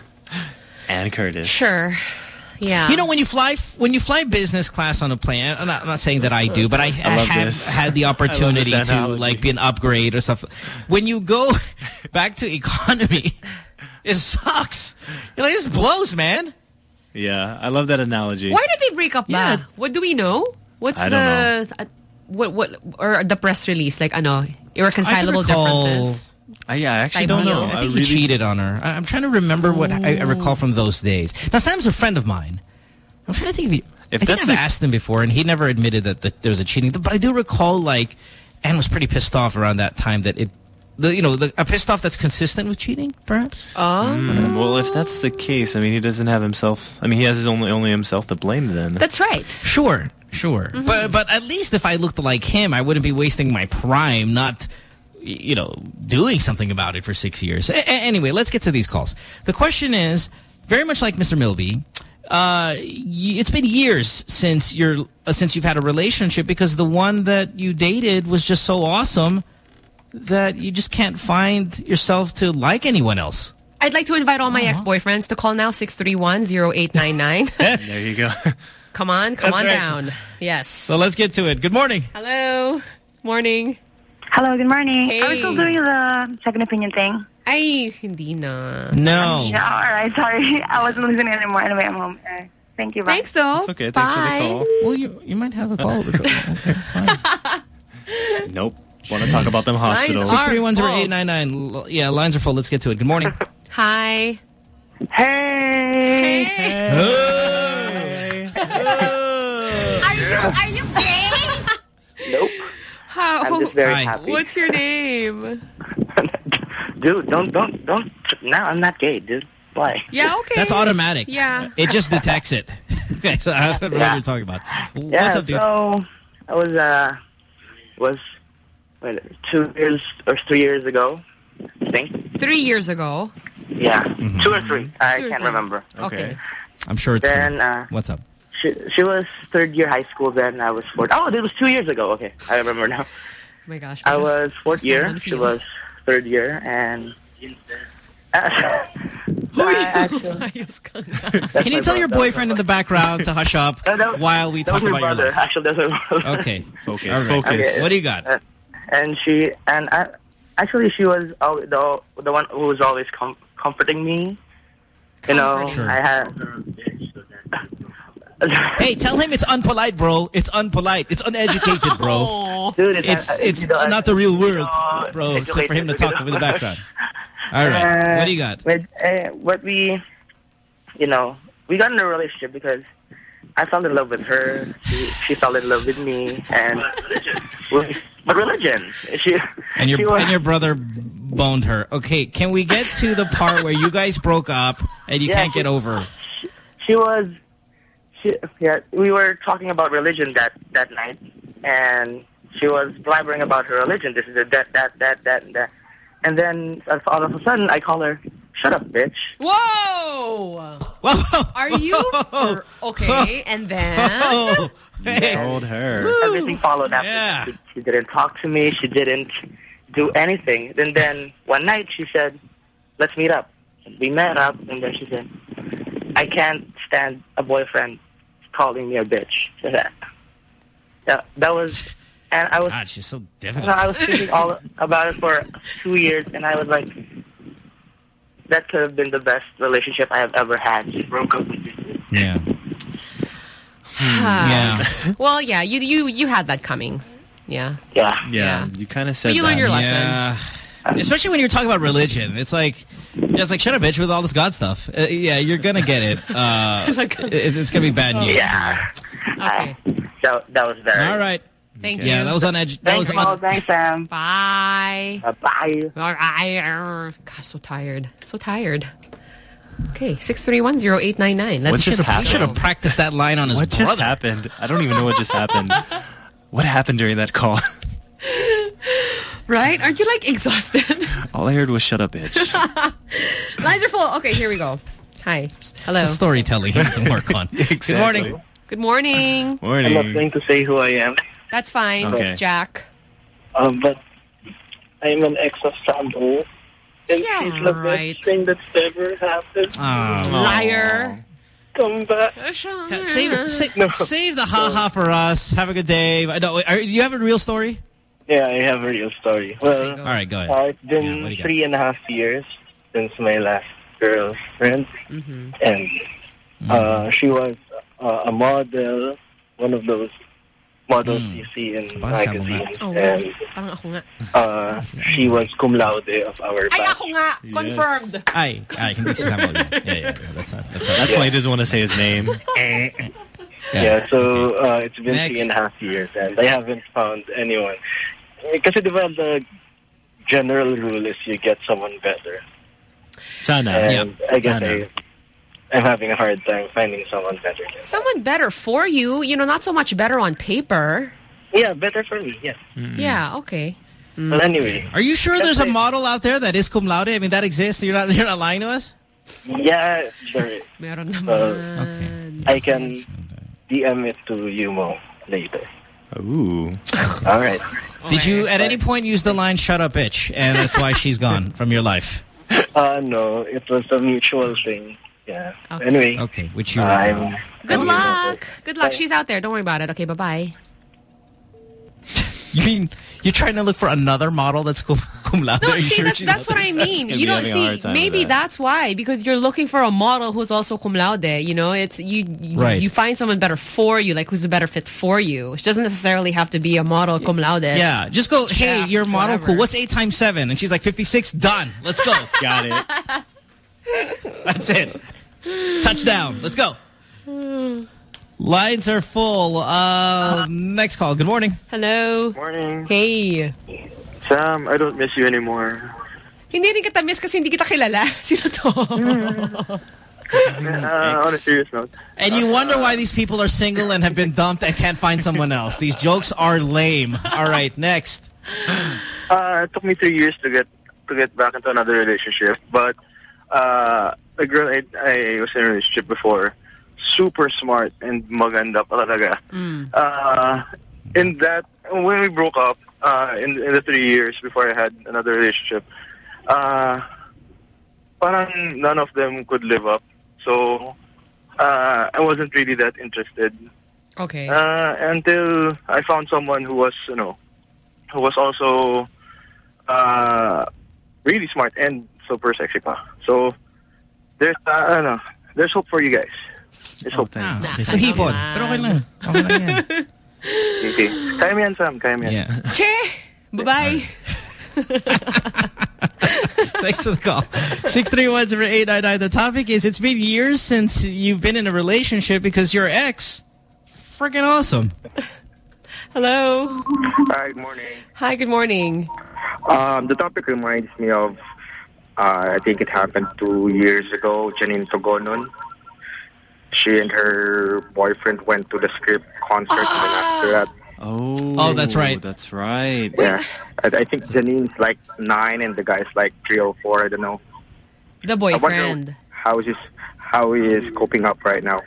Ann Curtis. Sure. Yeah. You know, when you fly when you fly business class on a plane, I'm not, I'm not saying that I do, but I, I, I love have this. had the I love opportunity this to analogy. like be an upgrade or stuff. When you go back to economy, it sucks. You're like, this blows, man. Yeah, I love that analogy. Why did they break up? Yeah. Ba? What do we know? What's I the don't Uh, what what or the press release? Like, ano, irreconcilable I can recall- differences. I, yeah, I actually Type don't deal. know. I think I he really cheated on her. I, I'm trying to remember what I, I recall from those days. Now, Sam's a friend of mine. I'm trying to think if he... If I think that's I've the- asked him before, and he never admitted that, that there was a cheating. But I do recall, like, Anne was pretty pissed off around that time that it... The, you know, the, a pissed off that's consistent with cheating, perhaps? Oh. Mm, well, if that's the case, I mean, he doesn't have himself... I mean, he has his only only himself to blame then. That's right. Sure, sure. Mm-hmm. But but at least if I looked like him, I wouldn't be wasting my prime not, you know, doing something about it for six years. A anyway, let's get to these calls. The question is, very much like Mister Milby, uh, y it's been years since you're uh, since you've had a relationship because the one that you dated was just so awesome that you just can't find yourself to like anyone else. I'd like to invite all my ex-boyfriends to call now, six three one, zero eight nine nine. There you go. Come on, come That's on right. down. Yes. So let's get to it. Good morning. Hello. Morning. Hello, good morning. Hey. Are we still doing the second opinion thing? Ay, hindi na. No. Yeah, all right, sorry. I wasn't listening anymore. Anyway, I'm home. Uh, thank you. Bye. Thanks, though. It's okay. Thanks Bye. for the call. Well, you you might have a call. Okay, fine. Nope. Want to talk about them hospitals. six three one zero eight nine nine. Yeah, lines are full. Let's get to it. Good morning. Hi. Hey. Hey. Are you, are you gay? Nope. How? I'm just very Hi. happy. What's your name? Dude, don't, don't, don't. No, I'm not gay, dude. Why? Yeah, okay. That's automatic. Yeah. It just detects it. Okay, so I don't know Yeah. what you're talking about. Yeah, What's up, dude? so I was, uh, was, wait, two years or three years ago, I think. Three years ago. Yeah, Mm-hmm. two or three. I Two or can't three. remember. Okay. I'm sure it's Then, true. uh, What's up? she, she was third year high school then. I was fourth. Oh, it was two years ago. Okay, I remember now. Oh my gosh. I was fourth What's year. going on She with you? was third year, and I actually, Can you tell your boyfriend in the background to hush up No, that was- while we that talk was about my your brother. life? Actually, that's my brother. Okay. Focus. All right. Focus. What do you got? Uh, and she and I, actually, she was always the the one who was always com comforting me. You know, Sure. I had. Hey, tell him it's unpolite, bro. It's unpolite. It's uneducated, bro. Dude, It's uh, it's you know, not the real world, uh, bro. Except for him to educated, talk you know. in the background. All right. Uh, What do you got? But uh, what we, you know, we got in a relationship because I fell in love with her. She, she fell in love with me, and we, but religion. She And your she was, and your brother boned her. Okay, can we get to the part where you guys broke up and you Yeah, can't she- get over? She was, she, yeah, we were talking about religion that, that night, and she was blabbering about her religion. This is a that, that, that, that, that. And then all of a sudden, I call her, shut up, bitch. Whoa! Whoa! Are you... For, okay, and then... Oh, hey. Told her. Woo. Everything followed after. Yeah. She, she didn't talk to me. She didn't do anything. And then one night, she said, let's meet up. We met up, and then she said, I can't stand a boyfriend calling me a bitch. So that, yeah, that was, and I was, God, she's so you difficult. know, I was thinking all about it for two years, and I was like, that could have been the best relationship I have ever had. She broke up with me. Yeah. yeah. Yeah. Well, yeah, you, you, you had that coming. Yeah. Yeah. Yeah, Yeah. you kind of said But you that. learned your lesson. Yeah. Especially when you're talking about religion. It's like, yeah, it's like, shut up, bitch, with all this God stuff. Uh, yeah, you're going to get it. Uh, it's it's going to be bad news. Yeah. Okay. So that was very... All right. Thank Yeah, you. that was on edge. That Thanks, was Mo. on, Thanks, Sam. Bye. Bye. Bye. God, so tired. So tired. Okay, six three one zero eight nine nine. Let's What just He happened? should have practiced that line on his What brother. just happened? I don't even know what just happened. What happened during that call? Right? Aren't you like exhausted? All I heard was "shut up, bitch." Lines are full. Okay, here we go. Hi. Hello. It's storytelling he needs some work on. Exactly. Good morning. Good morning. Morning. I'm not going to say who I am, That's fine, Okay. Jack. um, but I'm an ex of Sambo. And Yeah, she's the right. best thing that's ever happened. Oh. Liar. Come back. Save, save, save the ha-ha for us. Have a good day. No, are, do you have a real story? Yeah, I have a real story. Well, All right, go ahead. uh, it's Yeah, been what do you got? three and a half years since my last girlfriend. Mm-hmm. And uh, she was uh, a model, one of those models you see in magazines. Oh, And parang ako nga. uh, she was cum laude of our Ay, batch. ako nga. Confirmed. Ay, ay, hindi si Samuel. Yeah, yeah, yeah. That's not, that's not, That's why he doesn't want to say his name. Yeah, so uh, it's been Next. three and a half years and I haven't found anyone. Kasi diba the general rule is you get someone better. Sana. And Yeah. I guess Sana. I, I'm having a hard time finding someone better. than- Someone better for you. You know, not so much better on paper. Yeah, better for me, yeah. Yeah, okay. Well, anyway. Are you sure there's a model out there that is cum laude? I mean, that exists. You're not, you're not lying to us? Yeah, sure. Meron So, naman. I can D M it to you, Mo, later. Ooh. All right. Did you at any point use the line, shut up, bitch, and that's why she's gone from your life? Uh, no, it was a mutual thing. Yeah. Anyway. Okay, which you... I'm... Good luck. Good luck. She's out there. Don't worry about it. Okay, bye-bye. You mean you're trying to look for another model that's cum, cum laude? No, Are you see, sure that's, she's that's out what there? I mean. gonna You be don't having a see, hard time maybe with that. that's why, because you're looking for a model who's also cum laude, you know? It's you, you, Right. you find someone better for you, like who's a better fit for you. It doesn't necessarily have to be a model cum laude. Yeah, just go, hey, Chef, your model whatever. cool. What's eight times seven? And she's like, fifty-six, done. Let's go. Got it. That's it. Touchdown. Let's go. Lines are full. Uh, next call. Good morning. Hello. Morning. Hey. Sam, I don't miss you anymore. Hindi rin kita miss kasi hindi kita kilala. Sino to? Uh, on a serious note. And you wonder why these people are single and have been dumped and can't find someone else. These jokes are lame. All right, next. Uh, it took me three years to get to get back into another relationship, but uh, a girl I, I was in a relationship before, super smart and maganda pa talaga. Mm. Uh, in that, when we broke up, uh, in, in the three years before I had another relationship, uh, parang none of them could live up. So uh, I wasn't really that interested. Okay. Uh, until I found someone who was, you know, who was also uh, really smart and super sexy pa. So there's, uh, I don't know, there's hope for you guys. There's hope. Ah, so hipon. Pero okay lang. Okay lang yan. Okay. Kaya mo yan, Sam. Kaya mo yan. Yeah. Che! Bye-bye. Thanks for the call. six three one zero eight nine nine. The topic is, it's been years since you've been in a relationship because your ex, freaking awesome. Hello. Hi, good morning. Hi, good morning. Um, the topic reminds me of, uh, I think it happened two years ago, Janine Togonon. She and her boyfriend went to the Script concert, and then after that... Oh, Oh, that's right. That's right. Yeah. I, I think Janine's like nine and the guy's like three or four, I don't know. The I wonder boyfriend. how is, how he is coping up right now.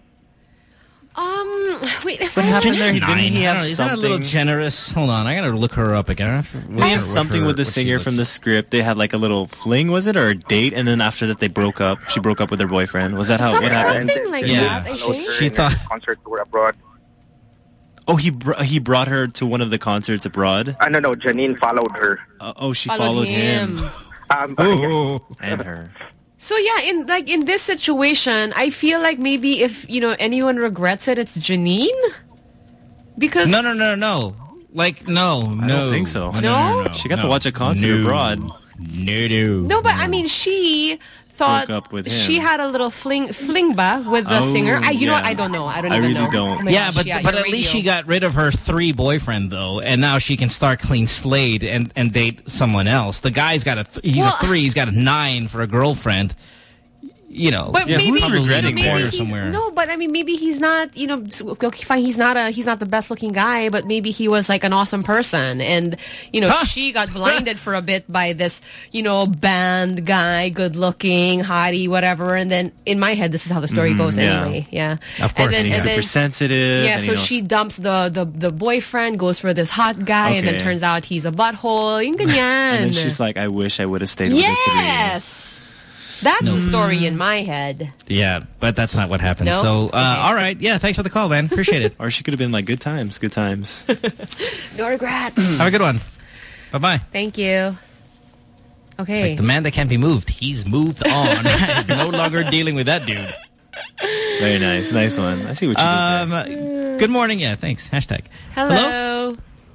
Um, wait, if What I happened there? Nine. Didn't he I have don't know, is that a little something? generous? Hold on, I gotta look her up again. Didn't he have something with the singer from the Script? They had like a little fling, was it, or a date? And then after that, they broke up. She broke up with her boyfriend. Was that how? Some- What happened? something like Yeah. that, I Followed think. her She in her thought- concert tour abroad. Oh, he br he brought her to one of the concerts abroad. I don't know. Janine followed her. Uh, oh, she Followed followed, him. him. Um, Oh. and her. So yeah, in like in this situation, I feel like maybe if, you know, anyone regrets it, it's Janine. Because No, no, no, no. Like, no, no. I don't think so. No? no, no, no she got no. to watch a concert no. abroad. No, no. No, but I mean, she thought Broke up with him. she had a little fling fling ba with the Oh, singer. I, you know yeah. what? I don't know. I don't I even really know. don't. Oh my Yeah, gosh, but yeah, but your at least radio. she got rid of her three boyfriend though, and now she can start clean slate and and date someone else. The guy's got a th he's Well, a three, he's got a nine for a girlfriend. You know, But Yeah, maybe, who's you know, regretting maybe corner he's- somewhere. No, but I mean, maybe he's not. You know, okay, fine. He's not a. He's not the best looking guy, but maybe he was like an awesome person, and you know, Huh? she got blinded for a bit by this, you know, band guy, good looking, hottie, whatever. And then in my head, this is how the story Mhm, goes yeah. anyway. Yeah, Of course. And then, And he's and super then, sensitive. yeah, and so he knows- she dumps the, the the boyfriend, goes for this hot guy, and then Okay. turns out he's a butthole. Yung ganyan. And then she's like, I wish I would have stayed with the three. yes. That's the story in my head. Yeah, but that's not what happened. No? So, uh, Okay. all right. Yeah, thanks for the call, man. Appreciate it. Or she could have been like, good times, good times. No regrets. Have a good one. Bye-bye. Thank you. Okay. It's like the man that can't be moved. He's moved on. No longer dealing with that dude. Very nice. Nice one. I see what you Um, did there. good morning. Yeah, thanks. Hashtag. Hello.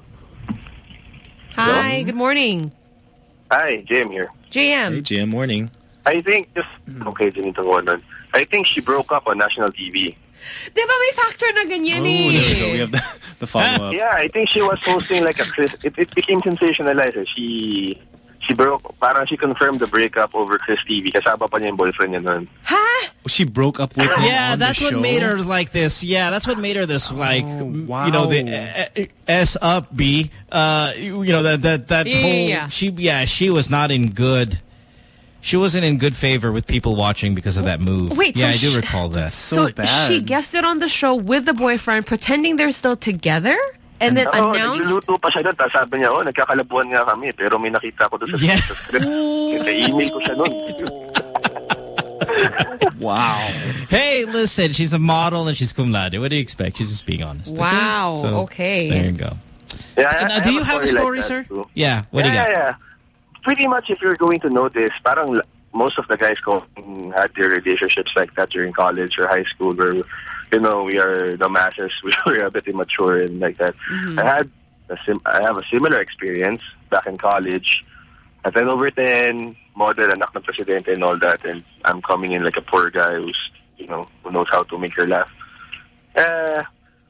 Hi, good morning. Hi, Jim here. J M. Hey, Jim. Morning. I think, just, okay, Janito Gordon. I think she broke up on national T V. Di ba may factor na ganyan Oh, eh? there we go. We have the, the follow-up. Yeah, I think she was hosting like a, Chris- it, it became sensationalized. eh. She, she broke, parang she confirmed the breakup over Chris T V. Kasama pa niya yung boyfriend niya nun. Huh? She broke up with him Yeah, on that's the what show? made her like this. Yeah, that's what made her this, like, wow. you know, the uh, S up B. Uh, you know, that that that Yeah, whole. yeah, yeah. She, yeah, she was not in good. She wasn't in good favor with people watching because of that move. Wait, yeah, so I do she- recall that. So, she guested on the show with the boyfriend, pretending they're still together, and then Oo, announced. nagluluto pa siya doon. Tapos sabi niya, oh, nagkakalabuan nga kami. Pero may nakita ko doon sa, Yeah. sa script. Kaya-email ko siya doon. Wow. Hey, listen, she's a model and she's cum laude. What do you expect? She's just being honest. okay? Wow, So, okay. There you go. Yeah, I- Now, I do you have a story, like sir? that too. Yeah. What yeah, do you got? Yeah, yeah. Pretty much, if you're going to notice, parang l- most of the guys go had their relationships like that during college or high school, where you know we are the masses, we were a bit immature and like that. Mm-hmm. I had a sim- I have a similar experience back in college. I ten over ten, model, anak ng presidente and all that, and I'm coming in like a poor guy who's you know who knows how to make her laugh. Uh,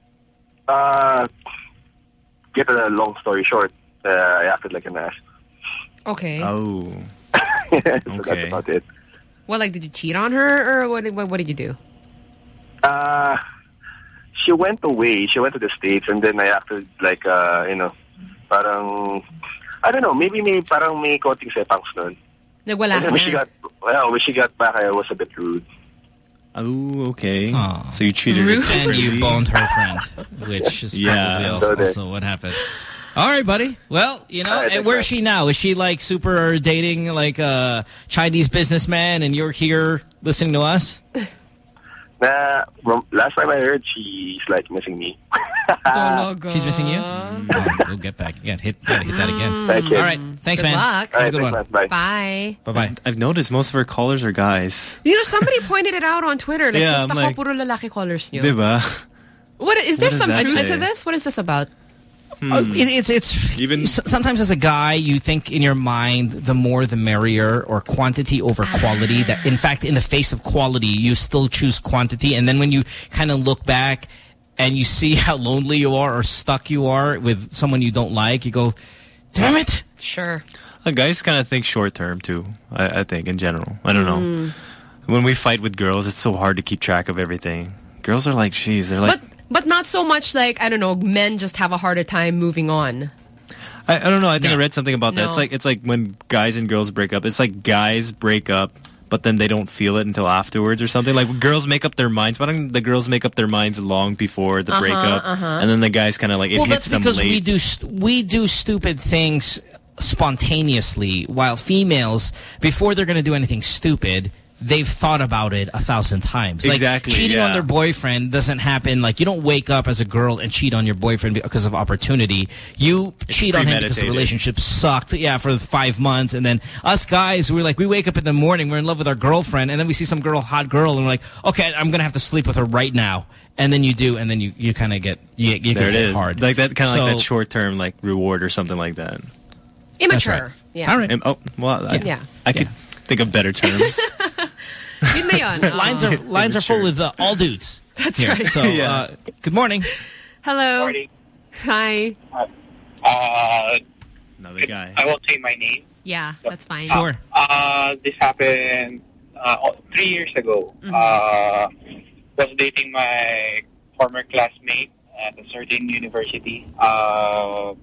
uh, get a long story short, uh, I acted like an ass. Okay. Oh. so that's about it. Well, like, did you cheat on her, or what? What, what did you do? Uh, she went away. She went to the States, and then I acted like, uh, you know, parang, I don't know, maybe may parang may konting sepangs nun. Nagwala And ka then when she na. got, well, when she got back, I was a bit rude. Oh, okay. So you treated her And differently. you boned her friend, which is Yeah. probably also, So there. also what happened. All right, buddy. Well, you know, All right, and where is she now? Is she like super dating like a Chinese businessman and you're here listening to us? Na, from last time I heard, she's like missing me. She's missing you? Oh, we'll get back. You gotta hit, you gotta hit that again. Thank you. All right. Thanks, Good man. luck. Have a All good right, one. thanks, man. Bye. Bye. Bye-bye. I've noticed most of her callers are guys. You know, somebody pointed it out on Twitter. Like, Yeah, yeah, I'm ko, like- puro lalaki callers nyo. Diba? What, is there What does some that truth say? to this? What is this about? Uh, it, it's it's Even s- sometimes as a guy you think in your mind the more the merrier, or quantity over quality. That in fact in the face of quality you still choose quantity, and then when you kind of look back and you see how lonely you are or stuck you are with someone you don't like, you go, damn it. Sure. Uh, guys kind of think short term too. I, I think in general. I don't know. When we fight with girls, it's so hard to keep track of everything. Girls are like, geez, they're like. But but not so much like, I don't know, men just have a harder time moving on. I, I don't know. I think I read something about that. No. It's like it's like when guys and girls break up. It's like guys break up, but then they don't feel it until afterwards or something. Like girls make up their minds. Why don't the girls make up their minds long before the Uh-huh, breakup, uh-huh. and then the guys kind of like it well, hits that's them because late. we do st we do stupid things spontaneously, while females, before they're going to do anything stupid, they've thought about it a thousand times. Like, Exactly, cheating yeah. on their boyfriend doesn't happen. Like, you don't wake up as a girl and cheat on your boyfriend because of opportunity. You It's cheat on him because the premeditated. relationship sucked, yeah, for five months. And then us guys, we're like, we wake up in the morning, we're in love with our girlfriend, and then we see some girl, hot girl, and we're like, okay, I'm going to have to sleep with her right now. And then you do, and then you, you kind of get, you, you there get it is. hard. Like that, kind of So- like that short-term like reward or something like that. Immature. right. Yeah. All right. Im- oh, well, I, Yeah. I could think of better terms. Yun na yun. lines are lines are full with uh, all dudes. That's here. right. So, Yeah. uh, good morning. Hello. Morning. Hi. Uh, Another guy. I won't say my name. Yeah, that's fine. Sure. Uh, this happened uh, three years ago. Mhm. Uh, was dating my former classmate at a certain university. Uh,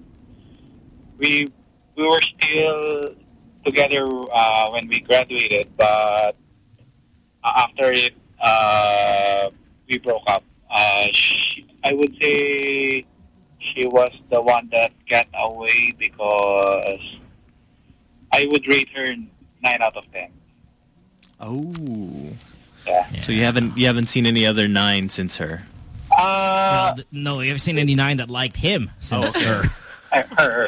we we were still together uh, when we graduated, but after it, uh, we broke up. Uh, she, I would say she was the one that got away because I would rate her nine out of ten. Oh. Yeah. So you haven't you haven't seen any other nine since her? Uh, Well, no, you haven't seen any nine that liked him since Oh, okay. her. I- her.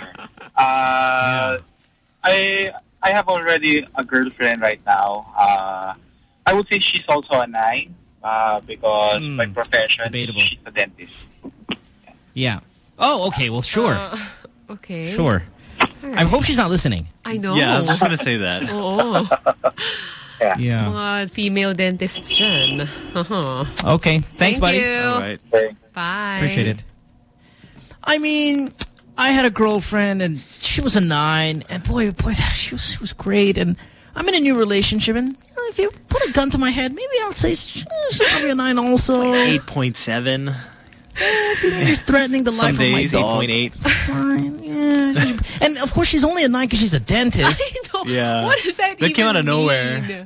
Uh, I I have already a girlfriend right now. Uh, I would say she's also a nine uh, because Hmm, by profession debatable. she's a dentist. Yeah. Oh, okay. Well, sure. Uh, okay. Sure. I hope she's not listening. I know. Yeah, I was just gonna say that. Oo. Yeah. Yeah. Mga female dentists dyan. Uh-huh. Okay. Thanks, Thank buddy. you. All right. Bye. Appreciate it. I mean, I had a girlfriend, and she was a nine, and boy, boy, she was she was great. And I'm in a new relationship, and you know, if you put a gun to my head, maybe I'll say she's probably a nine also. Eight point seven. If you're threatening the Some life of my days eight dog. point eight. Fine, yeah. she's- And of course, she's only a nine because she's a dentist. I know. Yeah. What does that That even came out of nowhere. mean?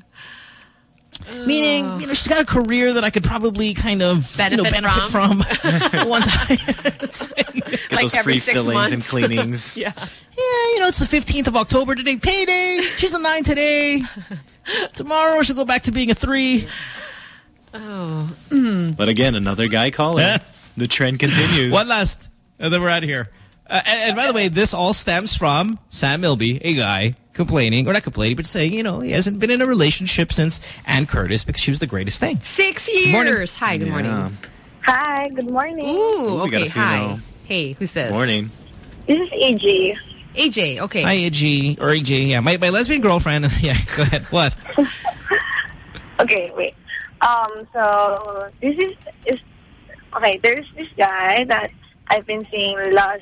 Meaning, you know, she's got a career that I could probably kind of Benefit you know, benefit from, one time. Get Like those every free six fillings months. and cleanings. Yeah. Yeah, you know, it's the fifteenth of October today. Payday. She's a nine today. Tomorrow she'll go back to being a three. Oh. But again, another guy calling. The trend continues. One last, and then we're out of here. Uh, and, and by the way, this all stems from Sam Milby, a guy complaining, or not complaining, but saying, you know, he hasn't been in a relationship since Ann Curtis because she was the greatest thing. Six morning. years. Hi, good Yeah. morning. Hi, good morning. Ooh, we got okay, a female. hi. Hey, who's this? Morning. This is A J. A J, okay. Hi, A G, or A J, yeah, my, my lesbian girlfriend. Yeah, go ahead. What? Okay, wait. Um, so this is is okay. There's this guy that I've been seeing last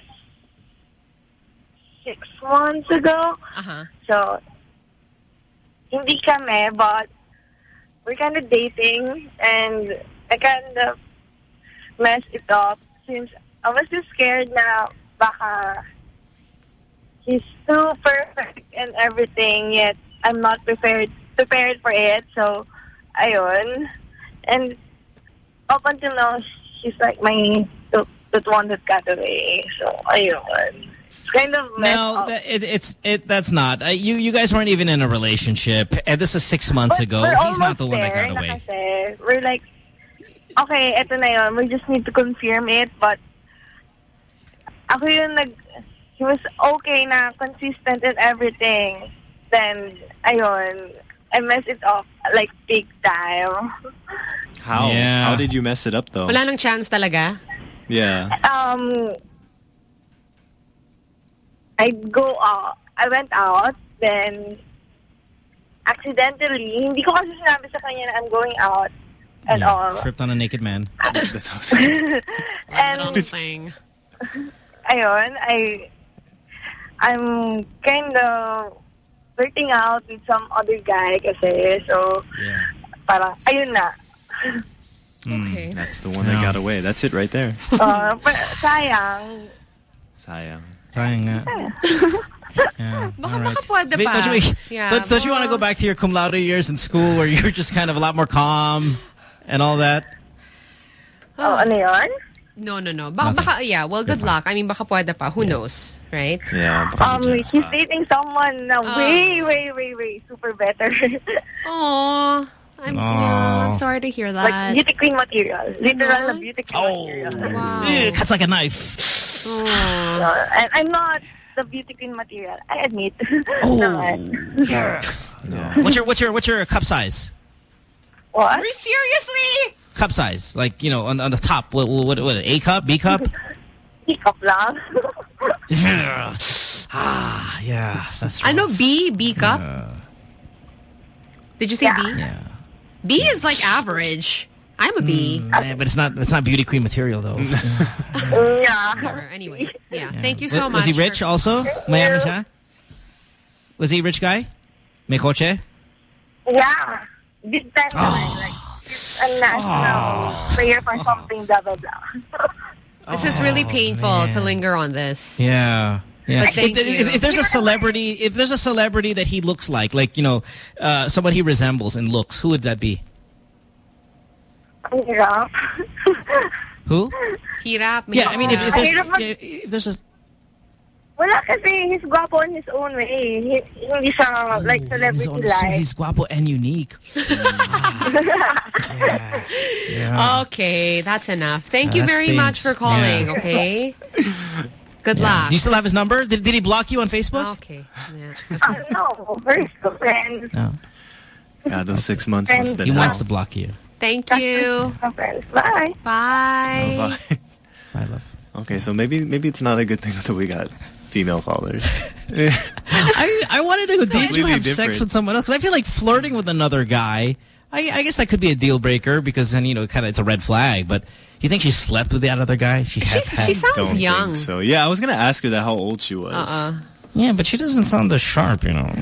six months ago. Uh-huh. So hindi kami, but we're kind of dating, and I kind of messed it up since I was just scared na baka he's too perfect and everything, yet I'm not prepared prepared for it. So, ayun. And up until now, she's like my the, the one that got away. So, ayun. It's kind of messed No, up. that, it, it's it. That's not. Uh, you you guys weren't even in a relationship, and this is six months But ago. we're He's not almost the one that there got na away. kasi we're like, okay, eto na yun. We just need to confirm it, but ako yung nag, he was okay na, consistent and everything. Then, ayun, I messed it up like big time. How? Yeah. How did you mess it up though? Wala nang chance talaga? Yeah. Um, I go out, I went out, then accidentally, hindi ko kasi sinabi sa kanya na I'm going out and Yeah, all. tripped on a naked man. That's awesome. And thing. ayun, I, I'm kind of flirting out with some other guy kasi, so, Yeah. parang, ayun na. Okay. That's the one that got away. That's it right there. Uh, but, sayang. Sayang. Sayang nga. Yeah. Baka, all right. baka pwede Wait, pa. don't you, Yeah, don't, don't you want to well- go back to your cum laude years in school where you were just kind of a lot more calm and all that? Oh, ano yun? No, no, no. Baka, baka, yeah, well, good luck. I mean, baka pwede pa. Who yeah. knows, right? Yeah. Um, he's dating someone na uh, way, way, way, way super better. Aww. I'm, yeah, I'm sorry to hear that. Like beauty queen material. Literal na beauty queen oh, material. Wow. Ew, cuts like a knife. Oh. No, I, I'm not the beauty queen material. I admit. Oh. yeah. Yeah. What's your what's your what's your cup size? What? Seriously? Cup size, like you know, on on the top. What what what? A cup, B cup? B cup lang. yeah. Ah, yeah. That's right. I know B B cup. Uh, Did you say yeah. B? Yeah. B is like average. I'm a B. Mm, yeah, but it's not it's not beauty queen material though. yeah. Anyway, yeah. yeah. Thank you so was, much. Was he rich for... also? Mayaman siya? Was he a rich guy? May kotse? Yeah. Big time oh. like a national oh. player for something, blah, blah, blah. This is really painful oh, to linger on this. Yeah. Yeah. But thank if, you. If, if there's a celebrity, if there's a celebrity that he looks like, like, you know, uh, someone he resembles in looks, who would that be? Hirap. Who? Hirap. Yeah, I mean, if, if, there's, if, if there's a... Wala kasi he's guapo in his own way. He, hindi siya like celebrity own, like. So he's guapo and unique. yeah. Yeah. Okay, that's enough. Thank oh, you very stinks. much for calling, yeah. okay? Good yeah. luck. Do you still have his number? Did, did he block you on Facebook? Okay. Yeah. uh, no, we're still friends. No. Yeah, those six months must have been He hell. wants to block you. Thank you. Bye. Bye. Oh, bye. Bye, love. Okay, so maybe maybe it's not a good thing that we got female callers. I I wanted to date you have different. sex with someone else because I feel like flirting with another guy. I, I guess that could be a deal breaker because then you know kind of it's a red flag. But you think she slept with that other guy? She has she sounds Don't young. Think so yeah, I was gonna ask her that how old she was. Uh-uh. Yeah, but she doesn't sound as sharp, you know.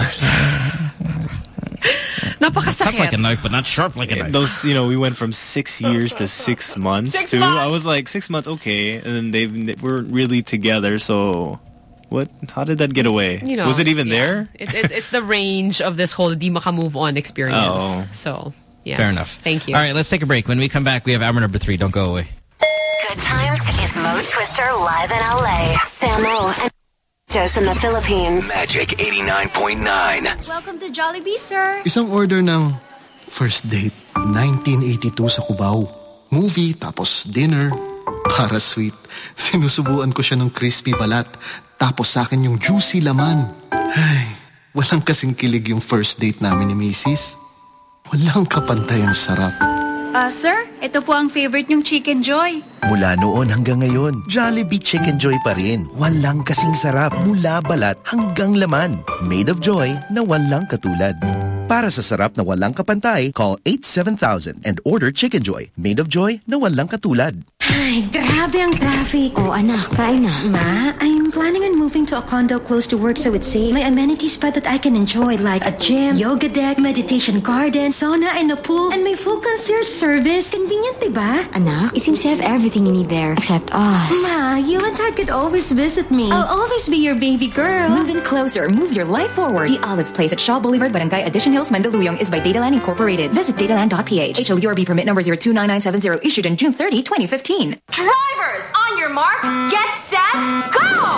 Napakasakit. That's like a knife, but not sharp like a knife. Those, you know, we went from six years to six months. Six to months. I was like six months, okay, and then they they weren't really together. So, what? How did that get away? You know, was it even yeah. there? It, it, it's the range of this whole di maka move on experience. Oh. So, yes. Fair enough. Thank you. All right, let's take a break. When we come back, we have hour number three. Don't go away. Good times is Mo Twister live in L A. Samo and Jose in the Philippines. Magic eighty-nine point nine. Welcome to Jollibee, sir. Isang order ng first date, nineteen eighty-two sa Cubao. Movie, tapos dinner. Para sweet. Sinusubuan ko siya ng crispy balat. Tapos sa akin yung juicy laman. Ay, walang kasing kilig yung first date namin ni Missus Walang kapantay ang sarap. Ah, uh, sir, ito po ang favorite niyong Chicken Joy. Mula noon hanggang ngayon, Jollibee Chicken Joy pa rin. Walang kasing sarap mula balat hanggang laman. Made of joy na walang katulad. Para sa sarap na walang kapantay, call eight seven thousand and order Chicken Joy. Made of joy na walang katulad. Ay, grabe ang traffic. Oh, anak, kain na. Ma, I'm planning on moving to a condo close to work so it's safe. May amenities pa that I can enjoy like a gym, yoga deck, meditation garden, sauna, and a pool. And may full concierge service. Convenient, diba? Anak, it seems to have everything you need there except us. Ma, you and Dad could always visit me. I'll always be your baby girl. Move in closer. Move your life forward. The Olive Place at Shaw Boulevard, Barangay Addition Hills, Mandaluyong is by Dataland Incorporated. Visit dataland dot p h. H O U R B permit number zero two nine nine seven zero issued on June thirtieth, twenty fifteen. Drivers, on your mark, get set, go!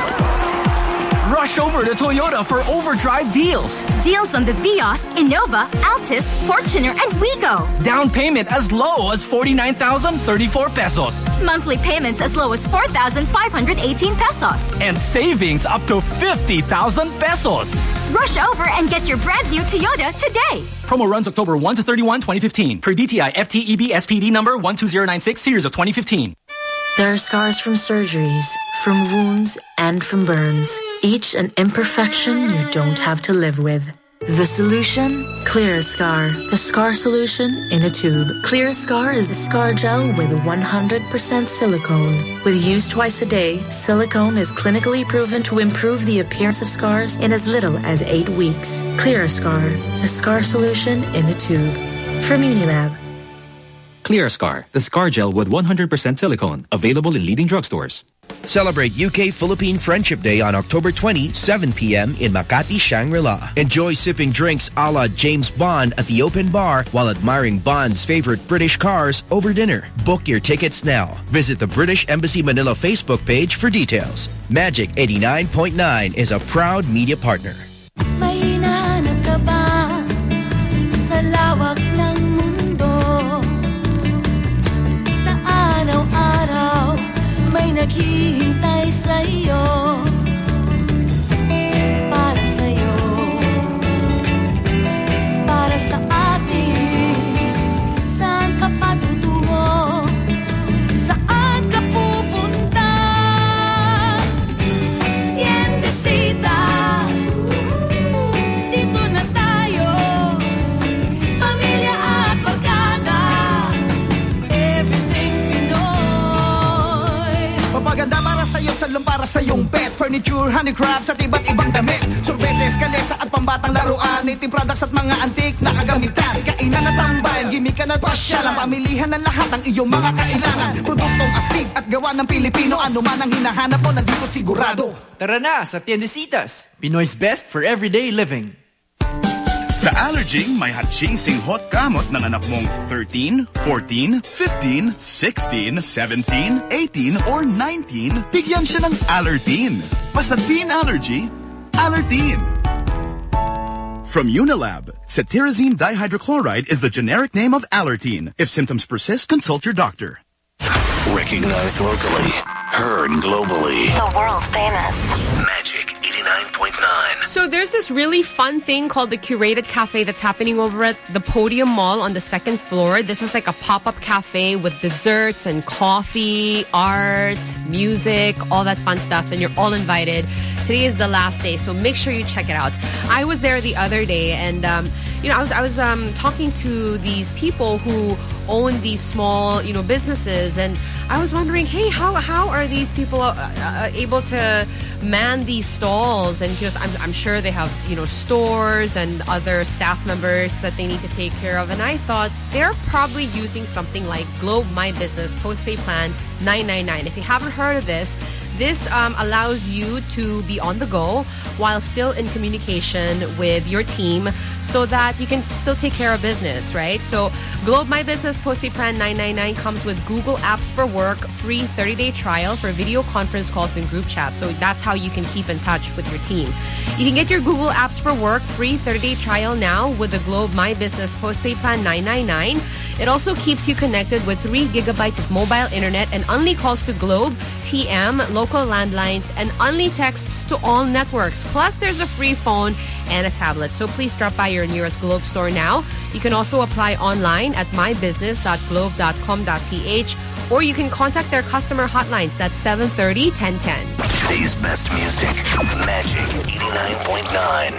Rush over to Toyota for overdrive deals. Deals on the Vios, Innova, Altis, Fortuner, and Wigo. Down payment as low as forty-nine thousand thirty-four pesos. Monthly payments as low as four thousand five hundred eighteen pesos. And savings up to fifty thousand pesos. Rush over and get your brand new Toyota today. Promo runs October first to thirty-first, twenty fifteen. Per D T I F T E B S P D number one two zero nine six, series of twenty fifteen. There are scars from surgeries, from wounds, and from burns. Each an imperfection you don't have to live with. The solution? ClearScar. The scar solution in a tube. ClearScar is a scar gel with one hundred percent silicone. With use twice a day, silicone is clinically proven to improve the appearance of scars in as little as eight weeks. ClearScar. The scar solution in a tube. From Unilab. ClearScar, the scar gel with one hundred percent silicone. Available in leading drugstores. Celebrate U K-Philippine Friendship Day on October twentieth, seven p m in Makati Shangri-La. Enjoy sipping drinks a la James Bond at the open bar while admiring Bond's favorite British cars over dinner. Book your tickets now. Visit the British Embassy Manila Facebook page for details. Magic eighty-nine point nine is a proud media partner. May hinahanap ka ba sa lawak ng mundo? Sa araw-araw may naghihintay sa'yo. Para sa'yo, para sa atin. Saan ka patutungo? Saan ka pupunta? Tiendesitas, dito na tayo. Pamilya at barkada, everything Pinoy. Papaganda para sa'yo, salon para sa iyong pet. Furniture, handicrafts at iba't ibang damit. Sorbetes, kalesa at pambatang laruan. Native products at mga antik na kagamitan. Kainan at tambayan, gimikan at pasyalan. Pamilihan ng lahat ng iyong mga kailangan. Produktong astig at gawa ng Pilipino. Ano man ang hinahanap mo, nandito sigurado. Tara na sa Tiendesitas, Pinoy's best for everyday living. Sa Allerging, may hatching-sing hot gamot ng anak mong thirteen, fourteen, fifteen, sixteen, seventeen, eighteen, or nineteen, bigyan siya ng Allertine. Basta teen allergy, Allertine. From Unilab, cetirizine dihydrochloride is the generic name of Allertine. If symptoms persist, consult your doctor. Recognized locally, heard globally. The world famous Magic eighty-nine point nine. So there's this really fun thing called the Curated Cafe that's happening over at the Podium Mall on the second floor. This is like a pop-up cafe with desserts and coffee, art, music, all that fun stuff, and you're all invited. Today is the last day, so make sure you check it out. I was there the other day, and um, you know, I was I was um, talking to these people who own these small, you know, businesses, and I was wondering, hey, how how are these people uh, uh, able to man these stalls? And just, I'm I'm sure they have, you know, stores and other staff members that they need to take care of. And I thought they're probably using something like Globe My Business Postpaid Plan nine ninety-nine. If you haven't heard of this, this um, allows you to be on the go while still in communication with your team so that you can still take care of business, right? So Globe My Business Postpaid Plan nine ninety-nine comes with Google Apps for Work, free thirty-day trial for video conference calls and group chat. So that's how you can keep in touch with your team. You can get your Google Apps for Work free thirty-day trial now with the Globe My Business Postpaid Plan nine ninety-nine. It also keeps you connected with three gigabytes of mobile internet and only calls to Globe, T M, local landlines, and only texts to all networks. Plus, there's a free phone and a tablet. So please drop by your nearest Globe store now. You can also apply online at my business dot globe dot com dot p h, or you can contact their customer hotlines. That's seven thirty, ten ten. Today's best music, Magic eighty-nine point nine.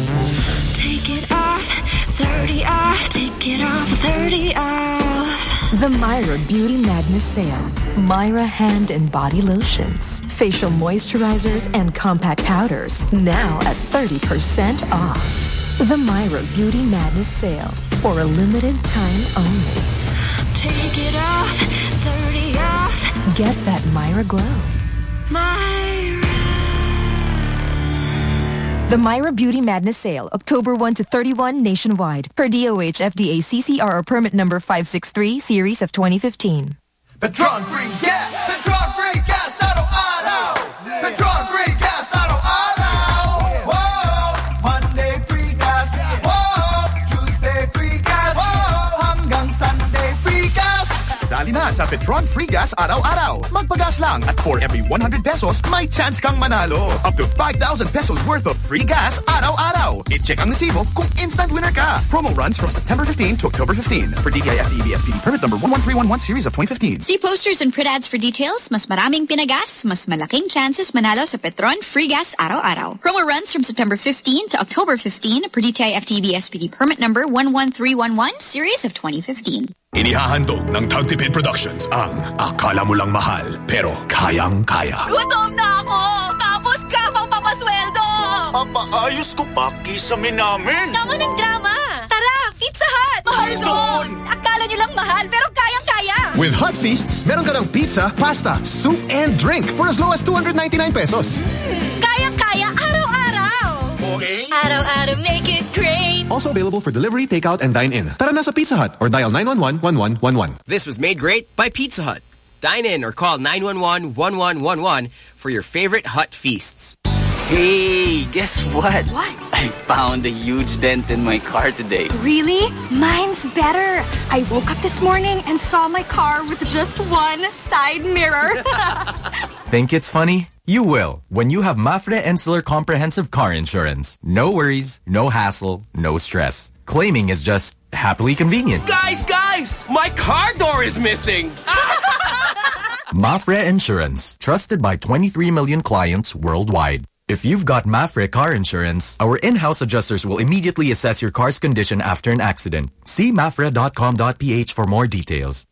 Take it off, thirty off, take it off, thirty off. The Myra Beauty Madness Sale. Myra hand and body lotions, facial moisturizers, and compact powders now at thirty percent off. The Myra Beauty Madness Sale for a limited time only. Take it off, thirty off. Get that Myra glow. Myra. The Myra Beauty Madness Sale, October first to thirty-first nationwide, per D O H F D A C C R O permit number five six three, series of twenty fifteen. Petron free gas! Petron free gas! Araw-araw! Petron free gas! Araw-araw! Whoa! Monday free gas! Whoa! Tuesday free gas! Whoa! Hanggang Sunday free gas! Sali na sa Petron Free Gas araw-araw. Magpagas lang at for every one hundred pesos, may chance kang manalo. Up to five thousand pesos worth of free gas araw-araw. I-check ang resibo kung instant winner ka. Promo runs from September fifteenth to October fifteenth. For D T I F T E B S P D permit number one one three one one series of twenty fifteen. See posters and print ads for details. Mas maraming pinagas, mas malaking chances manalo sa Petron Free Gas araw-araw. Promo runs from September fifteenth to October fifteenth. Per D T I F T E B S P D permit number one one three one one series of twenty fifteen. Inihahandog ng Tagtipid Productions ang Akala Mo Lang Mahal pero Kayang-Kaya. Gutom na ako! Tapos ka pang papasweldo! Papaayos ko pa kisame namin. Tama ng drama! Tara, Pizza Hut! Mahal doon! Akala nyo lang mahal pero kayang-kaya! With Hut Feasts, meron ka ng pizza, pasta, soup, and drink for as low as two hundred ninety-nine pesos. Kaya-kaya araw-araw. Okay. Araw-araw make it great. Also available for delivery, takeout, and dine-in. Tara na sa Pizza Hut or dial nine one one, one one one one. This was made great by Pizza Hut. Dine in or call nine one one, one one one one for your favorite Hut Feasts. Hey, guess what? What? I found a huge dent in my car today. Really? Mine's better. I woke up this morning and saw my car with just one side mirror. Think it's funny? You will when you have Mafre Insular Comprehensive Car Insurance. No worries, no hassle, no stress. Claiming is just happily convenient. Guys, guys! My car door is missing! Mafre Insurance, trusted by twenty-three million clients worldwide. If you've got Mafre car insurance, our in-house adjusters will immediately assess your car's condition after an accident. See mafre dot com dot p h for more details.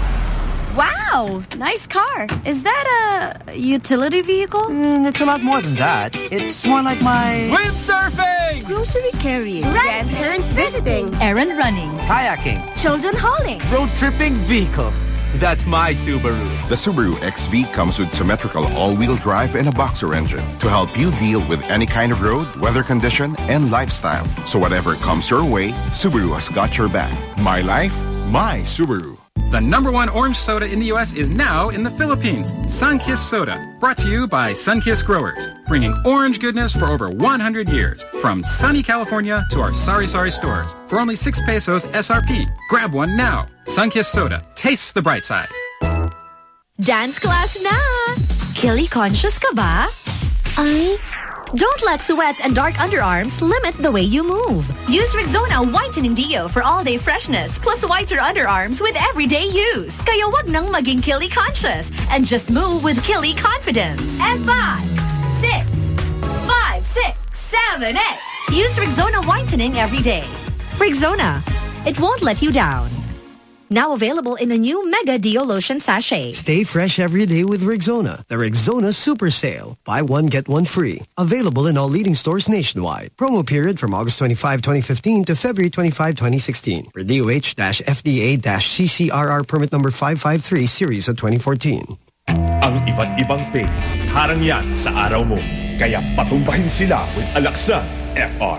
Wow, nice car. Is that a utility vehicle? Mm, it's a lot more than that. It's more like my... Windsurfing! Grocery carrying. Grandparent visiting. Errand running. Kayaking. Children hauling. Road tripping vehicle. That's my Subaru. The Subaru X V comes with symmetrical all-wheel drive and a boxer engine to help you deal with any kind of road, weather condition, and lifestyle. So whatever comes your way, Subaru has got your back. My life, my Subaru. The number one orange soda in the U S is now in the Philippines. Sunkist Soda. Brought to you by Sunkist Growers. Bringing orange goodness for over one hundred years. From sunny California to our sari-sari stores. For only six pesos S R P. Grab one now. Sunkist Soda. Tastes the bright side. Dance class na! Kili conscious ka ba? Ay... Don't let sweat and dark underarms limit the way you move. Use Rexona Whitening Deo for all-day freshness plus whiter underarms with everyday use. Kaya wag nang maging Kili conscious and just move with Kili confidence. And five, six, five, six, seven, eight. Use Rexona Whitening every day. Rexona, it won't let you down. Now available in a new Mega Deo Lotion Sachet. Stay fresh every day with Rexona. The Rexona Super Sale. Buy one, get one free. Available in all leading stores nationwide. Promo period from August twenty-fifth, twenty fifteen to February twenty-fifth, twenty sixteen. For D O H F D A C C R R permit number five five three series of twenty fourteen. Ang iba't ibang pain, harang yan sa araw mo. Kaya patumbahin sila with Alaxan F R.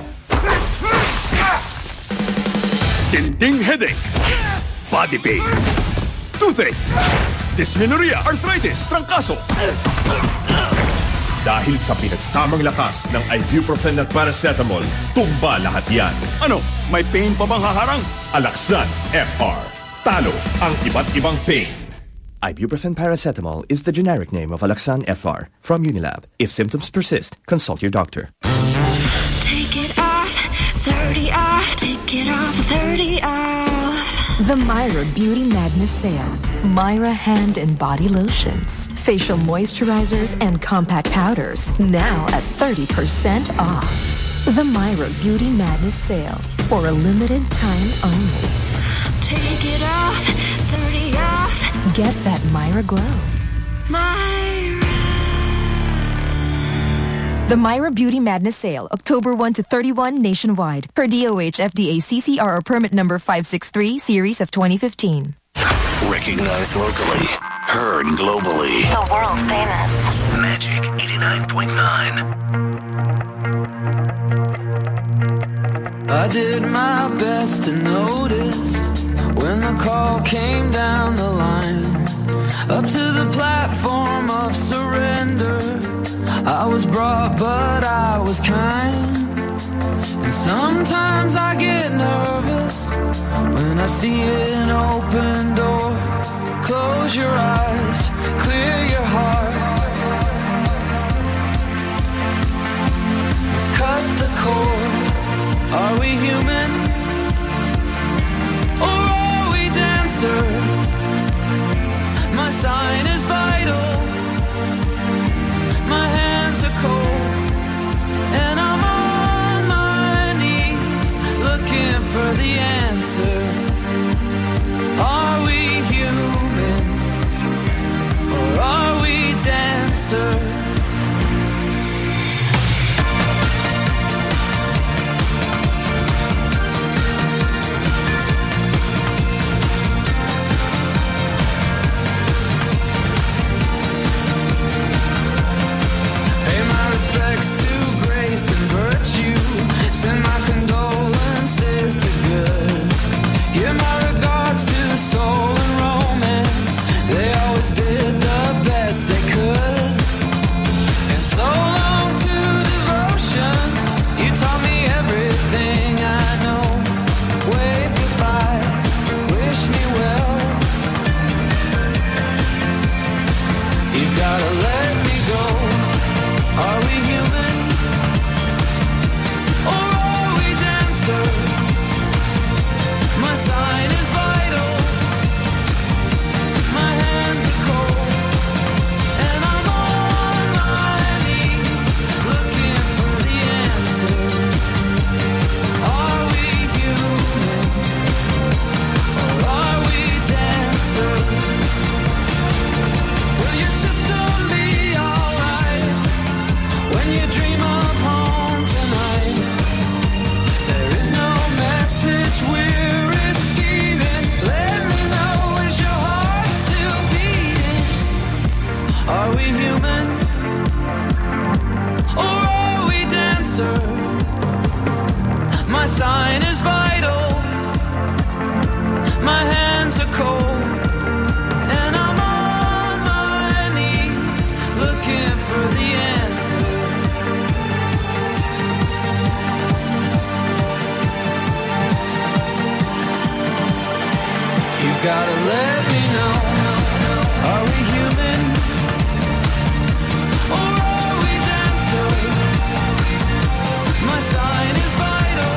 Dinding headache. Body pain, toothache, dysmenorrhea, arthritis, trangkaso. Dahil sa pinagsamang lakas ng ibuprofen at paracetamol, tumba lahat yan. Ano, may pain pa bang haharang? Alaxan F R. Talo ang iba't ibang pain. Ibuprofen paracetamol is the generic name of Alaxan F R from Unilab. If symptoms persist, consult your doctor. Take it off, thirty off, take it off, thirty off. The Myra Beauty Madness Sale. Myra hand and body lotions, facial moisturizers, and compact powders now at thirty percent off. The Myra Beauty Madness Sale for a limited time only. Take it off, thirty off. Get that Myra glow. Myra. The Myra Beauty Madness Sale, October first to thirty-first nationwide. Per D O H F D A C C R R permit number five six three, series of twenty fifteen. Recognized locally, heard globally. The world famous Magic eighty-nine point nine. I did my best to notice when the call came down the line. Up to the platform of surrender, I was brought, but I was kind. And sometimes I get nervous when I see an open door. Close your eyes, clear your heart. Cut the cord. Are we human? Or are we dancer? My sign is vital. My hands are cold, and I'm on my knees looking for the answer. Are we human, or are we dead? sign is vital. My hands are cold, and I'm on my knees looking for the answer. You gotta let me know, are we human or are we dancer? My sign is vital,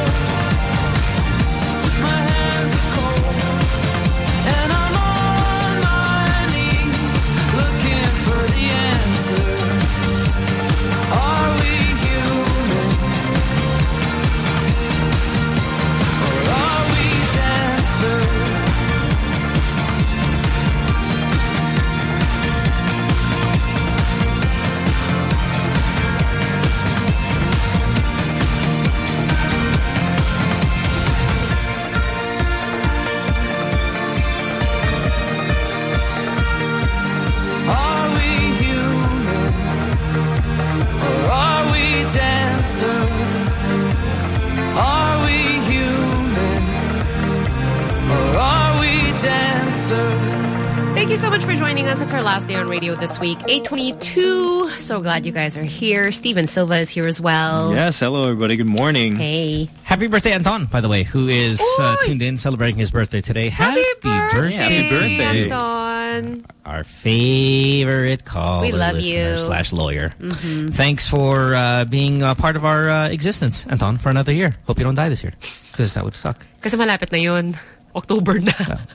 my hands are cold, and I'm on my knees looking for the answer. Are we human or are we dancer? Are we human or are we dancer? Are we human or are we dancer? Thank you so much for joining us. It's our last day on radio this week, eight twenty-two. So glad you guys are here. Steven Silva is here as well. Yes, hello everybody. Good morning. Hey. Happy birthday, Anton, by the way, who is uh, tuned in celebrating his birthday today. Happy, Happy birthday. Happy birthday. Anton. Our favorite caller We love listener you. slash lawyer. Mm-hmm. Thanks for uh, being a part of our uh, existence, Anton, for another year. Hope you don't die this year, because that would suck. Kasi malapit na yun. October na.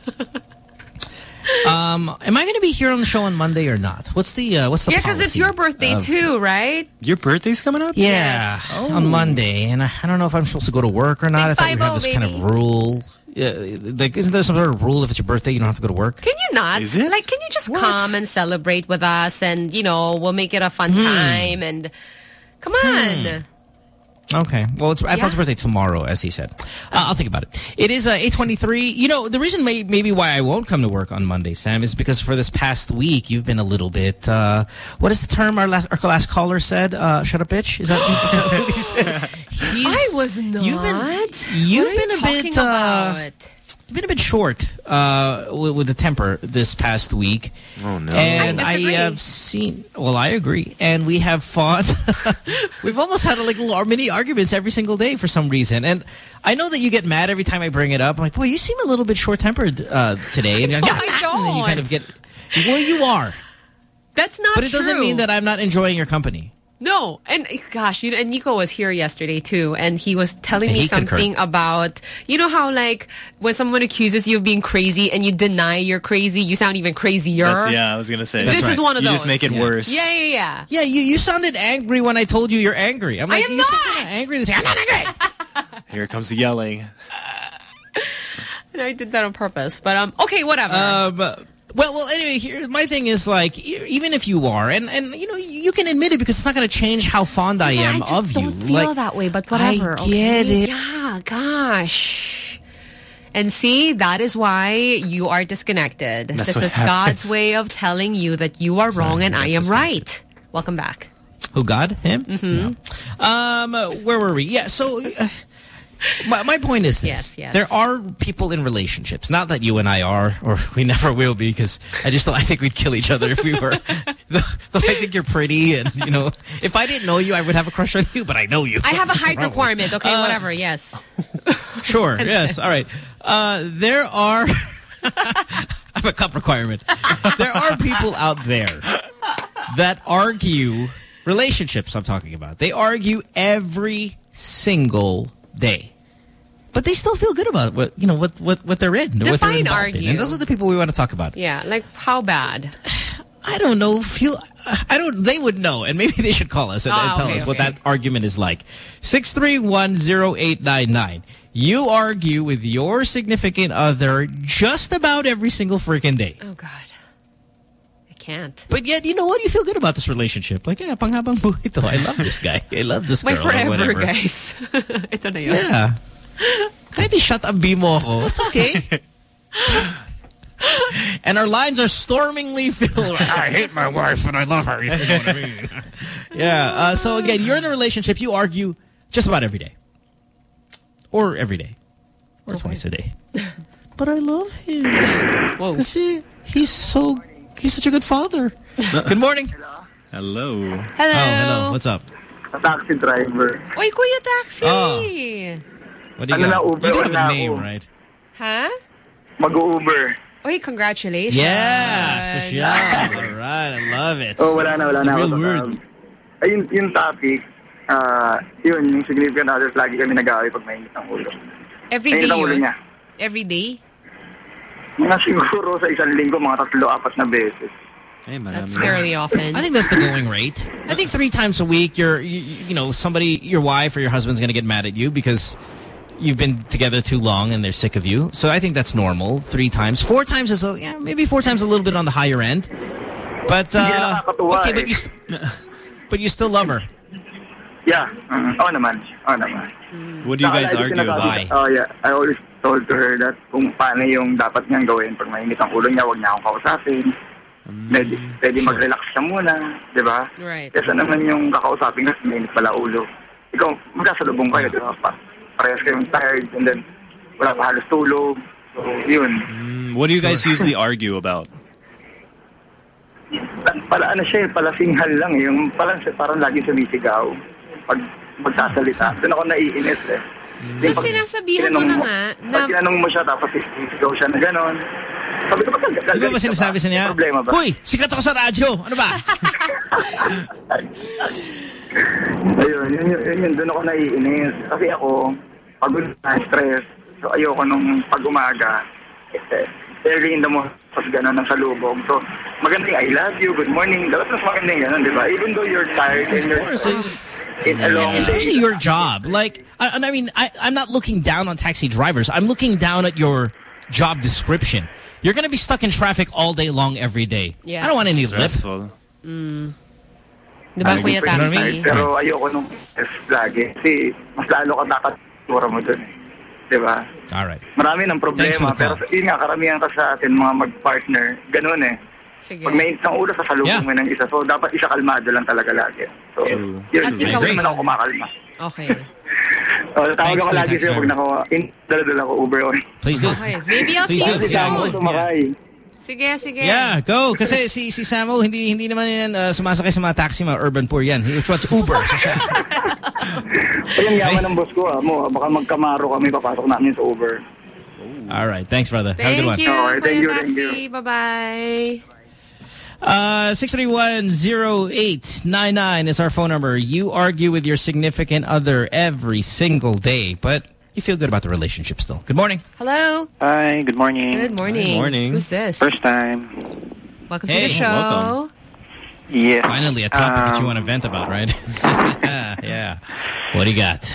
Um, am I going to be here on the show on Monday or not? What's the uh, what's the Yeah, because it's policy your birthday of- too, right? Your birthday's coming up? Yeah, Yes. on Monday, and I, I don't know if I'm supposed to go to work or not. Big I thought we had five-oh, this kind of baby. rule. Yeah, like, isn't there some sort of rule if it's your birthday you don't have to go to work? Can you not? Is it? Like, can you just come and celebrate with us and, you know, we'll make it a fun Hmm. time and come on. Okay. Well, it's Anton's Yeah. birthday tomorrow, as he said. Uh, I'll think about it. It is uh, eight twenty-three. You know, the reason may, maybe why I won't come to work on Monday, Sam, is because for this past week, you've been a little bit, uh, what is the term our last, our last caller said? Uh, shut up, bitch? Is that what he said? He's, I was not. You've been, you've What are been you a talking bit, uh, about? you've been a bit short uh, with, with the temper this past week. Oh, no. And I disagree. have seen, well, I agree. And we have fought. We've almost had like little mini arguments every single day for some reason. And I know that you get mad every time I bring it up. I'm like, boy, you seem a little bit short-tempered uh, today. And you're like, No, I "Ah," and then you don't. kind of get, well, you are. That's not But it true. doesn't mean that I'm not enjoying your company. No, and gosh, you and Nico was here yesterday too, and he was telling me He concurred. something about, you know how like when someone accuses you of being crazy and you deny you're crazy, you sound even crazier. That's, yeah, I was going to say. This That's is right. one of you those. just make it Yeah. worse. Yeah, yeah, yeah. Yeah, you, you sounded angry when I told you you're angry. I'm I like, am you not. said you're angry. This- I'm not angry. Here comes the yelling. And I did that on purpose, but um, okay, whatever. Um, well, well. Anyway, here my thing is like, e- even if you are, and and you know, you can admit it because it's not going to change how fond I Yeah, am I just of don't you. feel Like, that way, but whatever. I get okay? it. Yeah, gosh. And see, that is why you are disconnected. That's this what is happens. God's way of telling you that you are wrong and I am right. Welcome back. Who, God? Him? Mm-hmm. Um, uh, where were we? Yeah, so uh, my, my point is this. Yes, yes. There are people in relationships, not that you and I are, or we never will be, because I just I think we'd kill each other if we were. Though I think you're pretty, and, you know, if I didn't know you, I would have a crush on you, but I know you. I have a What's height wrong with- requirement, okay? Uh, Whatever, yes. Sure, yes, all right. Uh, there are... I have a cup requirement. There are people out there that argue... Relationships I'm talking about. They argue every single day. But they still feel good about what, you know, what, what, what they're in. What they're Define involved in. argue. And those are the people we want to talk about. Yeah, like how bad? I don't know. Feel I don't. They would know, and maybe they should call us and, Ah, and tell okay, us what okay. that argument is like. Six three one zero eight nine nine. You argue with your significant other just about every single freaking day. Oh God, I can't. But yet, you know what? You feel good about this relationship. Like, yeah, panghabang buhay to. I love this guy. I love this My girl. or forever, whatever. guys. Ito na yun. Yeah. Kahit i-shut up mo ko, it's okay. And our lines are stormingly filled. I hate my wife and I love her. If you know what I mean. Yeah. Uh, so again, you're in a relationship. You argue just about every day. or every day, or okay. twice a day. But I love him. Whoa. Kasi he's so he's such a good father. Good morning. Hello. Hello. Oh, hello. What's up? A taxi driver. Oy, Kuya Taxi. Oh. What do you ano got? Na, Uber, you do have a name, ako. right? Huh? Mag-Uber. Oy, congratulations. Yes. All right, I love it. Oh, wala na, wala That's na. the real ako, word. Um, ayun, yung topic, uh, yun, yung significant others, lagi kami nag-away pag mainit ang ulo. Every mainit day ang ulo yun? niya. Every day? Mga siguro sa isang linggo, mga tatlo, apat na beses. Hey, that's fairly often. I think that's the going rate. I think three times a week, you're, you, you know, somebody, your wife or your husband's going to get mad at you because you've been together too long and they're sick of you. So I think that's normal. Three times. Four times is, a, yeah, maybe four times a little bit on the higher end. But, uh, okay, but you, but you still love her. Yeah. Mm, oo naman. Oo naman. What do you guys argue about? Oh, yeah. I always told to her that kung paano yung dapat niyang gawin pag mainit ang ulo niya, huwag niya akong kausapin. Mm, pwede, pwede sure. mag-relax siya muna, di ba? Right. Kesa naman yung kakausapin kasi mainit pala ulo. Ikaw, magkasalubong kayo, di ba? Parehas kayong tired and then wala pa halos tulog. So, yun. Mm, what do you guys usually argue about? Pala ano siya, pala singhal lang. Yung parang, parang lagi sumisigaw. Pag magsasalita. Doon ako naiinis eh. So pag, sinasabihan mo na nga na... Pag tinanong mo siya tapos sumisigaw siya na gano'n. Sabi ko, ba't Di ba ba sinasabi sa niya? Problema ba? Huy, sikat ako sa radyo. Ano ba? Ayun, yun, yun, yun, yun, doon ako naiinis. Kasi ako, pagod na stress, so ayoko nung pag-umaga, eh, early in the morning, tapos gano'n ng salubog. So, maganda yung I love you, good morning, dapat mas maganda yung gano'n, di ba? Even though you're tired and you're in a long especially day. your job. Like, I, I mean, I, I'm not looking down on taxi drivers. I'm looking down at your job description. You're going to be stuck in traffic all day long every day. Yeah. I don't want any stressful. lip. Mm. Diba, Kuya Taxi? Pero ayoko nung stress lagi. Kasi mas lalo ka nakatura mo dun. Diba? All right. Marami ng problema. Pero yun nga, karamihan ka sa atin, mga mag-partner, ganun eh. Sige. Pag may isang ulo, sasalubong Yeah. mo ng isa. So, dapat isa kalmado lang talaga lagi. So, yun. At ikaw Hindi naman ako kumakalma. Okay. O, tawag Thanks, ako lagi thanks, sa'yo pag driver. nako, in, dala-dala ko Uber on. Please do. Okay. Maybe I'll Please see do. you soon. Tumakay. Sige, sige. Yeah, go. Kasi si si Samo, hindi hindi naman yan uh, sumasakay sa mga taxi, mga urban poor yan. He wants Uber. So siya. Ayun, yaman ng boss ko. Ah, mo, baka magkamaro kami, papasok namin sa Uber. All right. Thanks, brother. Thank Have a good one. you, Alright, thank Kuya you, thank Taxi. Bye-bye. Uh, six three one, zero eight nine nine is our phone number. You argue with your significant other every single day, but you feel good about the relationship still. Good morning. Hello. Hi, good morning. Good morning. Good morning. Who's this? First time. Welcome Hey, to the show. welcome. Yes. Finally, a topic um, that you want to vent about, right? Yeah. What do you got?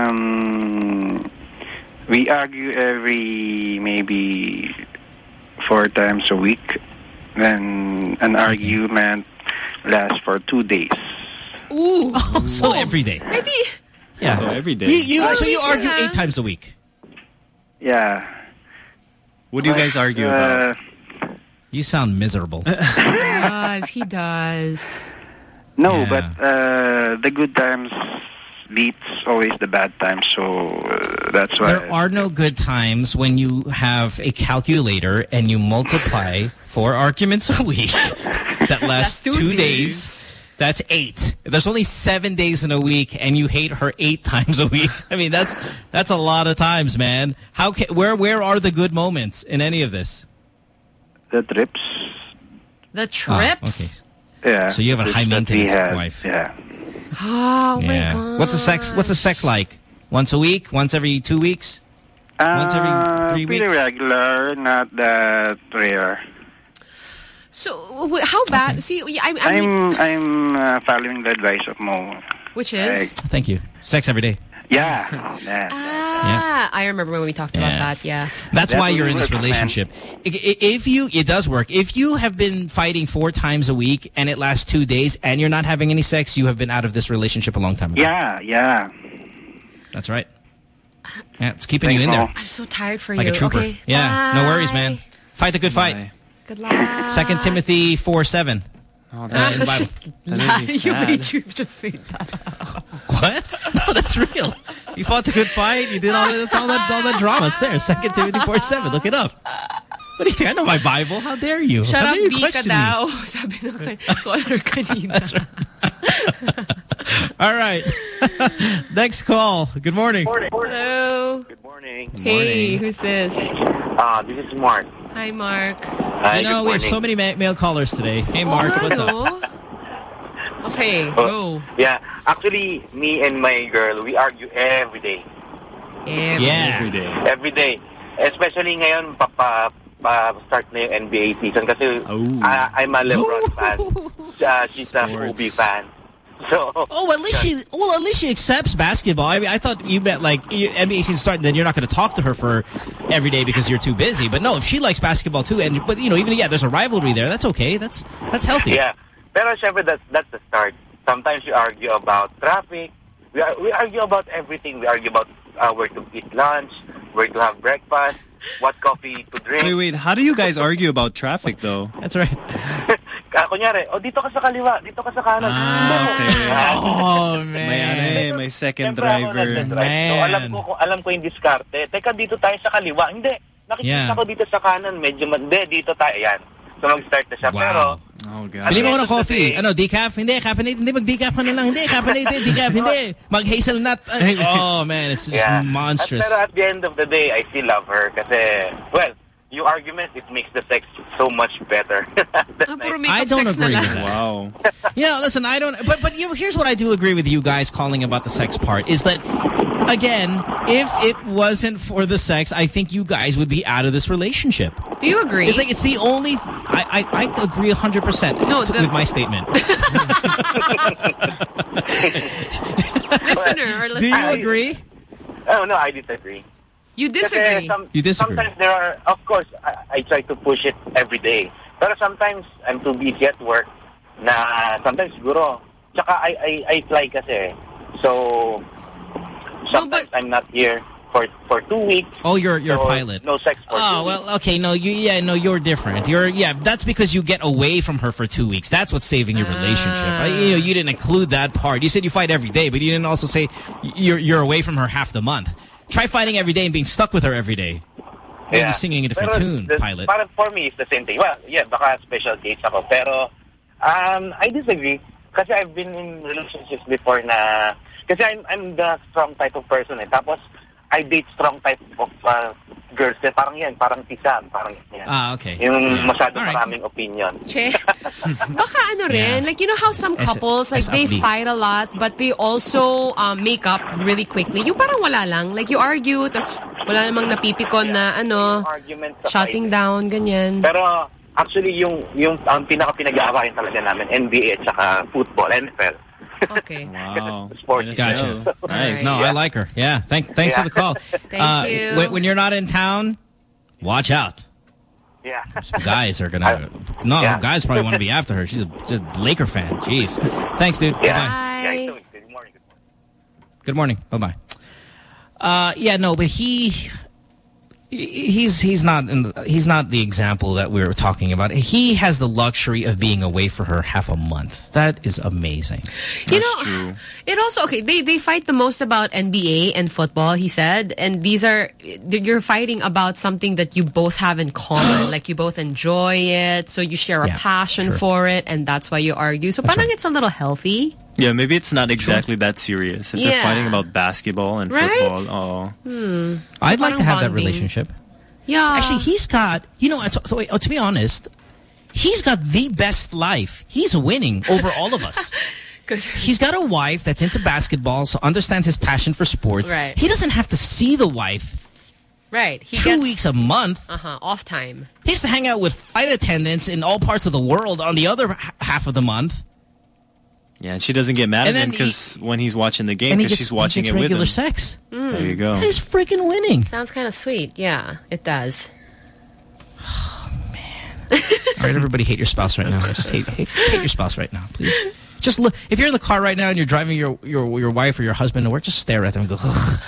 Um, we argue every maybe four times a week. Then an argument lasts for two days. Ooh. Oh, so every day. Maybe. Yeah. So every day. You, you, so you Oh, argue yeah. eight times a week. Yeah. What do you guys argue about? Uh, You sound miserable. He does. He does. no, Yeah. but uh, the good times beats always the bad times, so uh, that's why. There are no good times when you have a calculator and you multiply four arguments a week that last two two days. days. That's eight. There's only seven days in a week, and you hate her eight times a week. I mean, that's that's a lot of times, man. How can, where where are the good moments in any of this? The trips. The trips? Oh, okay. Yeah. So you have a trips high that we maintenance had, wife. Yeah. Oh, my Yeah. God. What's the sex? What's the sex like? Once a week? Once every two weeks? Once every three Uh, pretty weeks? regular, not that rare. So, wh- how bad? See, I, I mean, I'm I'm uh, following the advice of Mo. which is? Thank you. Sex every day. Yeah. yeah. Ah, I remember when we talked about Yeah. that, yeah. That's That why would you're in this work, man. relationship. I- i- If you, it does work. If you have been fighting four times a week and it lasts two days and you're not having any sex, you have been out of this relationship a long time ago. Yeah, yeah. That's right. Yeah, it's keeping Thanks, you in there. Mo. I'm so tired for Like you. a trooper. Okay, Yeah, no worries, bye. man. Fight the good fight. Bye. Good luck. Second Timothy four seven. Oh, Uh, that, in the That's Bible. just that made me you sad. made you just made that up. What? No, that's real. You fought the good fight. You did all, the, all that all that drama. It's there. Second Timothy four seven. Look it up. What do you think? I know my Bible. How dare you? Shut How up, dare you B ka question me? daw. Sabi ng kay caller kanina. That's right. All right. Next call. Good morning. Hello. Good morning. Hey, who's this? Uh, this is Mark. Hi, Mark. Hi, you know, good we have so morning. many ma male callers today. Hey, Mark, Oh, what's hello. up? Okay, Oh, go. Yeah, actually, me and my girl, we argue every day. Every Yeah. Every day. Every day. Especially ngayon, papa, pa start na yung N B A season kasi uh, I'm a LeBron fan. Uh, she's a Kobe fan. So, oh, at least she well, at least she accepts basketball. I mean, I thought you meant like you- N B A season starting, then you're not going to talk to her for every day because you're too busy. But no, if she likes basketball too, and but you know, even yeah, there's a rivalry there. That's okay. That's that's healthy. yeah. Pero syempre, that's, that's the start. Sometimes we argue about traffic. We, are, we argue about everything. We argue about uh, where to eat lunch, where to have breakfast, what coffee to drink. Wait, wait. How do you guys argue about traffic, though? That's right. Uh, kunyari, oh, dito ka sa kaliwa, dito ka sa kanan. Ah, okay. Oh, May, ano eh, may second Siyempre ako driver. nagdadrive. So, alam ko, kung alam ko yung diskarte. Teka, dito tayo sa kaliwa. Hindi. Nakikita Yeah. ko dito sa kanan. Medyo, hindi, dito tayo. Yan. So, mag-start na siya. Wow. Pero, Oh, God. Bili mo ko ng At the end of the coffee. day- Ano, decaf? Hindi, caffeinated. Hindi, mag-decaf ka na lang. Hindi, caffeinated. Decaf. Hindi. Mag-hazelnut. Oh, man. It's just yeah. monstrous. At, pero at the end of the day, I still love her. Kasi, well, yung argument, it makes the sex so much better. I don't agree with that. Wow. Yeah, listen, I don't. But but you know, here's what I do agree with you guys calling about the sex part is that, again, if it wasn't for the sex, I think you guys would be out of this relationship. Do you agree? It's like it's the only. I I, I agree a hundred percent with my statement. Listener or Do listener. you agree? Oh, no, I disagree. You disagree? Kasi some, You disagree. Sometimes there are, of course, I, I try to push it every day. Pero sometimes I'm too busy at work na sometimes siguro. Tsaka I, I, I fly kasi. So, sometimes I'm not here for for two weeks. Oh, you're you're so a pilot. No sex for Oh two well, weeks. okay, no, you yeah, no, you're different. You're yeah, that's because you get away from her for two weeks. That's what's saving your relationship. I, you know, you didn't include that part. You said you fight every day, but you didn't also say you're you're away from her half the month. Try fighting every day and being stuck with her every day. Maybe singing a different Pero tune, the- pilot. Parang for me, it's the same thing. Well, yeah, baka special case ako. Pero, um, I disagree. Kasi I've been in relationships before na... Kasi I'm, I'm the strong type of person eh. Tapos, I date strong type of uh, girls. Eh. Parang yan, parang tisam, parang yan. Ah, okay. Yung Yeah. masyado All right. maraming opinion. Che. Baka ano rin, Yeah. like you know how some Es- couples like es they ugly. fight a lot but they also um, make up really quickly. Yung parang wala lang, like you argue tas wala namang napipikon na ano, Argument sa shutting down, ganyan. Pero, actually, yung, yung ang pinaka-pinag-aawayan talaga namin, N B A at saka football, N F L. Okay. Wow. Sports. Gotcha. Nice. No, I like her. Yeah. Thank, thanks for the call. Thank uh, you. When, when you're not in town, watch out. Yeah. Some guys are gonna. No, Yeah. guys probably want to be after her. She's a, she's a Laker fan. Jeez. Thanks, dude. Yeah. Bye. Yeah, good morning. Good morning. Bye bye. Uh, yeah, no, but he. He's he's not in the, he's not the example that we were talking about. He has the luxury of being away for her half a month. That is amazing. You know, it also, okay, they, they fight the most about N B A and football, he said. And these are, you're fighting about something that you both have in common. Like you both enjoy it, so you share a Yeah, passion sure. for it, and that's why you argue. So parang it's a little healthy. Yeah, maybe it's not exactly that serious. If they're Yeah. fighting about basketball and Right? football, oh. Hmm. I'd like parang to have that bonding. relationship. Yeah. Actually, he's got, you know, so, so, to be honest, he's got the best life. He's winning over all of us. He's got a wife that's into basketball, so understands his passion for sports. Right. He doesn't have to see the wife Right. He two gets, weeks a month. Uh-huh. Off time. He has to hang out with flight attendants in all parts of the world on the other h- half of the month. Yeah, and she doesn't get mad And at then him because when he's watching the game, and he because gets- she's watching he it gets with regular him. sex. Mm. There you go. He's freaking winning. Sounds kind of sweet. Yeah, it does. All right, everybody hate your spouse right now. Just hate, hate, hate your spouse right now, please. Just look. If you're in the car right now and you're driving your your your wife or your husband to work, just stare at them and go.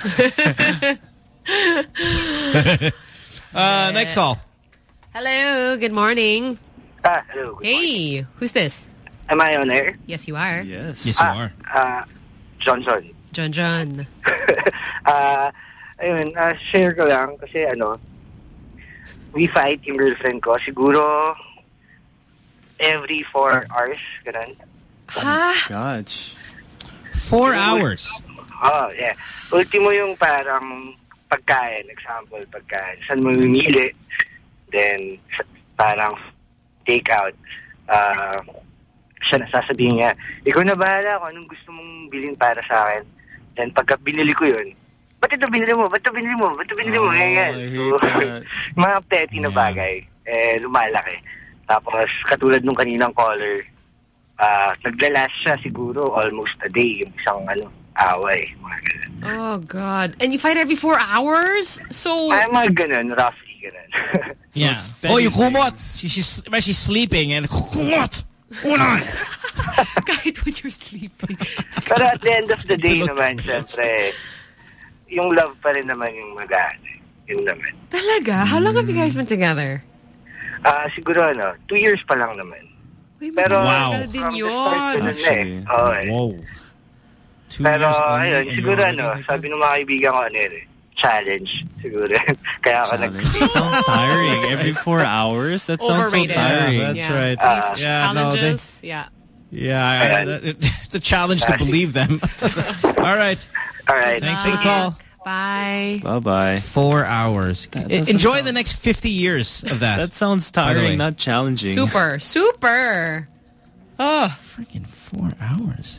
uh, next call. Hello, good morning. Ah, hello. Hey, who's this? Am I on air? Yes, you are. Yes. Yes, you Ah, are. Uh, Johnson. John John. Ah, ayun, uh, share ko lang kasi ano, we fight yung girlfriend ko. Siguro every four hours, ganun. Ha? Gosh. Four hours? Oh, yeah. Ultimo yung parang pagkain, example, pagkain. Saan mo mamili? Then, parang take out. Uh, siya nasasabihin niya, ikaw na bahala kung anong gusto mong bilhin para sa akin. Then, pagka binili ko yun, ba't ito binili mo? Ba't ito binili mo? Ba't ito binili mo? Oh, Ganyan. So, mga petty na bagay, eh, lumalaki. Tapos, katulad nung kaninang caller, uh, naglalas siya siguro almost a day, yung isang ano, away. Mga ganun. Oh, God. And you fight every four hours? So... Ay, mga ganun, roughly ganun. So yeah. Oh, yung kumot. She, she's, she's sleeping and kumot! Una! Kahit when you're sleeping. Pero at the end of the day naman, syempre, yung love pa rin naman yung magaan. Yun naman. Talaga? How long have you guys been together? Ah, uh, siguro ano, two years pa lang naman. Wait, pero wow. From the start na eh. Oh, eh. Wow. Two pero years ayun, siguro ano, sabi ng mga kaibigan ko ano eh, challenge siguro. Kaya ako nag... That sounds tiring. Every four hours? That sounds Overrated. so tiring. Yeah, that's yeah. right. Uh, yeah, no, they, yeah. Yeah, I, I, it's a challenge to believe them. All right. All right. Thanks Bye. for the call. Bye. Bye-bye. Four hours. That Enjoy sound... the next fifty years of that. That sounds tiring, not challenging. Super. Super. Oh. Freaking four hours.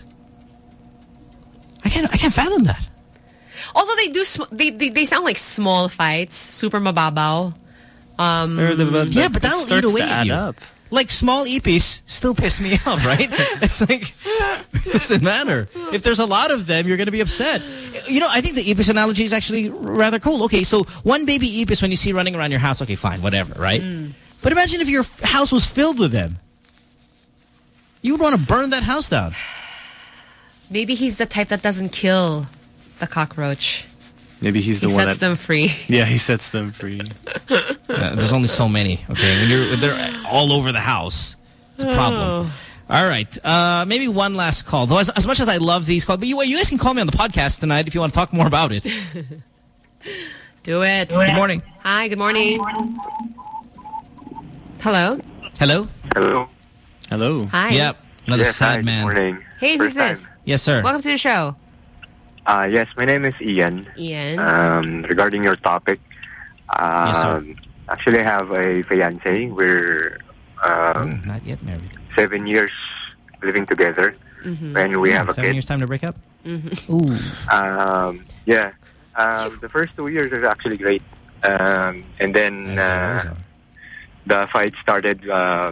I can't, I can't fathom that. Although they do, they, they, they sound like small fights. Super mababaw. Um, the, the, yeah, but that'll eat away at you. Up. Like, small ipis still piss me off, right? It's like, it doesn't matter. If there's a lot of them, you're going to be upset. You know, I think the ipis analogy is actually rather cool. Okay, so one baby ipis when you see running around your house, okay, fine, whatever, right? Mm. But imagine if your house was filled with them. You would want to burn that house down. Maybe he's the type that doesn't kill the cockroach. Maybe he's the he one sets that... them free. Yeah, he sets them free. Uh, there's only so many, okay? When you're they're all over the house, it's a problem. Oh. All right. Uh, maybe one last call. Though as, as much as I love these calls, but you, you guys can call me on the podcast tonight if you want to talk more about it. Do it. Good morning. Hi, good morning. Hello? Hello? Hello. Hello. Hi. Yep. Another yes, sad hi, man. Good morning. Hey, who's First this? time. Yes, sir. Welcome to the show. Uh, yes, my name is Ian. Ian. Um, regarding your topic, um, yes, sir. Actually, I have a fiancé. We're um, oh, not yet married. Seven years living together, mm-hmm. and we yeah, have a seven kid. Seven years time to break up. Mm-hmm. Ooh. Um, yeah. Um, the first two years is actually great, um, and then uh, the fight started. Uh,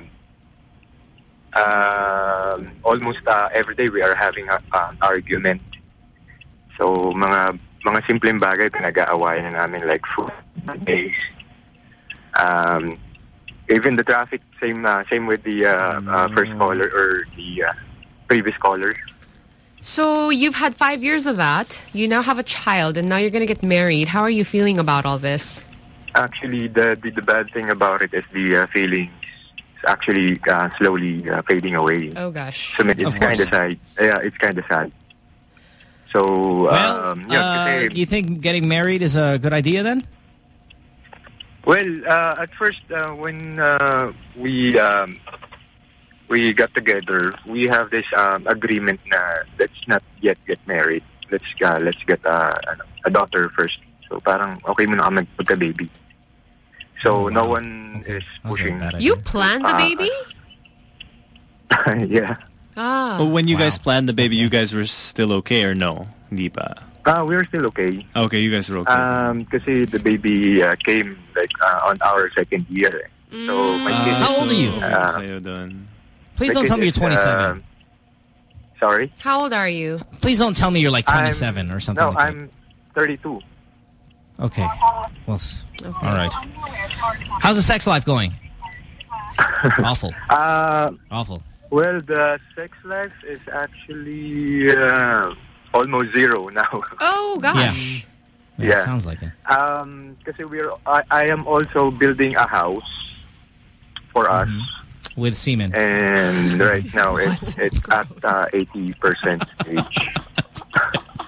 uh, almost uh, every day we are having a, uh, an argument. So, mga mga simpleng bagay pinag-aawayan na namin, like food, days. Um, even the traffic, same uh, same with the uh, uh, first caller or the uh, previous caller. So, you've had five years of that. You now have a child, and now you're going to get married. How are you feeling about all this? Actually, the the, the bad thing about it is the uh, feelings actually uh, slowly uh, fading away. Oh, gosh. So, it's kind of sad. Yeah, it's kind of sad. So, well, um, yeah, uh, kasi, do you think getting married is a good idea then? Well, uh, at first, uh, when uh, we um, we got together, we have this um, agreement na let's not yet get married. Let's uh, let's get uh, a daughter first. So, parang okay muna kami magka-baby. So, oh, wow. no one okay. is pushing. You planned the baby? Uh, yeah. Ah. But when you wow. guys planned the baby, you guys were still okay or no? Hindi pa? Uh, we were still okay. Okay, you guys were okay. Um, kasi the baby uh, came like uh, on our second year. Mm. So my uh, kid How old are you? Uh, Please don't tell me you're twenty-seven. Uh, sorry? How old are you? Please don't tell me you're like twenty-seven I'm, or something no, like I'm thirty-two. Okay. Well, okay. All right. How's the sex life going? Awful. Uh, Awful. Well, the sex life is actually uh, almost zero now. Oh, gosh. Yeah. Yeah. Sounds like it. Um, because we're, I, I am also building a house for mm-hmm. us. With semen. And right now it's, it's at uh, eighty percent age.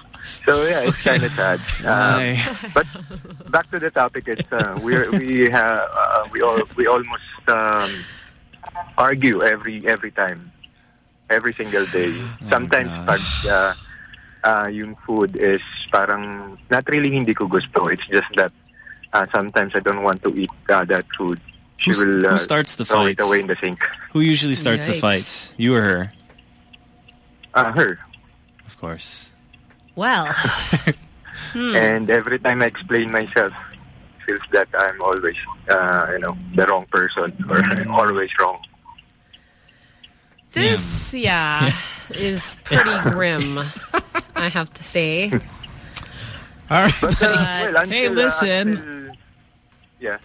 So yeah, it's kind of sad. Um, but back to the topic, it's uh, we we have uh, we all we almost um, argue every every time, every single day. Oh Sometimes pag uh, uh, yung food is parang not really hindi ko gusto. It's just that uh, sometimes I don't want to eat uh, that food. She Who's, will uh, who starts the throw fights? it away in the sink. Who usually starts Yikes. the fights? You or her? Uh, her. Of course. Well. hmm. And every time I explain myself, feels that I'm always, uh, you know, the wrong person or always wrong. This, yeah, is pretty grim, I have to say. All right. But, uh, well, until, hey, listen. Uh, until, yeah.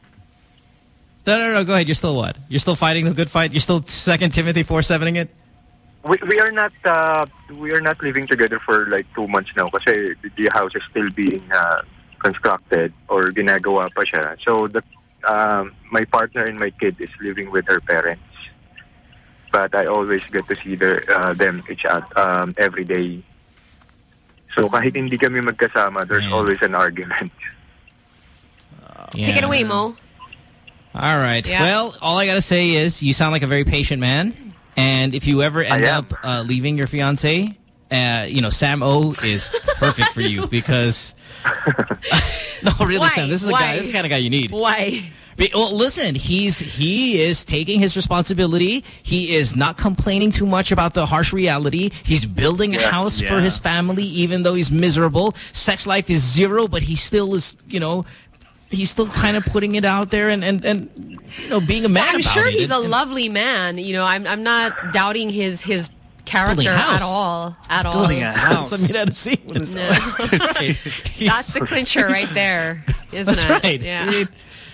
No, no, no. Go ahead. You're still what? You're still fighting the good fight? You're still Second Timothy four sevening it? We we are not uh, we are not living together for like two months now kasi the house is still being uh, constructed or ginagawa pa siya. So the um, my partner and my kid is living with her parents, but I always get to see their uh, them each other um, every day. So kahit hindi kami magkasama, there's yeah. always an argument. Uh, Take it away, Mo. All right. Yeah. Well, all I got to say is you sound like a very patient man. And if you ever end up uh, leaving your fiancé, uh, you know, Sam O is perfect for you because... no, really, Why? Sam, this is, a guy, this is the kind of guy you need. Why? Be, well, listen, he's he is taking his responsibility. He is not complaining too much about the harsh reality. He's building a yeah. house yeah. for his family, even though he's miserable. Sex life is zero, but he still is, you know... He's still kind of putting it out there and, and, and you know, being a man I'm about sure it. he's and, a and lovely man. You know, I'm I'm not doubting his his character at all. At all. Building a house. I mean, I've seen no. That's right. That's the clincher right there, isn't That's it? That's right. Yeah. I mean,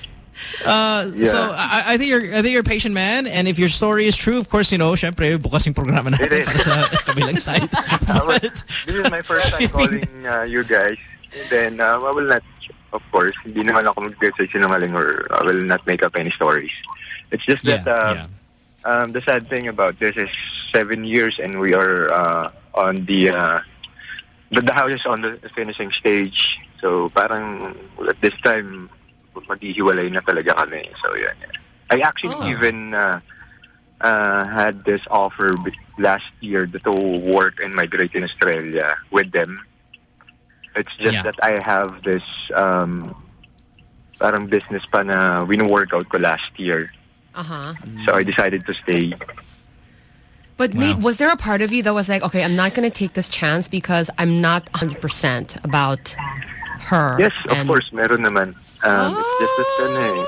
uh, yeah. So I, I think you're I think you're a patient man, and if your story is true, of course, you know, syempre bukas yung programa natin para sa kabilang side. But, this is my first time calling uh, you guys. And then uh, I will not. Of course, hindi naman ako mag-say sinungaling or I will not make up any stories. It's just that yeah, uh, yeah. Um, the sad thing about this is seven years and we are uh, on the, uh, the the house is on the finishing stage. So parang at this time maghihiwalay na talaga kami. So yeah, yeah. I actually oh. even uh, uh, had this offer last year to work and migrate in Australia with them. It's just yeah. that I have this um, parang business pa na win-workout ko last year. Uh-huh. So I decided to stay. But wow. Nate, was there a part of you that was like, okay, I'm not going to take this chance because I'm not one hundred percent about her? Yes, of and... course, meron naman. Um, oh. It's just that, ano eh.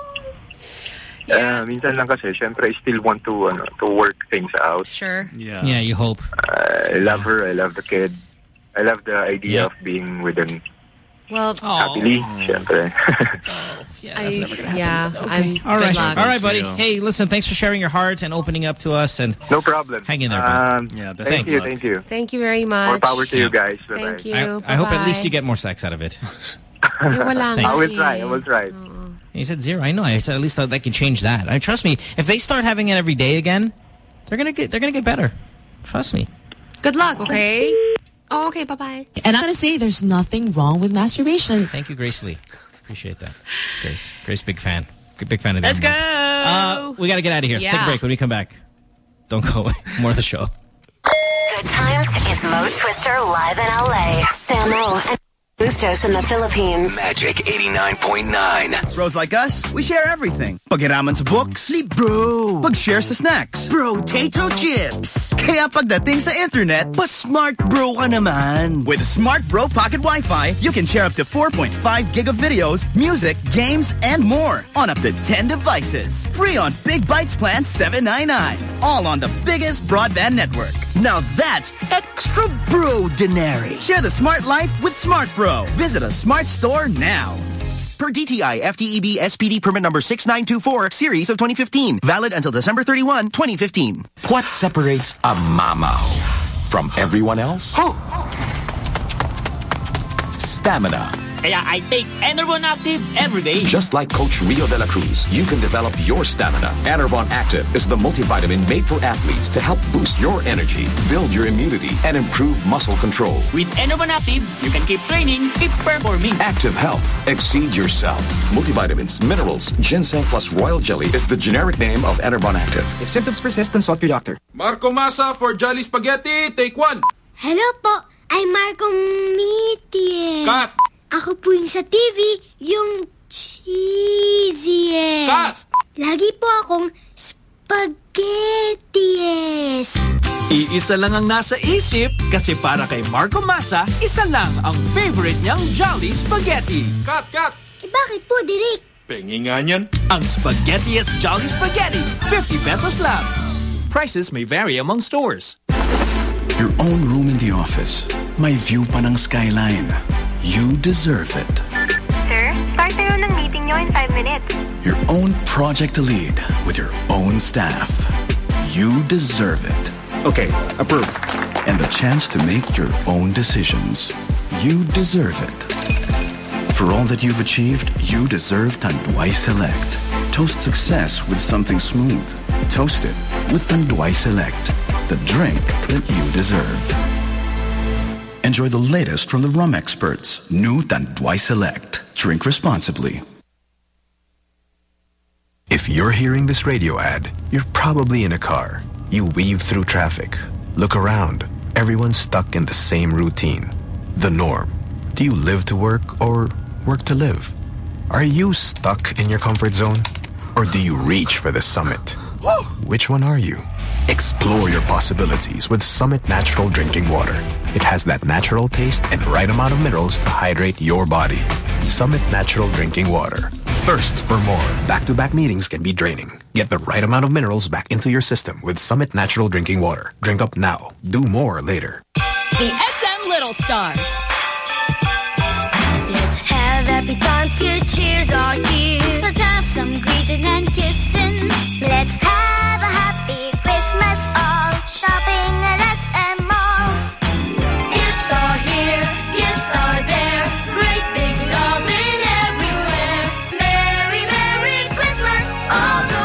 Uh, minsan lang kasi, syempre, I still want to, ano, to work things out. Sure. Yeah, yeah you hope. Uh, I love her, I love the kid. I love the idea yeah. of being with them well, happily, syempre. oh, yeah, that's I, never gonna happen. Yeah, okay. I'm all right, luck. all right, buddy. Hey, listen, thanks for sharing your heart and opening up to us. And no problem. Hang in there, um, yeah, thank thanks. you, thank you. Thank you very much. More power to yeah. you guys. Bye thank bye. you. I, I hope at least you get more sex out of it. I will try. I will try. Oh. He said zero. I know. I said at least they can change that. I mean, trust me. If they start having it every day again, they're gonna get they're gonna get better. Trust me. Good luck. Okay. Oh, okay. Bye bye. And I'm gonna say there's nothing wrong with masturbation. Thank you, Grace Lee. Appreciate that, Grace. Grace, big fan. Big fan of that. Let's go. Uh, we gotta get out of here. Yeah. Let's take a break. When we come back, don't go away. More of the show. Good times is Mo Twister live in L A. Samo and Bustos in the Philippines. Magic eighty-nine point nine. Bros like us, we share everything. Pag-iraman sa books, sleep bro. Pag-share sa snacks, potato chips. Kaya pagdating sa internet, pa-smart bro ka naman. With Smart Bro Pocket Wi-Fi, you can share up to four point five gig of videos, music, games, and more on up to ten devices. Free on Big Bytes Plan seven ninety-nine. All on the biggest broadband network. Now that's extra bro-dinary. Share the smart life with Smart Bro. Visit a smart store now. Per D T I F T E B S P D permit number six nine two four, series of twenty fifteen. Valid until December thirty-first, twenty fifteen. What separates a mama from everyone else? Stamina. Kaya I take Enervon Active every day. Just like Coach Rio de la Cruz, you can develop your stamina. Enervon Active is the multivitamin made for athletes to help boost your energy, build your immunity, and improve muscle control. With Enervon Active, you can keep training, keep performing. Active Health. Exceed yourself. Multivitamins, minerals, ginseng plus royal jelly is the generic name of Enervon Active. If symptoms persist, consult your doctor. Marco Masa for Jolly Spaghetti. Take one. Hello po. I'm Marco Mitias. Cut. Ako po yung sa T V, yung cheesiest. Cut. Lagi po akong spaghettiest. Iisa lang ang nasa isip kasi para kay Marco Masa, isa lang ang favorite niyang Jolly Spaghetti. Cut, cut. Eh bakit po, Direk? Pengi nga niyan. Ang Spaghettiest Jolly Spaghetti, fifty pesos lang. Prices may vary among stores. Your own room in the office. May view pa ng skyline. You deserve it. Sir, start tayo ng meeting nyo in five minutes. Your own project to lead with your own staff. You deserve it. Okay, approved. And the chance to make your own decisions. You deserve it. For all that you've achieved, you deserve Tanduay Select. Toast success with something smooth. Toast it with Tanduay Select, the drink that you deserve. Enjoy the latest from the rum experts. New Tanduay Select. Drink responsibly. If you're hearing this radio ad, you're probably in a car. You weave through traffic. Look around. Everyone's stuck in the same routine. The norm. Do you live to work or work to live? Are you stuck in your comfort zone? Or do you reach for the summit? Which one are you? Explore your possibilities with Summit Natural Drinking Water. It has that natural taste and right amount of minerals to hydrate your body. Summit Natural Drinking Water. Thirst for more. Back-to-back meetings can be draining. Get the right amount of minerals back into your system with Summit Natural Drinking Water. Drink up now. Do more later. The S M Little Stars. Let's have happy times, good cheers are here. Let's have some greeting and kissing. Let's have a happy Christmas all. Shopping at S M malls. Gifts are here, gifts are there. Great big loving everywhere. Merry, Merry Christmas all the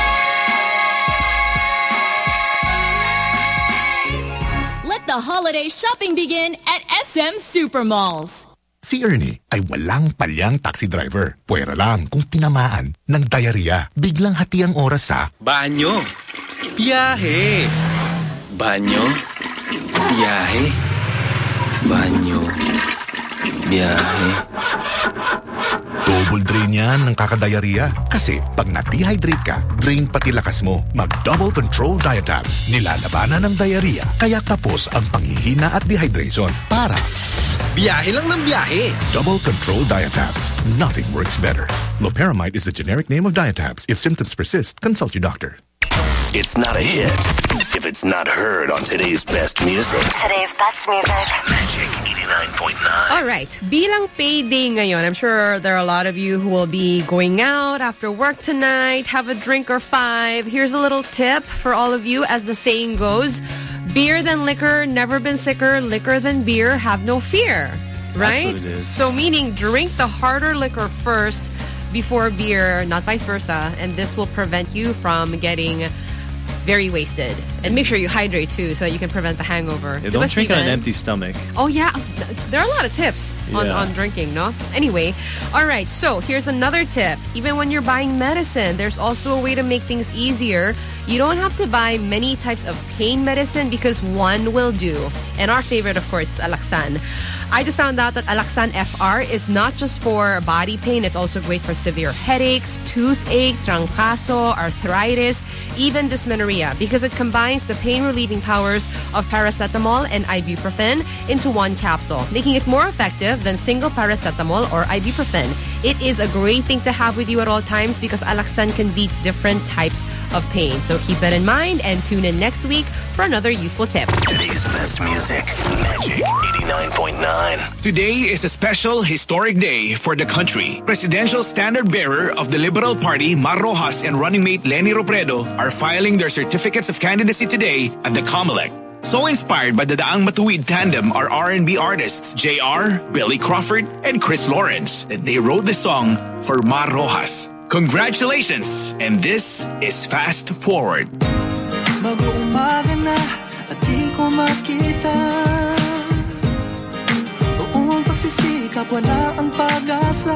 way. Let the holiday shopping begin at S M Supermalls. Si Ernie ay walang palyang taxi driver. Puwera lang kung tinamaan ng diarrhea. Biglang hati ang oras sa banyo, biyahe, banyo, biyahe, banyo, biyahe. Double drain yan ng kakadiarrhea. Kasi pag na-dehydrate ka, drain pati lakas mo. Mag-Double Control Diatabs. Nilalabanan ng diarrhea. Kaya tapos ang panghihina at dehydration. Para biyahe lang ng biyahe. Double Control Diatabs. Nothing works better. Loperamide is the generic name of Diatabs. If symptoms persist, consult your doctor. It's not a hit if it's not heard on today's best music. Today's best music. Magic eighty-nine point nine. All right. Bilang payday ngayon, I'm sure there are a lot of you who will be going out after work tonight, have a drink or five. Here's a little tip for all of you. As the saying goes, beer than liquor, never been sicker. Liquor than beer, have no fear. Right? That's what it is. So meaning drink the harder liquor first before beer, not vice versa. And this will prevent you from getting very wasted. And make sure you hydrate too so that you can prevent the hangover. Yeah, don't drink on an empty stomach. Oh yeah, there are a lot of tips on, Yeah. on drinking, no? Anyway, all right, so here's another tip. Even when you're buying medicine, there's also a way to make things easier. You don't have to buy many types of pain medicine because one will do. And our favorite, of course, is Alaxan. I just found out that Alaxan F R is not just for body pain. It's also great for severe headaches, toothache, trangkaso, arthritis, even dysmenorrhea because it combines the pain-relieving powers of paracetamol and ibuprofen into one capsule, making it more effective than single paracetamol or ibuprofen. It is a great thing to have with you at all times because Alaxan can beat different types of pain. So keep that in mind and tune in next week for another useful tip. Today's best music. Magic eighty-nine point nine. Today is a special historic day for the country. Presidential standard bearer of the Liberal Party, Mar Rojas, and running mate Leni Robredo are filing their certificates of candidacy today at the COMELEC. So inspired by the Daang Matuwid tandem are R and B artists J R, Billy Crawford, and Chris Lawrence that they wrote the song for Mar Rojas. Congratulations! And this is Fast Forward. Mag-uumaga na at di ko makita. Buong pagsisikap, wala ang pag-asa.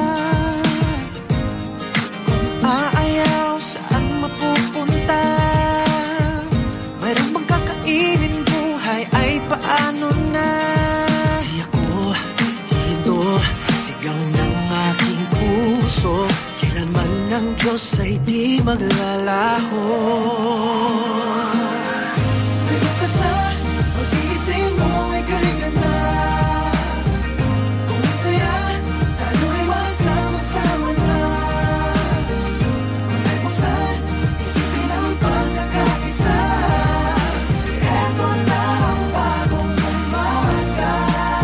Kung aayaw, saan mapupunta? Mayroong bang kakainin buhay ay paano na? Di ako hihinto, sigaw ng aking puso. Kailanman ng Diyos ay di maglalaho. May bukas na, pag-iising mo ay ganda. Kung ang saya, tayo ay masama-sama na. Kung ay buksan, isipin ang pagkakaisa. Eto na ang bagong umaga.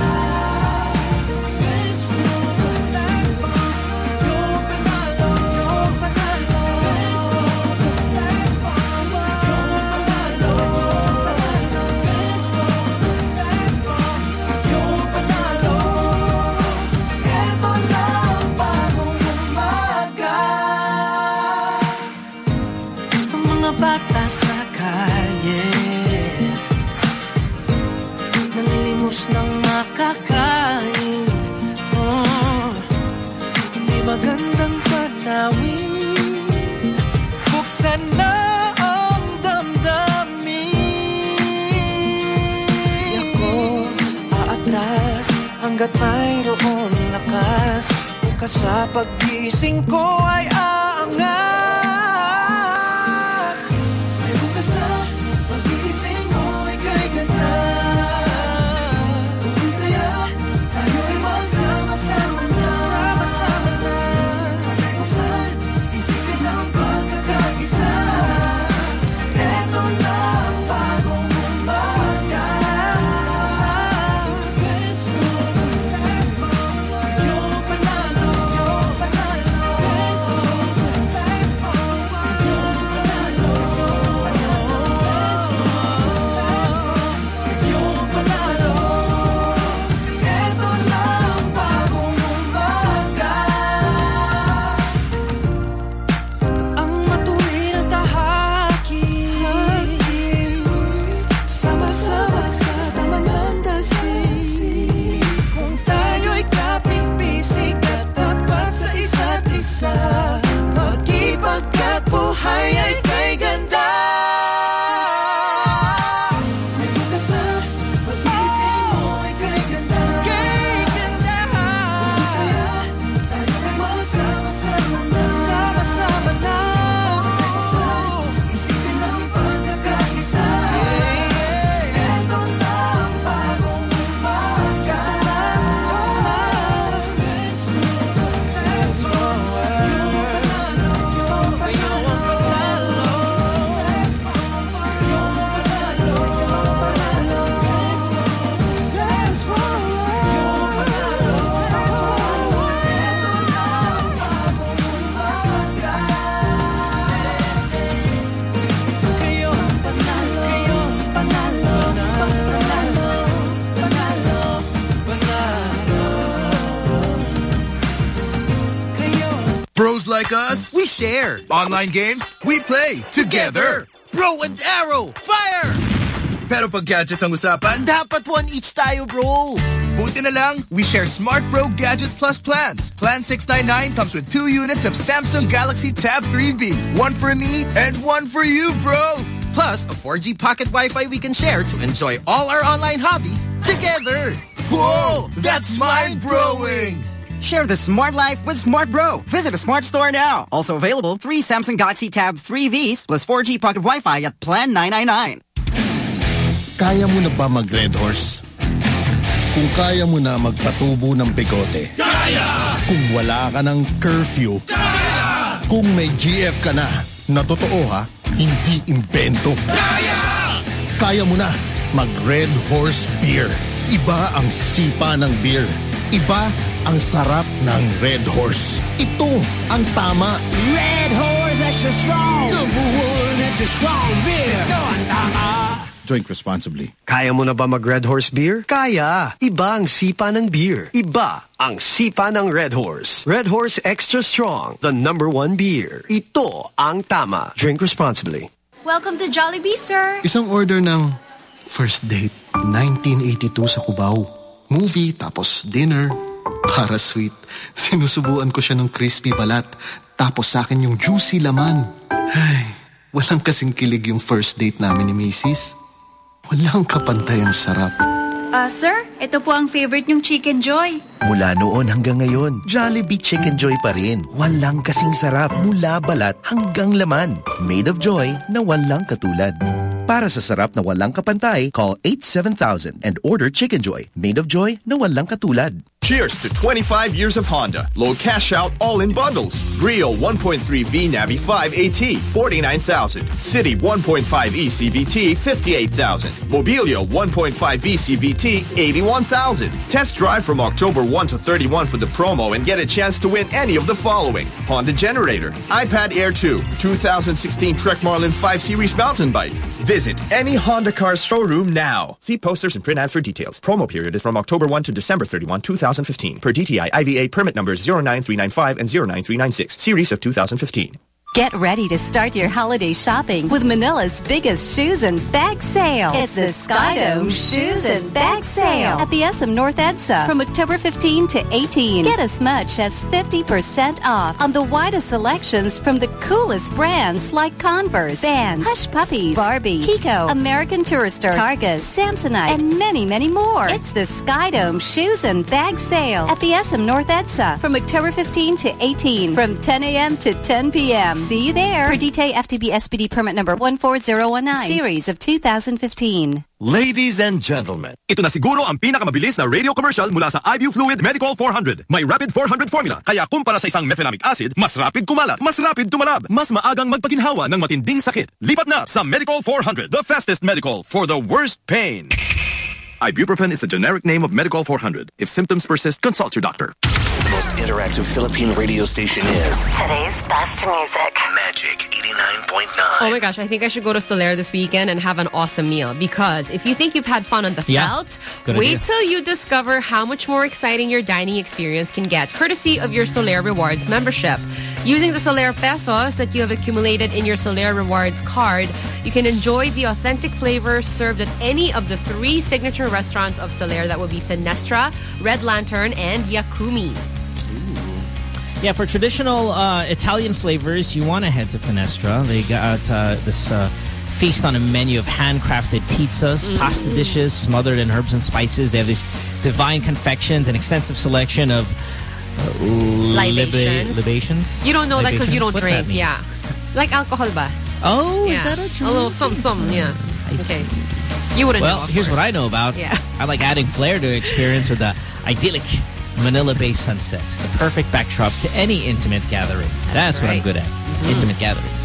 Fast forward, fast forward, yung panalo, yung panalo. Fast forward, fast forward, yung panalo. Fast forward, fast forward, yung panalo. Eto na ang bagong umaga. Ang mga bata sa kalye nanlilimos ng makakain. Oh, hindi magandang panawin. Buksan na ang damdamin. Di ako aatras hanggat mayroon lakas. Bukas sa paggising ko ay aangat. May bukas na, pag-iising mo ay kay ganda. Kung ang saya, tayo ay magsama-sama na. Sama-sama na. May buksan, isipin ang pagkakaisa. Eto na ang bagong umaga. Fast forward, fast forward, yung panalo, yung panalo. Fast forward, fast forward, yung panalo, yung panalo. Eto na ang bagong umaga. Ang matuwid na tahakin, sama-sama sa tamang landasin. Kung tayo'y kapit-bisig at tapat sa isa't isa, pag-ibig at buhay ay kay ganda. May bukas na, pag-iising mo ay kay ganda. Kay ganda. Kung ang saya, tayo ay magsama-sama na. Sama-sama na. May buksan, isipin ang pagkakaisa. Eto na ang bagong umaga. Fast forward, fast forward, yung panalo, yung panalo. Fast forward, yung panalo, yung panalo. Fast forward, yung panalo, fast forward. Eto na ang bagong umaga. Kayo ang panalo, kayo ang panalo, panalo, panalo, panalo. Kayo. Bros like us, we share. Online games, we play together. Bro and arrow, fire! Pero pag gadgets ang usapan, Dapat one each tayo, bro. buti na lang, we share Smart Bro Gadget Plus plans. Plan six ninety-nine comes with two units of Samsung Galaxy Tab three V. One for me and one for you, bro. Plus, a four G pocket Wi-Fi we can share to enjoy all our online hobbies together. Whoa, that's mind broing. Share the smart life with Smart Bro. Visit a smart store now. Also available, three Samsung Galaxy Tab three Vs plus four G pocket Wi-Fi at Plan nine ninety-nine. Kaya mo na ba mag-Red Horse? Kung kaya mo na magpatubo ng bigote. Kaya! Kung wala ka ng curfew. Kaya! Kung may G F ka na, na totoo ha, hindi imbento. Kaya! Kaya mo na mag-Red Horse Beer. Iba ang sipa ng beer. Iba ang sarap ng Red Horse. Ito ang tama. Red Horse Extra Strong. Number one extra strong beer. Ito ang tama. Drink responsibly. Kaya mo na ba mag Red Horse beer? Kaya! Iba ang sipa ng beer. Iba ang sipa ng Red Horse. Red Horse Extra Strong, the number one beer. Ito ang tama. Drink responsibly. Welcome to Jollibee, sir. Isang order ng first date, nineteen eighty-two sa Cubao. Movie, tapos dinner. Para sweet. Sinusubuan ko siya ng crispy balat. Tapos sa akin yung juicy laman. Ay, walang kasing kilig yung first date namin ni Missus Walang kapantay ang sarap. Ah, uh, sir, ito po ang favorite niyong Chicken Joy. Mula noon hanggang ngayon, Jollibee Chicken Joy pa rin. Walang kasing sarap mula balat hanggang laman. Made of joy na walang katulad. Para sa sarap na walang kapantay, call eight seven thousand and order Chicken Joy. Made of joy na walang katulad. Cheers to twenty-five years of Honda. Low cash out all in bundles. Brio one point three V Navi five AT, forty-nine thousand. City one point five E C V T, fifty-eight thousand. Mobilio one point five V C V T, eighty-one thousand. Test drive from October first to thirty-first for the promo and get a chance to win any of the following: Honda Generator, iPad Air two, two thousand sixteen Trek Marlin five Series mountain bike. Visit any Honda car showroom now. See posters and print ads for details. Promo period is from October first to December thirty-first, two thousand fifteen. Per D T I I V A permit numbers zero nine three nine five and zero nine three nine six. Series of two thousand fifteen. Get ready to start your holiday shopping with Manila's biggest shoes and bag sale. It's the Skydome Shoes and Bag Sale at the S M North EDSA from October fifteenth to eighteenth. Get as much as fifty percent off on the widest selections from the coolest brands like Converse, Vans, Hush Puppies, Barbie, Kiko, American Tourister, Targus, Samsonite, and many, many more. It's the Skydome Shoes and Bag Sale at the S M North EDSA from October fifteenth to eighteenth from ten a.m. to ten p.m. See you there. Per D T F T B S P D permit number one four zero one nine. Series of two thousand fifteen. Ladies and gentlemen, ito na siguro ang pinakamabilis na radio commercial mula sa iBu Fluid Medicol four hundred. May Rapid four hundred formula, kaya kumpara sa isang mefenamic acid, mas rapid kumalat, mas rapid tumalab, mas maagang magpaginhawa ng matinding sakit. Lipat na sa Medicol four hundred, the fastest medical for the worst pain. Ibuprofen is the generic name of Medicol four hundred. If symptoms persist, consult your doctor. The most interactive Philippine radio station is today's best music. Magic eighty-nine point nine. Oh my gosh, I think I should go to Solaire this weekend and have an awesome meal. Because if you think you've had fun on the yeah, felt, wait idea. till you discover how much more exciting your dining experience can get, courtesy of your Solaire Rewards membership. Using the Solaire pesos that you have accumulated in your Solaire Rewards card, you can enjoy the authentic flavors served at any of the three signature restaurants of Solaire. That would be Finestra, Red Lantern, and Yakumi. Yeah, for traditional uh, Italian flavors, you want to head to Finestra. They got uh, this uh, feast on a menu of handcrafted pizzas, mm. pasta dishes smothered in herbs and spices. They have these divine confections, an extensive selection of uh, libations. Liba libations. You don't know libations? that because you don't What's drink. Yeah, like alcohol ba? Oh, yeah. is that a drink? A little some some yeah. I okay. See. You wouldn't well, know. Well, here's what I know about. Yeah. I like adding flair to experience with the idyllic Manila-based sunset, the perfect backdrop to any intimate gathering. That's, That's right. what I'm good at. Mm. Intimate gatherings.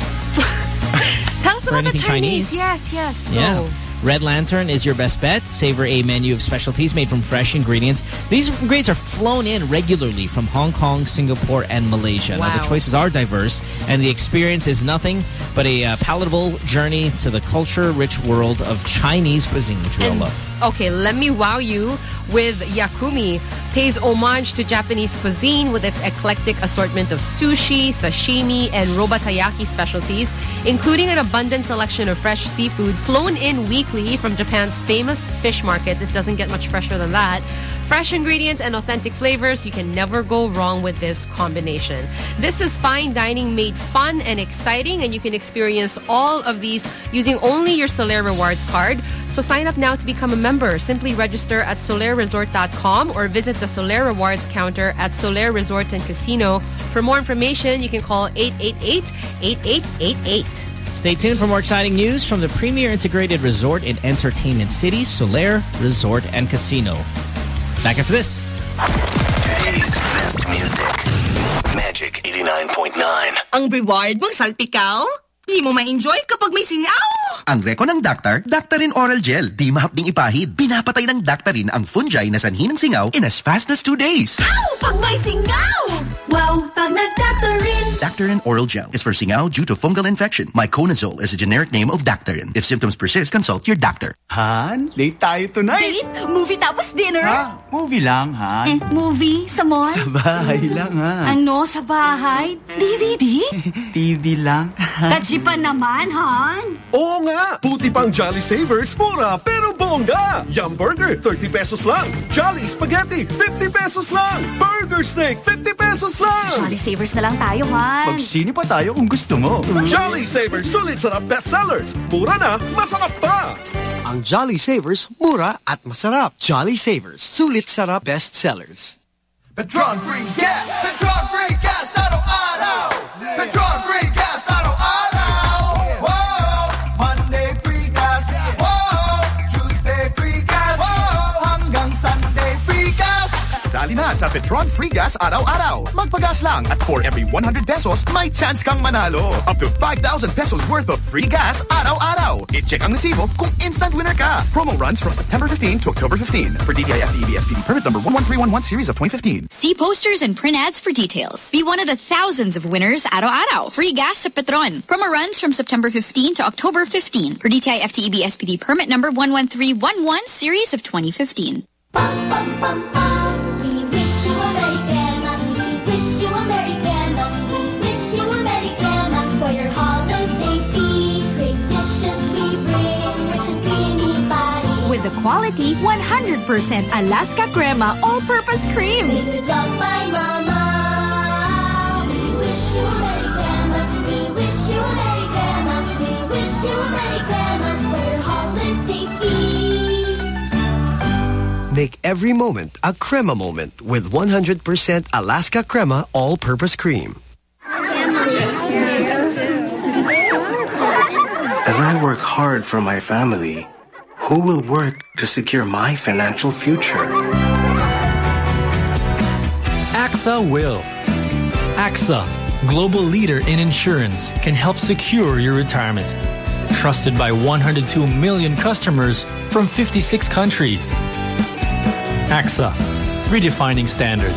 Tell us For about the Chinese. Chinese. Yes, yes. Yeah. No. Red Lantern is your best bet. Savor a menu of specialties made from fresh ingredients. These ingredients are flown in regularly from Hong Kong, Singapore, and Malaysia. Wow. Now, the choices are diverse, and the experience is nothing but a uh, palatable journey to the culture-rich world of Chinese cuisine, which we and, all love. Okay, let me wow you with Yakumi. Pays homage to Japanese cuisine with its eclectic assortment of sushi, sashimi, and robatayaki specialties, including an abundant selection of fresh seafood flown in weekly from Japan's famous fish markets. It doesn't get much fresher than that. Fresh ingredients and authentic flavors. You can never go wrong with this combination. This is fine dining made fun and exciting, and you can experience all of these using only your Solaire Rewards card. So sign up now to become a member. Simply register at solaire resort dot com or visit the Solaire Rewards counter at Solaire Resort and Casino. For more information, you can call eight eight eight, eight eight eight eight. Stay tuned for more exciting news from the premier integrated resort in Entertainment City, Solaire Resort and Casino. Back after this. Today's best music. Magic eighty-nine point nine. Ang reward mong salpikaw? Di mo ma-enjoy kapag may singaw. Ang reko ng Dactar, Dactarin Oral Gel. Di mahapding ipahid. Pinapatay ng Dactarin ang fungi na sanhi ng singaw in as fast as two days. Ow! Pag may singaw! Wow, pag nag-Daktarin. Daktarin Oral Gel is for singaw due to fungal infection. Miconazole is a generic name of Daktarin. If symptoms persist, consult your doctor. Han, date tayo tonight. Date? Movie tapos dinner? Ha? Movie lang, Han. Eh, movie? Sa mall? Sa bahay lang, ha? Ano, sa bahay? D V D? T V lang. Kachipan naman, Han. Oo nga! Puti pang Jolly Savers, mura pero bongga! Yum Burger, thirty pesos lang. Jolly Spaghetti, fifty pesos lang. Burger Steak, fifty pesos lang. Jolly Savers na lang tayo, Han. Magsini pa tayo kung gusto mo. Jolly Savers, sulit sarap bestsellers. Mura na, masarap pa! Ang Jolly Savers, mura at masarap. Jolly Savers, sulit sarap bestsellers. Petron Free Gas! Petron Free Gas araw-araw! Petron Free Gas araw-araw! Wow! Monday Free Gas! Wow! Tuesday Free Gas! Wow! Hanggang Sunday Free Gas! Sali na sa Petron Free Gas araw-araw. Magpagas lang at for every one hundred pesos, may chance kang manalo. Up to five thousand pesos worth of free gas araw-araw. I-check ang resibo kung instant winner ka. Promo runs from September fifteenth to October fifteenth for D T I F T E B S P D permit number one one three one one series of twenty fifteen. See posters and print ads for details. Be one of the thousands of winners araw-araw. Free gas sa Petron. Promo runs from September fifteenth to October fifteenth for D T I F T E B S P D permit number one one three one one series of twenty fifteen. We wish you a Merry Christmas. We wish you a Merry Christmas. We wish you a Merry Christmas for your holiday feast. Great dishes we bring, rich and creamy body. With the quality one hundred percent Alaska Crema all-purpose cream. Made with love by Mama. We wish you a Merry Christmas. We wish you a Merry Christmas. We wish you a Merry Christmas for your holiday feast. Make every moment a crema moment with one hundred percent Alaska Crema all-purpose cream. As I work hard for my family, who will work to secure my financial future? A X A will. A X A, global leader in insurance, can help secure your retirement. Trusted by one hundred two million customers from fifty-six countries. A X A, redefining standards.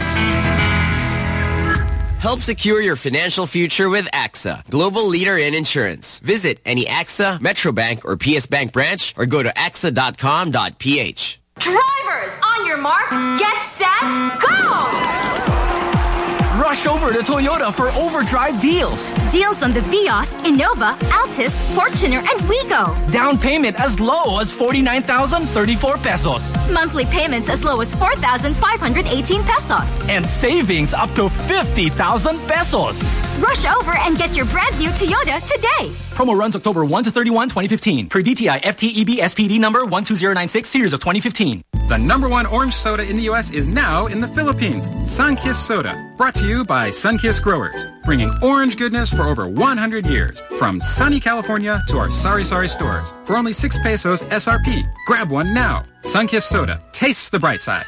Help secure your financial future with A X A, global leader in insurance. Visit any A X A, Metrobank, or P S Bank branch or go to A X A dot com dot P H. Drivers, on your mark, get set, go! Rush over to Toyota for overdrive deals. Deals on the Vios, Innova, Altis, Fortuner, and Wigo. Down payment as low as forty-nine thousand thirty-four pesos. Monthly payments as low as four thousand five hundred eighteen pesos. And savings up to fifty thousand pesos. Rush over and get your brand new Toyota today. Promo runs October first to thirty-first, twenty fifteen. Per D T I F T E B S P D number one two zero nine six, series of twenty fifteen. The number one orange soda in the U S is now in the Philippines. Sunkist Soda. Brought to you by Sunkist Growers. Bringing orange goodness for over one hundred years. From sunny California to our sari-sari stores. For only six pesos S R P. Grab one now. Sunkist Soda. Tastes the bright side.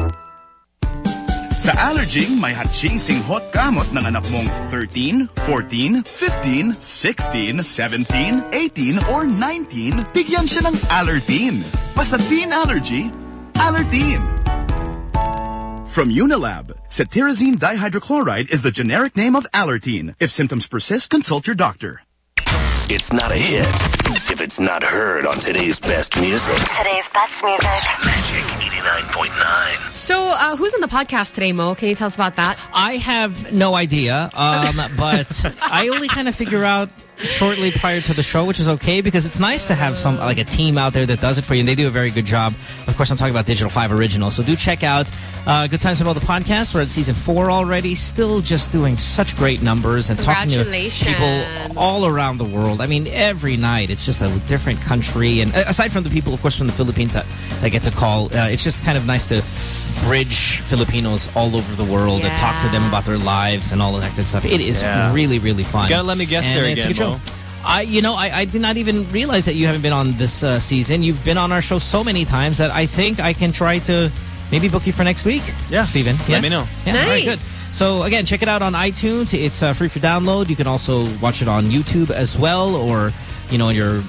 Sa Allerging, may hot-chasing hot gamot ng anak mong thirteen, fourteen, fifteen, sixteen, seventeen, eighteen, or nineteen, bigyan siya ng Allertine. Basta teen allergy, Allertine. From Unilab, cetirizine dihydrochloride is the generic name of Allertine. If symptoms persist, consult your doctor. It's not a hit if it's not heard on today's best music. Today's best music. Magic eighty-nine point nine. So, uh, who's on the podcast today, Mo? Can you tell us about that? I have no idea, um, but I only kind of figure out shortly prior to the show, which is okay because it's nice to have some like a team out there that does it for you, and they do a very good job. Of course, I'm talking about Digital five Original, so do check out uh, Good Times to Know the podcast. We're at season four already, still just doing such great numbers and talking to people all around the world. I mean, every night it's just a different country, and aside from the people, of course, from the Philippines that I get to call, uh, it's just kind of nice to bridge Filipinos all over the world yeah. and talk to them about their lives and all of that good stuff. It is yeah. really, really fun. You gotta let me guess and there it's again, a good show. I, you know, I, I did not even realize that you haven't been on this uh, season. You've been on our show so many times that I think I can try to maybe book you for next week. Yeah, Steven. Let yes? me know. Yeah, nice. all right, good. So again, check it out on iTunes. It's uh, free for download. You can also watch it on YouTube as well, or you know, on your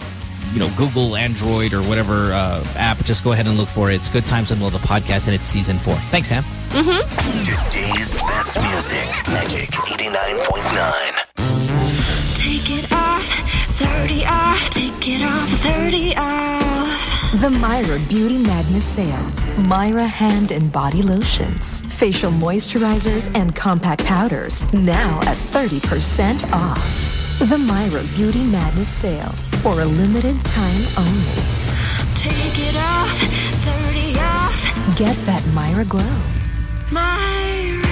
you know, Google, Android, or whatever uh, app. Just go ahead and look for it. It's Good Times Unload, the podcast, and it's season four. Thanks, Sam. Mm-hmm. Today's best music, Magic eighty-nine point nine. Take it off, thirty off. Take it off, thirty off. The Myra Beauty Madness Sale. Myra hand and body lotions, facial moisturizers, and compact powders. Now at thirty percent off. The Myra Beauty Madness Sale. For a limited time only. Take it off, thirty off. Get that Myra glow. Myra.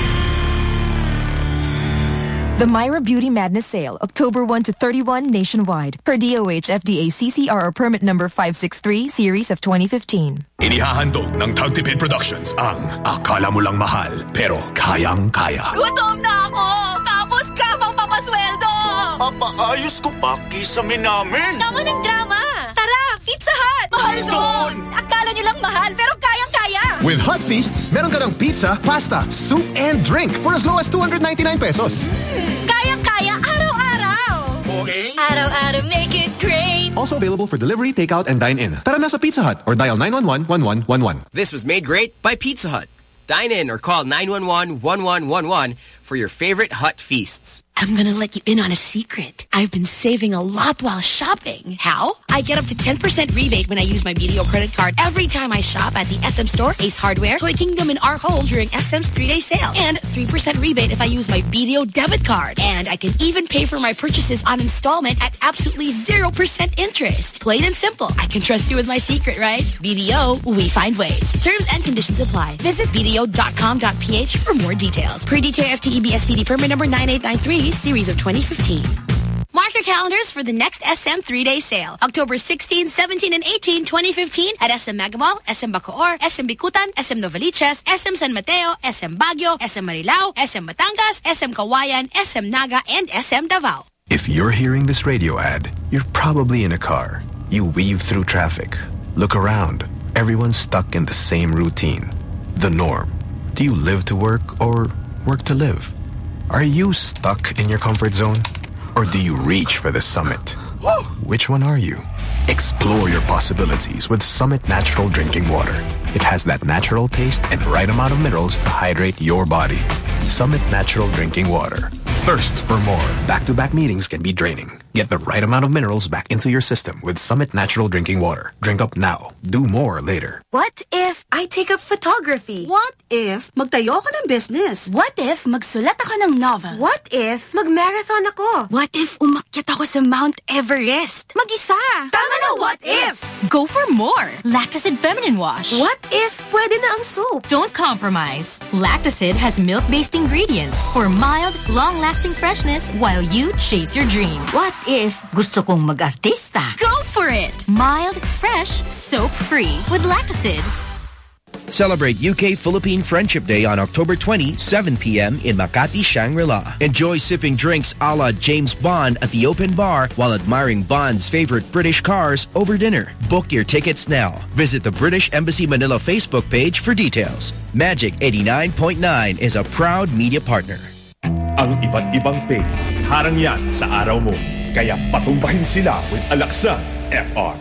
The Myra Beauty Madness Sale, October first to thirty-first nationwide. Per D O H F D A C C R or permit number five six three, series of twenty fifteen. Inihahandog ng Tagtipid Productions ang Akala Mo Lang Mahal pero Kayang-Kaya. Gutom na ako! Tapos ka pang papasweldo! Papaayos ko pa kisame namin. Tama ng drama! Tara, Pizza Hut! Mahal doon! Akala nyo lang mahal pero kayang-kaya! With Hut Feasts, meron ka ng pizza, pasta, soup, and drink for as low as two hundred ninety-nine pesos. Kayang-kaya araw-araw! Okay. Araw-araw make it great! Also available for delivery, takeout, and dine-in. Tara na sa Pizza Hut or dial nine one one, one one one one. This was made great by Pizza Hut. Dine in or call nine one one, one one one one for your favorite Hut feasts. I'm gonna let you in on a secret. I've been saving a lot while shopping. How? I get up to ten percent rebate when I use my B D O credit card every time I shop at the S M Store, Ace Hardware, Toy Kingdom, and Our Home during S M's three-day sale. And three percent rebate if I use my B D O debit card. And I can even pay for my purchases on installment at absolutely zero percent interest. Plain and simple. I can trust you with my secret, right? B D O, we find ways. Terms and conditions apply. Visit B D O dot com dot P H for more details. Per D J F T E B S P D permit number nine eight nine three, series of twenty fifteen. Mark your calendars for the next S M three-day sale. October sixteenth, seventeenth, and eighteenth, twenty fifteen at S M Megamall, S M Bacoor, S M Bikutan, S M Novaliches, S M San Mateo, S M Baguio, S M Marilao, S M Batangas, S M Kawayan, S M Naga, and S M Davao. If you're hearing this radio ad, you're probably in a car. You weave through traffic. Look around. Everyone's stuck in the same routine. The norm. Do you live to work or work to live? Are you stuck in your comfort zone? Or do you reach for the summit? Which one are you? Explore your possibilities with Summit Natural Drinking Water. It has that natural taste and right amount of minerals to hydrate your body. Summit Natural Drinking Water. Thirst for more. Back-to-back meetings can be draining. Get the right amount of minerals back into your system with Summit Natural Drinking Water. Drink up now. Do more later. What if I take up photography? What if magtayo ako ng business? What if magsulat ako ng novel? What if magmarathon ako? What if umakyat ako sa Mount Everest? Mag-isa. Tama na what ifs. Go for more. Lactacid Feminine Wash. What if pwede na ang soap? Don't compromise. Lactacid has milk-based ingredients for mild, long-lasting freshness while you chase your dreams. What if gusto kong mag-artista? Go for it. Mild, fresh, soap-free with Lactacid. Celebrate U K-Philippine Friendship Day on October twentieth, seven p m in Makati, Shangri-La. Enjoy sipping drinks a la James Bond at the open bar while admiring Bond's favorite British cars over dinner. Book your tickets now. Visit the British Embassy Manila Facebook page for details. Magic eighty-nine point nine is a proud media partner. Ang iba't ibang pain, harang yan sa araw mo. Kaya patumbahin sila with Alaxan F R.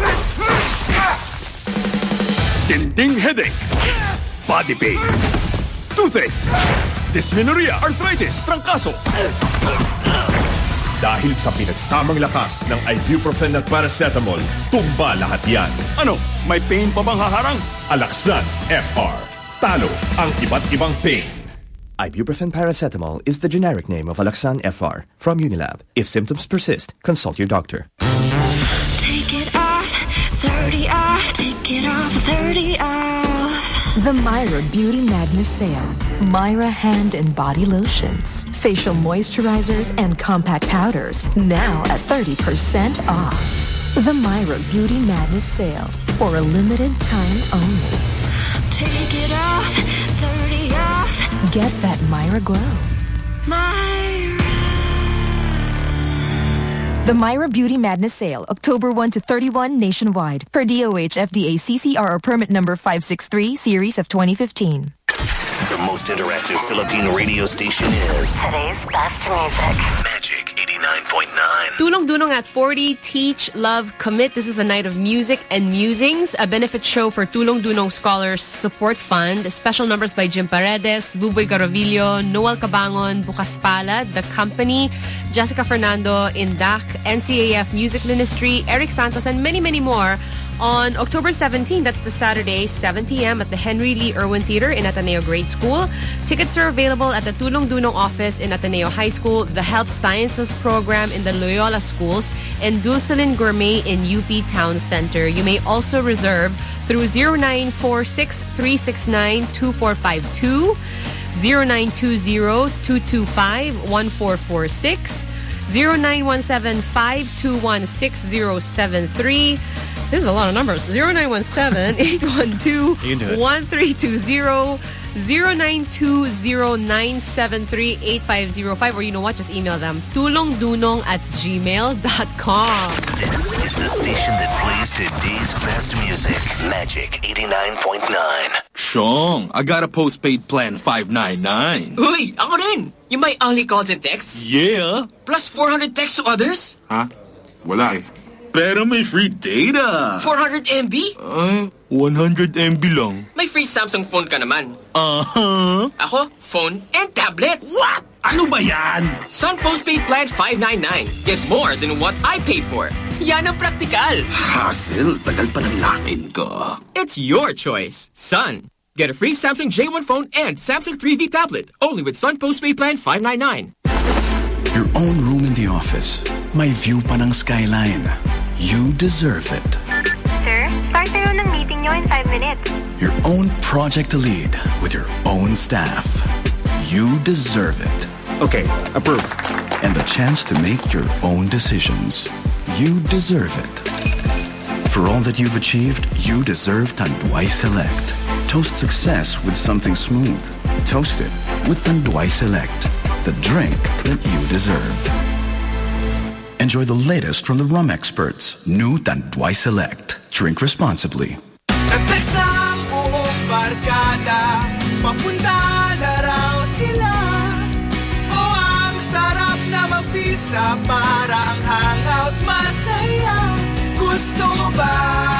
Dinding headache, body pain, toothache, dysmenorrhea, arthritis, trangkaso. Dahil sa pinagsamang lakas ng ibuprofen at paracetamol, tumba lahat yan. Ano, may pain pa bang haharang? Alaxan F R. Talo ang iba't ibang pain. Ibuprofen paracetamol is the generic name of Alaxan F R from Unilab. If symptoms persist, consult your doctor. Take it off, thirty off. Take it off, thirty off. The Myra Beauty Madness Sale. Myra hand and body lotions, facial moisturizers, and compact powders. Now at thirty percent off. The Myra Beauty Madness Sale. For a limited time only. Take it off, thirty off. Get that Myra glow. Myra. The Myra Beauty Madness Sale, October first to thirty-first nationwide. Per D O H F D A C C R or permit number five six three, series of twenty fifteen. The most interactive Philippine radio station is today's best music. Magic eighty-nine point nine. Tulong Dunong at forty. Teach, love, commit. This is a night of music and musings. A benefit show for Tulong Dunong Scholars Support Fund. Special numbers by Jim Paredes, Buboy Caravillo, Noel Cabangon, Bukas Palad, The Company, Jessica Fernando, Indak, N C A F Music Ministry, Eric Santos, and many, many more. On October seventeenth, that's the Saturday, seven p.m. at the Henry Lee Irwin Theater in Ateneo Grade School. Tickets are available at the Tulong Dunong office in Ateneo High School, the Health Sciences program in the Loyola Schools, and Dulcelin Gourmet in U P Town Center. You may also reserve through zero nine four six, three six nine, two four five two, zero nine two zero, two two five, one four four six, zero nine one seven, five two one, six zero seven three. There's a lot of numbers. zero nine one seven, eight one two, one three two zero, zero nine two zero, nine seven three, eight five zero five, or you know what? Just email them. tulongdunong at gmail dot com. This is the station that plays today's best music. Magic eighty-nine point nine. Chong, I got a postpaid plan five ninety-nine. Uy, ako rin. Yung may only calls and texts? Yeah. Plus four hundred texts to others? Huh? Wala eh. Pero may free data. four hundred megabytes? Uh, one hundred megabytes lang. May free Samsung phone ka naman. Uh-huh. Ako, phone and tablet. What? Ano ba yan? Sun Postpaid Plan five ninety-nine gives more than what I paid for. Yan ang praktikal. Hassle, tagal pa ng lock-in ko. It's your choice. Sun. Get a free Samsung J one phone and Samsung three V tablet. Only with Sun Postpaid Plan five ninety-nine. Your own room in the office. May view pa ng skyline. You deserve it. Sir, start na yun ng meeting nyo in five minutes. Your own project to lead with your own staff. You deserve it. Okay, approved. And the chance to make your own decisions. You deserve it. For all that you've achieved, you deserve Tanduay Select. Toast success with something smooth. Toast it with Tanduay Select. The drink that you deserve. Enjoy the latest from the rum experts. New Tanduay Select. Drink responsibly. Nag-text na ang buong barkada, papunta na raw sila. O ang sarap na mag-pizza para ang hangout masaya. Gusto mo ba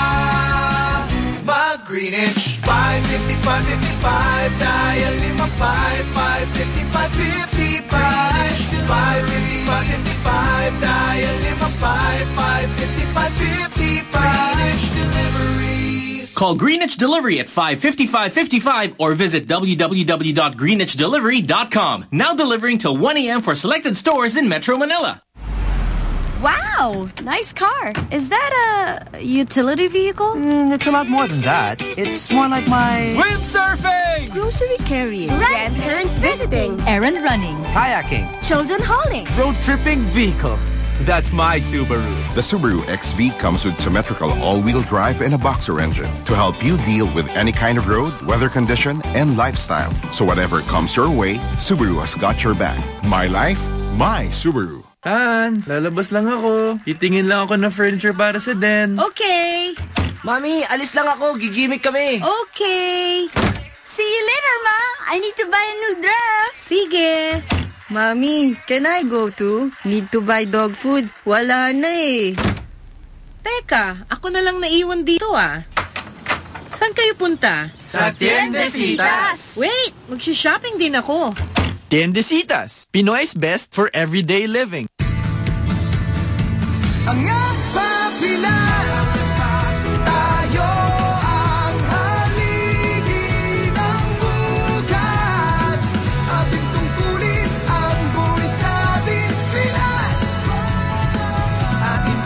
mag-Greenwich? five fifty-five fifty-five, dial five five, five fifty-five fifty-five. five fifty-five fifty-five, dial five five, fifty-five fifty-five. Greenwich Delivery. Call Greenwich Delivery at five fifty-five fifty-five or visit w w w dot greenwich delivery dot com. Now delivering till one a.m. for selected stores in Metro Manila. Wow, nice car. Is that a utility vehicle? Mm, it's a lot more than that. It's more like my... Windsurfing! Grocery carrying. Grandparent visiting. Errand running. Kayaking. Children hauling. Road tripping vehicle. That's my Subaru. The Subaru X V comes with symmetrical all-wheel drive and a boxer engine to help you deal with any kind of road, weather condition, and lifestyle. So whatever comes your way, Subaru has got your back. My life, my Subaru. Han, lalabas lang ako. Titingin lang ako ng furniture para sa den. Okay. Mami, alis lang ako. Gigimik kami. Okay. See you later, Ma. I need to buy a new dress. Sige. Mami, can I go too? Need to buy dog food. Wala na eh. Teka, ako na lang naiwan dito ah. Saan kayo punta? Sa Tiendesitas. Wait, magsha-shopping din ako. Tiendesitas, Pinoy's best for everyday living. Ang Pinas, tayo ang haligi ng bukas. Ating tungkulin ang buwis natin, Pinas. Ating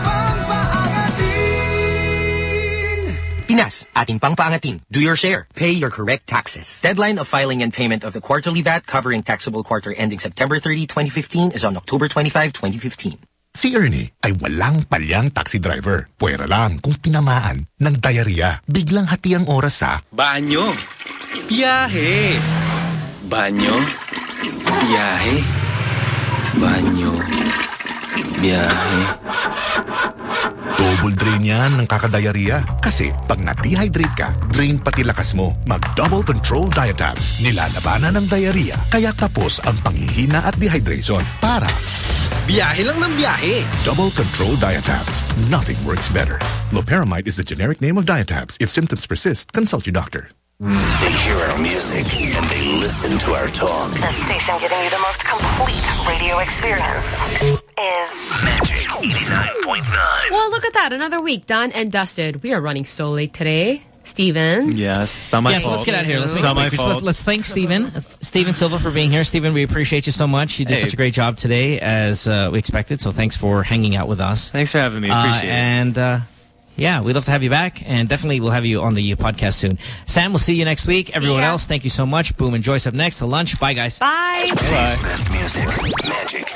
pangpaangatin. Pinas, ating pangpaangatin. Do your share. Pay your correct taxes. Deadline of filing and payment of the quarterly V A T covering taxable quarter ending September thirtieth, twenty fifteen is on October twenty-fifth, twenty fifteen. Si Ernie ay walang palyang taxi driver. Pwera lang kung tinamaan ng diarrhea. Biglang hati ang oras sa banyo, biyahe, banyo, biyahe, banyo, biyahe. Double drain yan ng kakadiarrhea. Kasi pag na-dehydrate ka, drain pati lakas mo. Mag-double control Diatabs. Nilalabanan ng diarrhea. Kaya tapos ang panghihina at dehydration. Para biyahe lang ng biyahe. Double control Diatabs. Nothing works better. Loperamide is the generic name of Diatabs. If symptoms persist, consult your doctor. They hear our music and they listen to our talk. The station giving you the most complete radio experience is Magic eighty-nine point nine. Well, look at that. Another week done and dusted. We are running so late today. Steven. Yes, it's not my yes, fault. let's get out of here. Let's it's make not my quick. fault. Let, let's thank Steven. Steven Silva for being here. Steven, we appreciate you so much. You did hey. such a great job today as uh, we expected. So thanks for hanging out with us. Thanks for having me. Appreciate uh, it. And uh, yeah, we'd love to have you back. And definitely we'll have you on the podcast soon. Sam, we'll see you next week. See Everyone ya. else, thank you so much. Boom and Joyce up next to lunch. Bye, guys. Bye. Today's best music, Magic